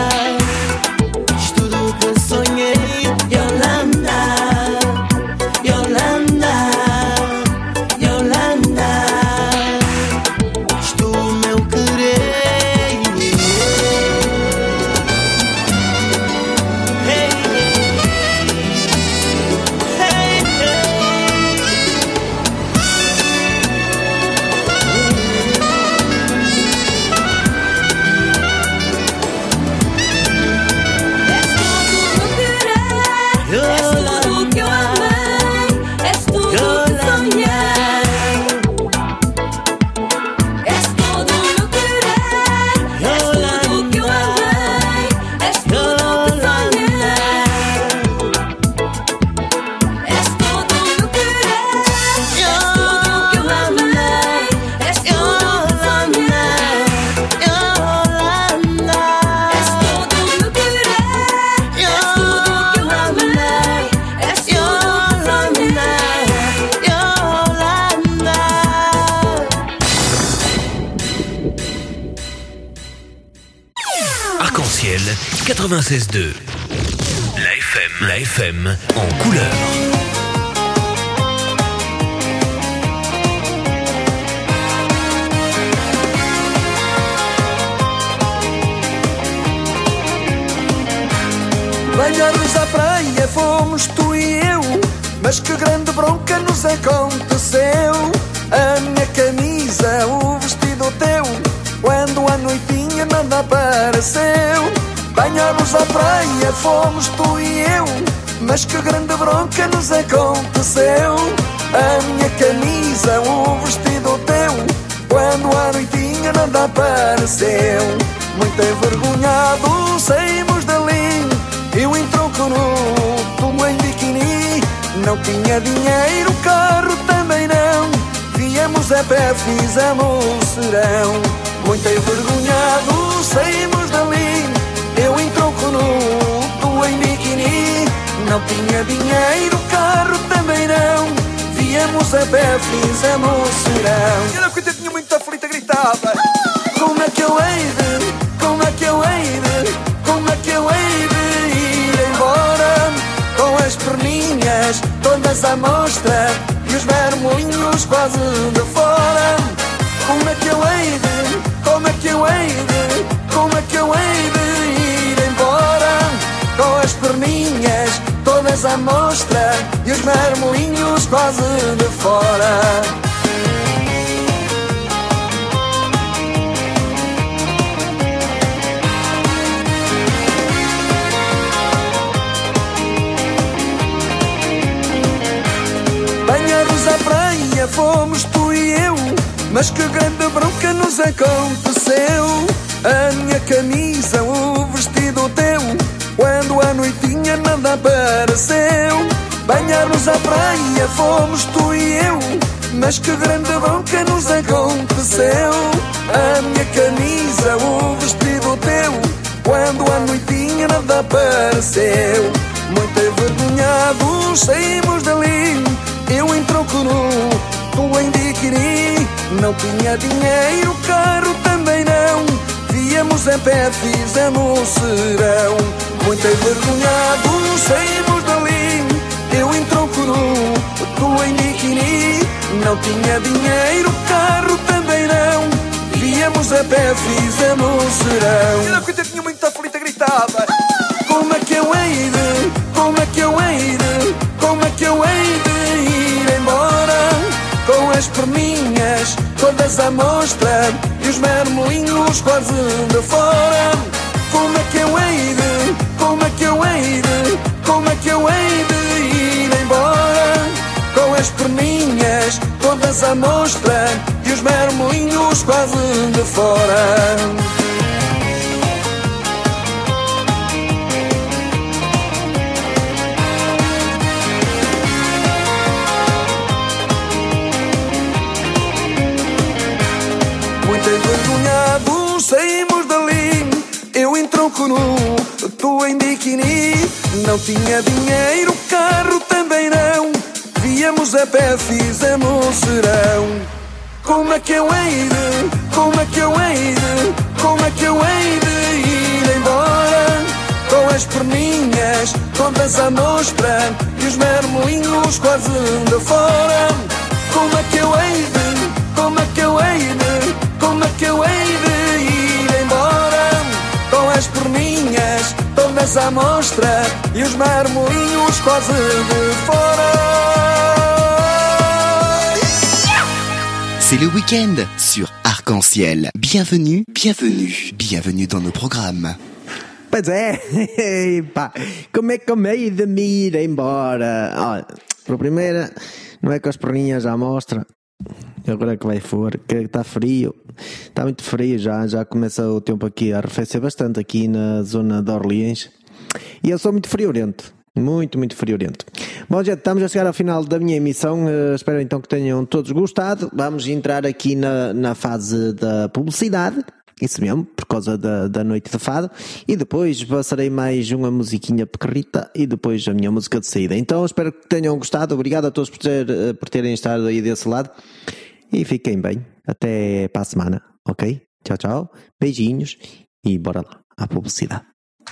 És tudo que sonhei, Yolanda, Yolanda, Yolanda. És tu o meu querer. Hey, hey, És tudo que eu amei, és tudo que sonhei. És todo o meu querer, és tudo que eu amei, és tudo que sonhei. És todo o meu querer, és tudo que eu amei, és tudo que sonhei. Yolanda. És todo o meu querer, és tudo que eu amei, és tudo que sonhei. Arc-en-ciel quatre-vingt-seize deux. La F M, la F M en couleur. Banhar-nos à praia fomos tu e eu, mas que grande bronca nos aconteceu. A minha camisa, o vestido teu, quando a noitinha nada apareceu. Banhar-nos à praia fomos tu e eu, mas que grande bronca nos aconteceu. A minha camisa, o vestido teu, quando a noitinha nada apareceu. Muito envergonhado saímos dali, eu em tronco nu, tu em biquíni. Não tinha dinheiro, carro também não, viemos a pé, fizemos serão. Muito envergonhado saímos dali, eu em tronco nu, tu em biquíni. Não tinha dinheiro, carro também não, viemos a pé, fizemos serão. E era que eu tinha muito aflita, gritava: como é que eu hei de, como é que eu hei de, como é que eu hei de ir embora, com as perninhas todas à mostra e os vermelhinhos quase de fora. Como é que eu hei de, como é que eu hei de, como é que eu hei de ir embora, com as perninhas todas à mostra e os vermelhinhos quase de fora. Banhar-nos à praia fomos tu e eu, mas que grande bronca nos aconteceu. A minha camisa, o vestido teu, quando a noitinha nada apareceu. Banhar-nos à praia fomos tu e eu, Mas que grande boca nos aconteceu. A minha camisa, o vestido teu, quando a noitinha nada apareceu. Muito envergonhados saímos dali, eu em tronco nu, tu em biquíni. Não tinha dinheiro, carro também não, víamos em pé, fizemos serão. Muito envergonhados saímos dali, eu em tronco nu, tu em biquíni. Não tinha dinheiro, carro também não, víamos a pé, fizemos serão. E na fita tinha muita aflita, gritava: como é que eu hei de, como é que eu hei de, como é que eu hei de ir embora, com as perninhas todas à mostra e os marmolinhos quase de fora. Como é que eu hei de, como é que eu hei de, como é que eu hei de ir embora, com as perninhas todas à mostra e os marmolinhos quase de fora. Muito envergonhados saímos dali, eu em tronco nu, tu em biquíni. Não tinha dinheiro, carro também não, víamos a pé, fizemos serão. Como é que eu hei de, como é que eu hei de, como é que eu hei de ir embora, com as perninhas todas à mostra e os marmolinhos quase de fora. Como é que eu hei de, como é que eu hei de, como é que eu hei de ir embora, com as perninhas todas à mostra e os marmolinhos quase de fora. C'est le week-end sur Arc-en-Ciel. Bienvenue, bienvenue, bienvenue dans nos programmes. Pois é, pá, como é que eu hei de me ir embora? Olha, para a primeira, não é com as perninhas à mostra, agora é que vai for, que está frio, está muito frio já, já começa o tempo aqui a arrefecer bastante aqui na zona de Orleans, e eu sou muito friorento. Muito, muito friorento. Bom, gente, estamos a chegar ao final da minha emissão. Uh, espero então que tenham todos gostado. Vamos entrar aqui na, na fase da publicidade. Isso mesmo, por causa da, da noite de fado. E depois passarei mais uma musiquinha pequerita e depois a minha música de saída. Então espero que tenham gostado. Obrigado a todos por, ter, por terem estado aí desse lado. E fiquem bem. Até para a semana. Ok? Tchau, tchau. Beijinhos. E bora lá à publicidade.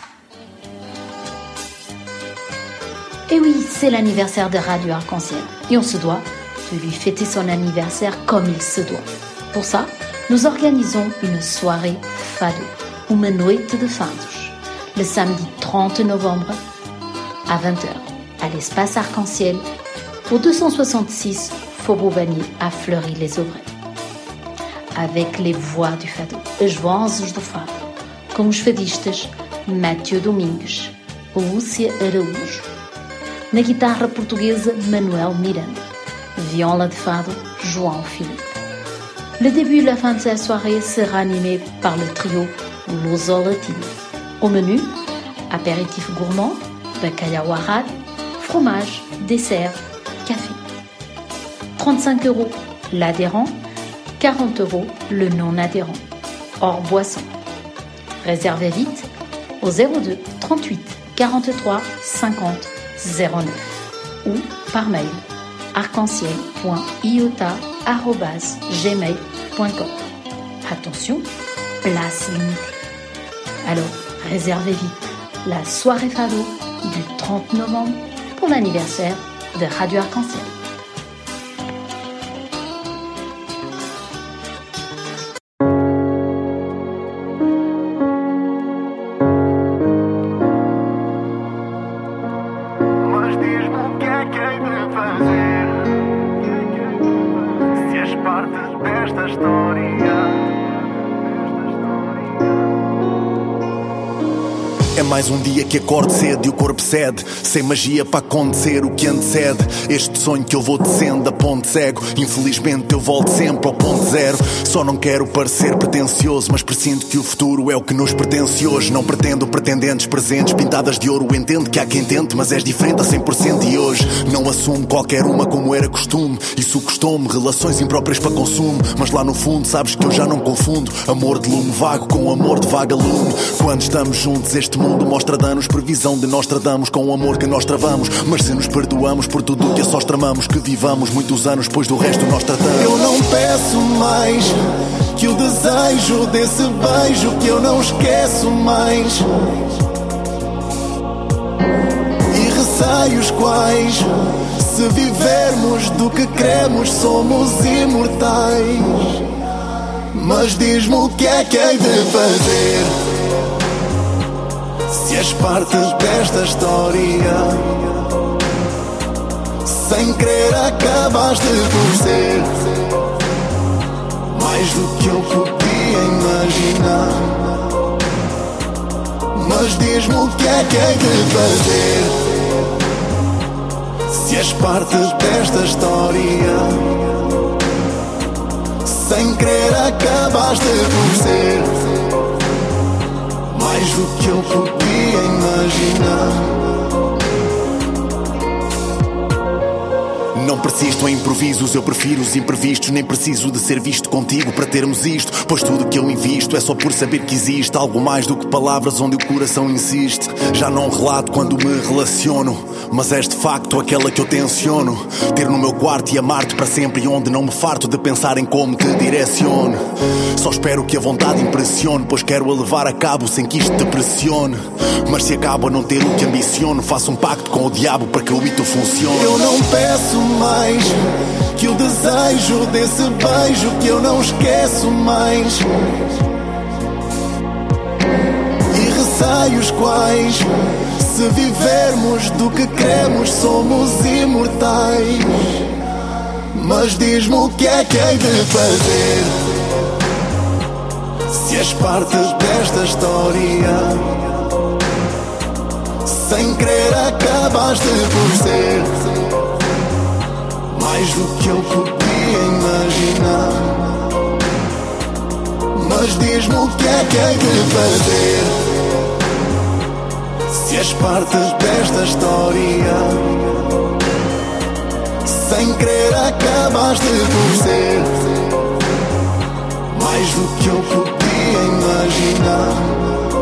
Et oui, c'est l'anniversaire de Radio Arc-en-Ciel. Et on se doit de lui fêter son anniversaire comme il se doit. Pour ça, nous organisons une soirée fado, uma noite de fados, le samedi trente novembre à vingt heures, à l'espace Arc-en-Ciel, au deux cent soixante-six Faubourg Bagné à Fleury-les-Aubrais. Avec les voix du fado, as vozes do fado, com os fadistas Mathieu Domingues, Lúcia Araújo, na guitarra portuguesa Manuel Miranda, viola de fado João Filipe. Le début et la fin de la soirée sera animé par le trio Luso Latino. Au menu, apéritif gourmand, bacalhau arrad, fromage, dessert, café. trente-cinq euros l'adhérent, quarante euros le non-adhérent, hors boisson. Réservez vite au zéro deux trente-huit quarante-trois cinquante zéro neuf ou par mail arc-en-ciel point iota arobase gmail point com. Attention, place limitée. Alors, réservez vite la soirée fado du trente novembre pour l'anniversaire de Radio Arc-en-Ciel. Mas diz-me o que é que hei de fazer, se és parte desta história. É mais um dia que acordo cedo e o corpo cede, sem magia para acontecer o que antecede. Este sonho que eu vou descendo a ponto cego, infelizmente eu volto sempre ao ponto zero. Só não quero parecer pretencioso, mas presinto que o futuro é o que nos pertence hoje. Não pretendo pretendentes presentes pintadas de ouro. Entendo que há quem tente, mas és diferente a cem por cento. E hoje não assumo qualquer uma como era costume. Isso custou-me, relações impróprias para consumo. Mas lá no fundo sabes que eu já não confundo amor de lume vago com amor de vagalume. Quando estamos juntos este mundo mostra danos, previsão de nós tradamos com o amor que nós travamos. Mas se nos perdoamos por tudo o que a sós tramamos, que vivamos muitos anos, pois do resto nós tratamos. Eu não peço mais que o desejo desse beijo que eu não esqueço mais. E receios quais, se vivermos do que queremos somos imortais. Mas diz-me o que é que hei de fazer, se és parte desta história. Sem querer acabaste por ser mais do que eu podia imaginar. Mas diz-me o que é que hei de fazer, se és parte desta história. Sem querer acabaste por ser mais do que eu podia imaginar. Não persisto em improvisos, eu prefiro os imprevistos. Nem preciso de ser visto contigo para termos isto, pois tudo que eu invisto é só por saber que existe algo mais do que palavras onde o coração insiste. Já não relato quando me relaciono, mas és de facto aquela que eu tenciono ter no meu quarto e amar-te para sempre, e onde não me farto de pensar em como te direciono. Só espero que a vontade impressione, pois quero a levar a cabo sem que isto te pressione. Mas se acabo a não ter o que ambiciono, faço um pacto com o diabo para que o mito funcione. Eu não peço mais que o desejo desse beijo que eu não esqueço mais. E receios quais, se vivermos do que queremos somos imortais. Mas diz-me o que é que hei de fazer, se és parte desta história. Sem querer acabaste por ser mais do que eu podia imaginar. Mas diz-me o que é que hei de fazer, se és parte desta história. Sem querer acabaste por ser mais do que eu podia imaginar.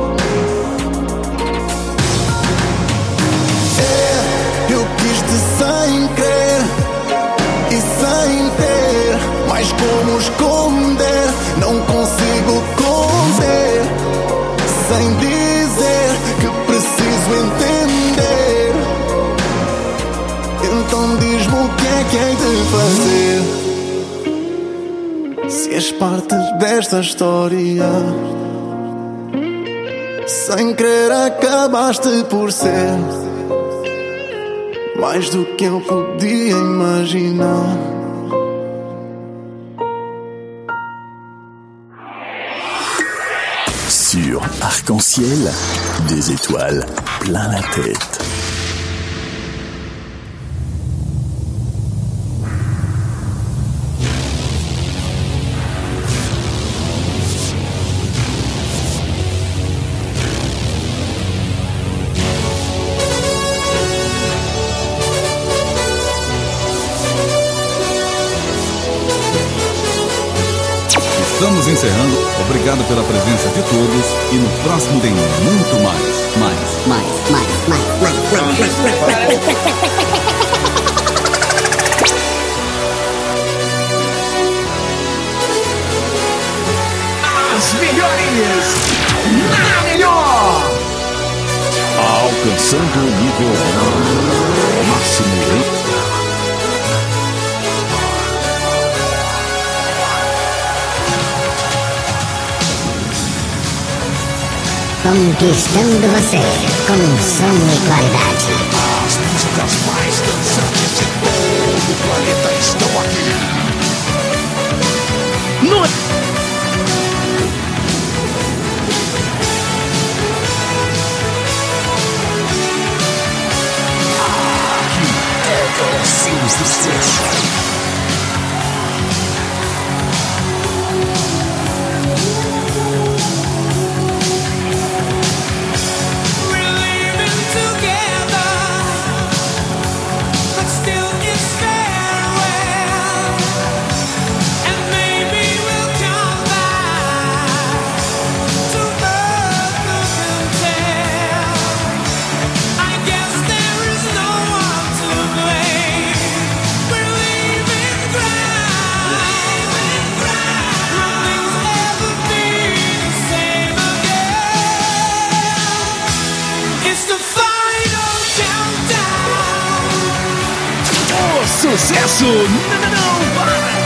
É, eu quis-te sem querer e sem ter, mas como esconder, não consigo conter. Sem dizer que preciso entender. Então diz-me o que é que hei de fazer, se és parte desta história. Sem querer acabaste por ser mais do que eu podia imaginar. Sur Arc-en-Ciel, des étoiles plein la tête. Estamos encerrando. Obrigado pela presença de todos. E no próximo tem muito mais. Mais. Mais, mais, mais, mais, mais, mais, mais, mais. As melhores na melhor. Alcançando o nível máximo. Conquistando você com som e qualidade. As músicas mais dançantes de todo o planeta estão aqui. No... sucesso! Não, não, não, para!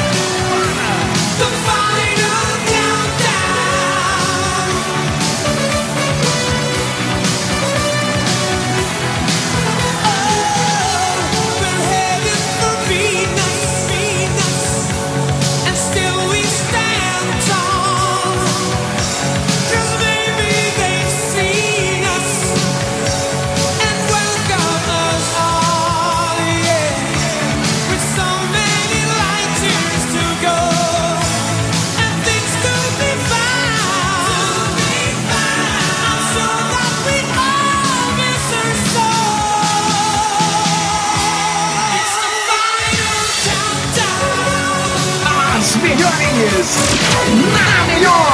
Melhores na melhor!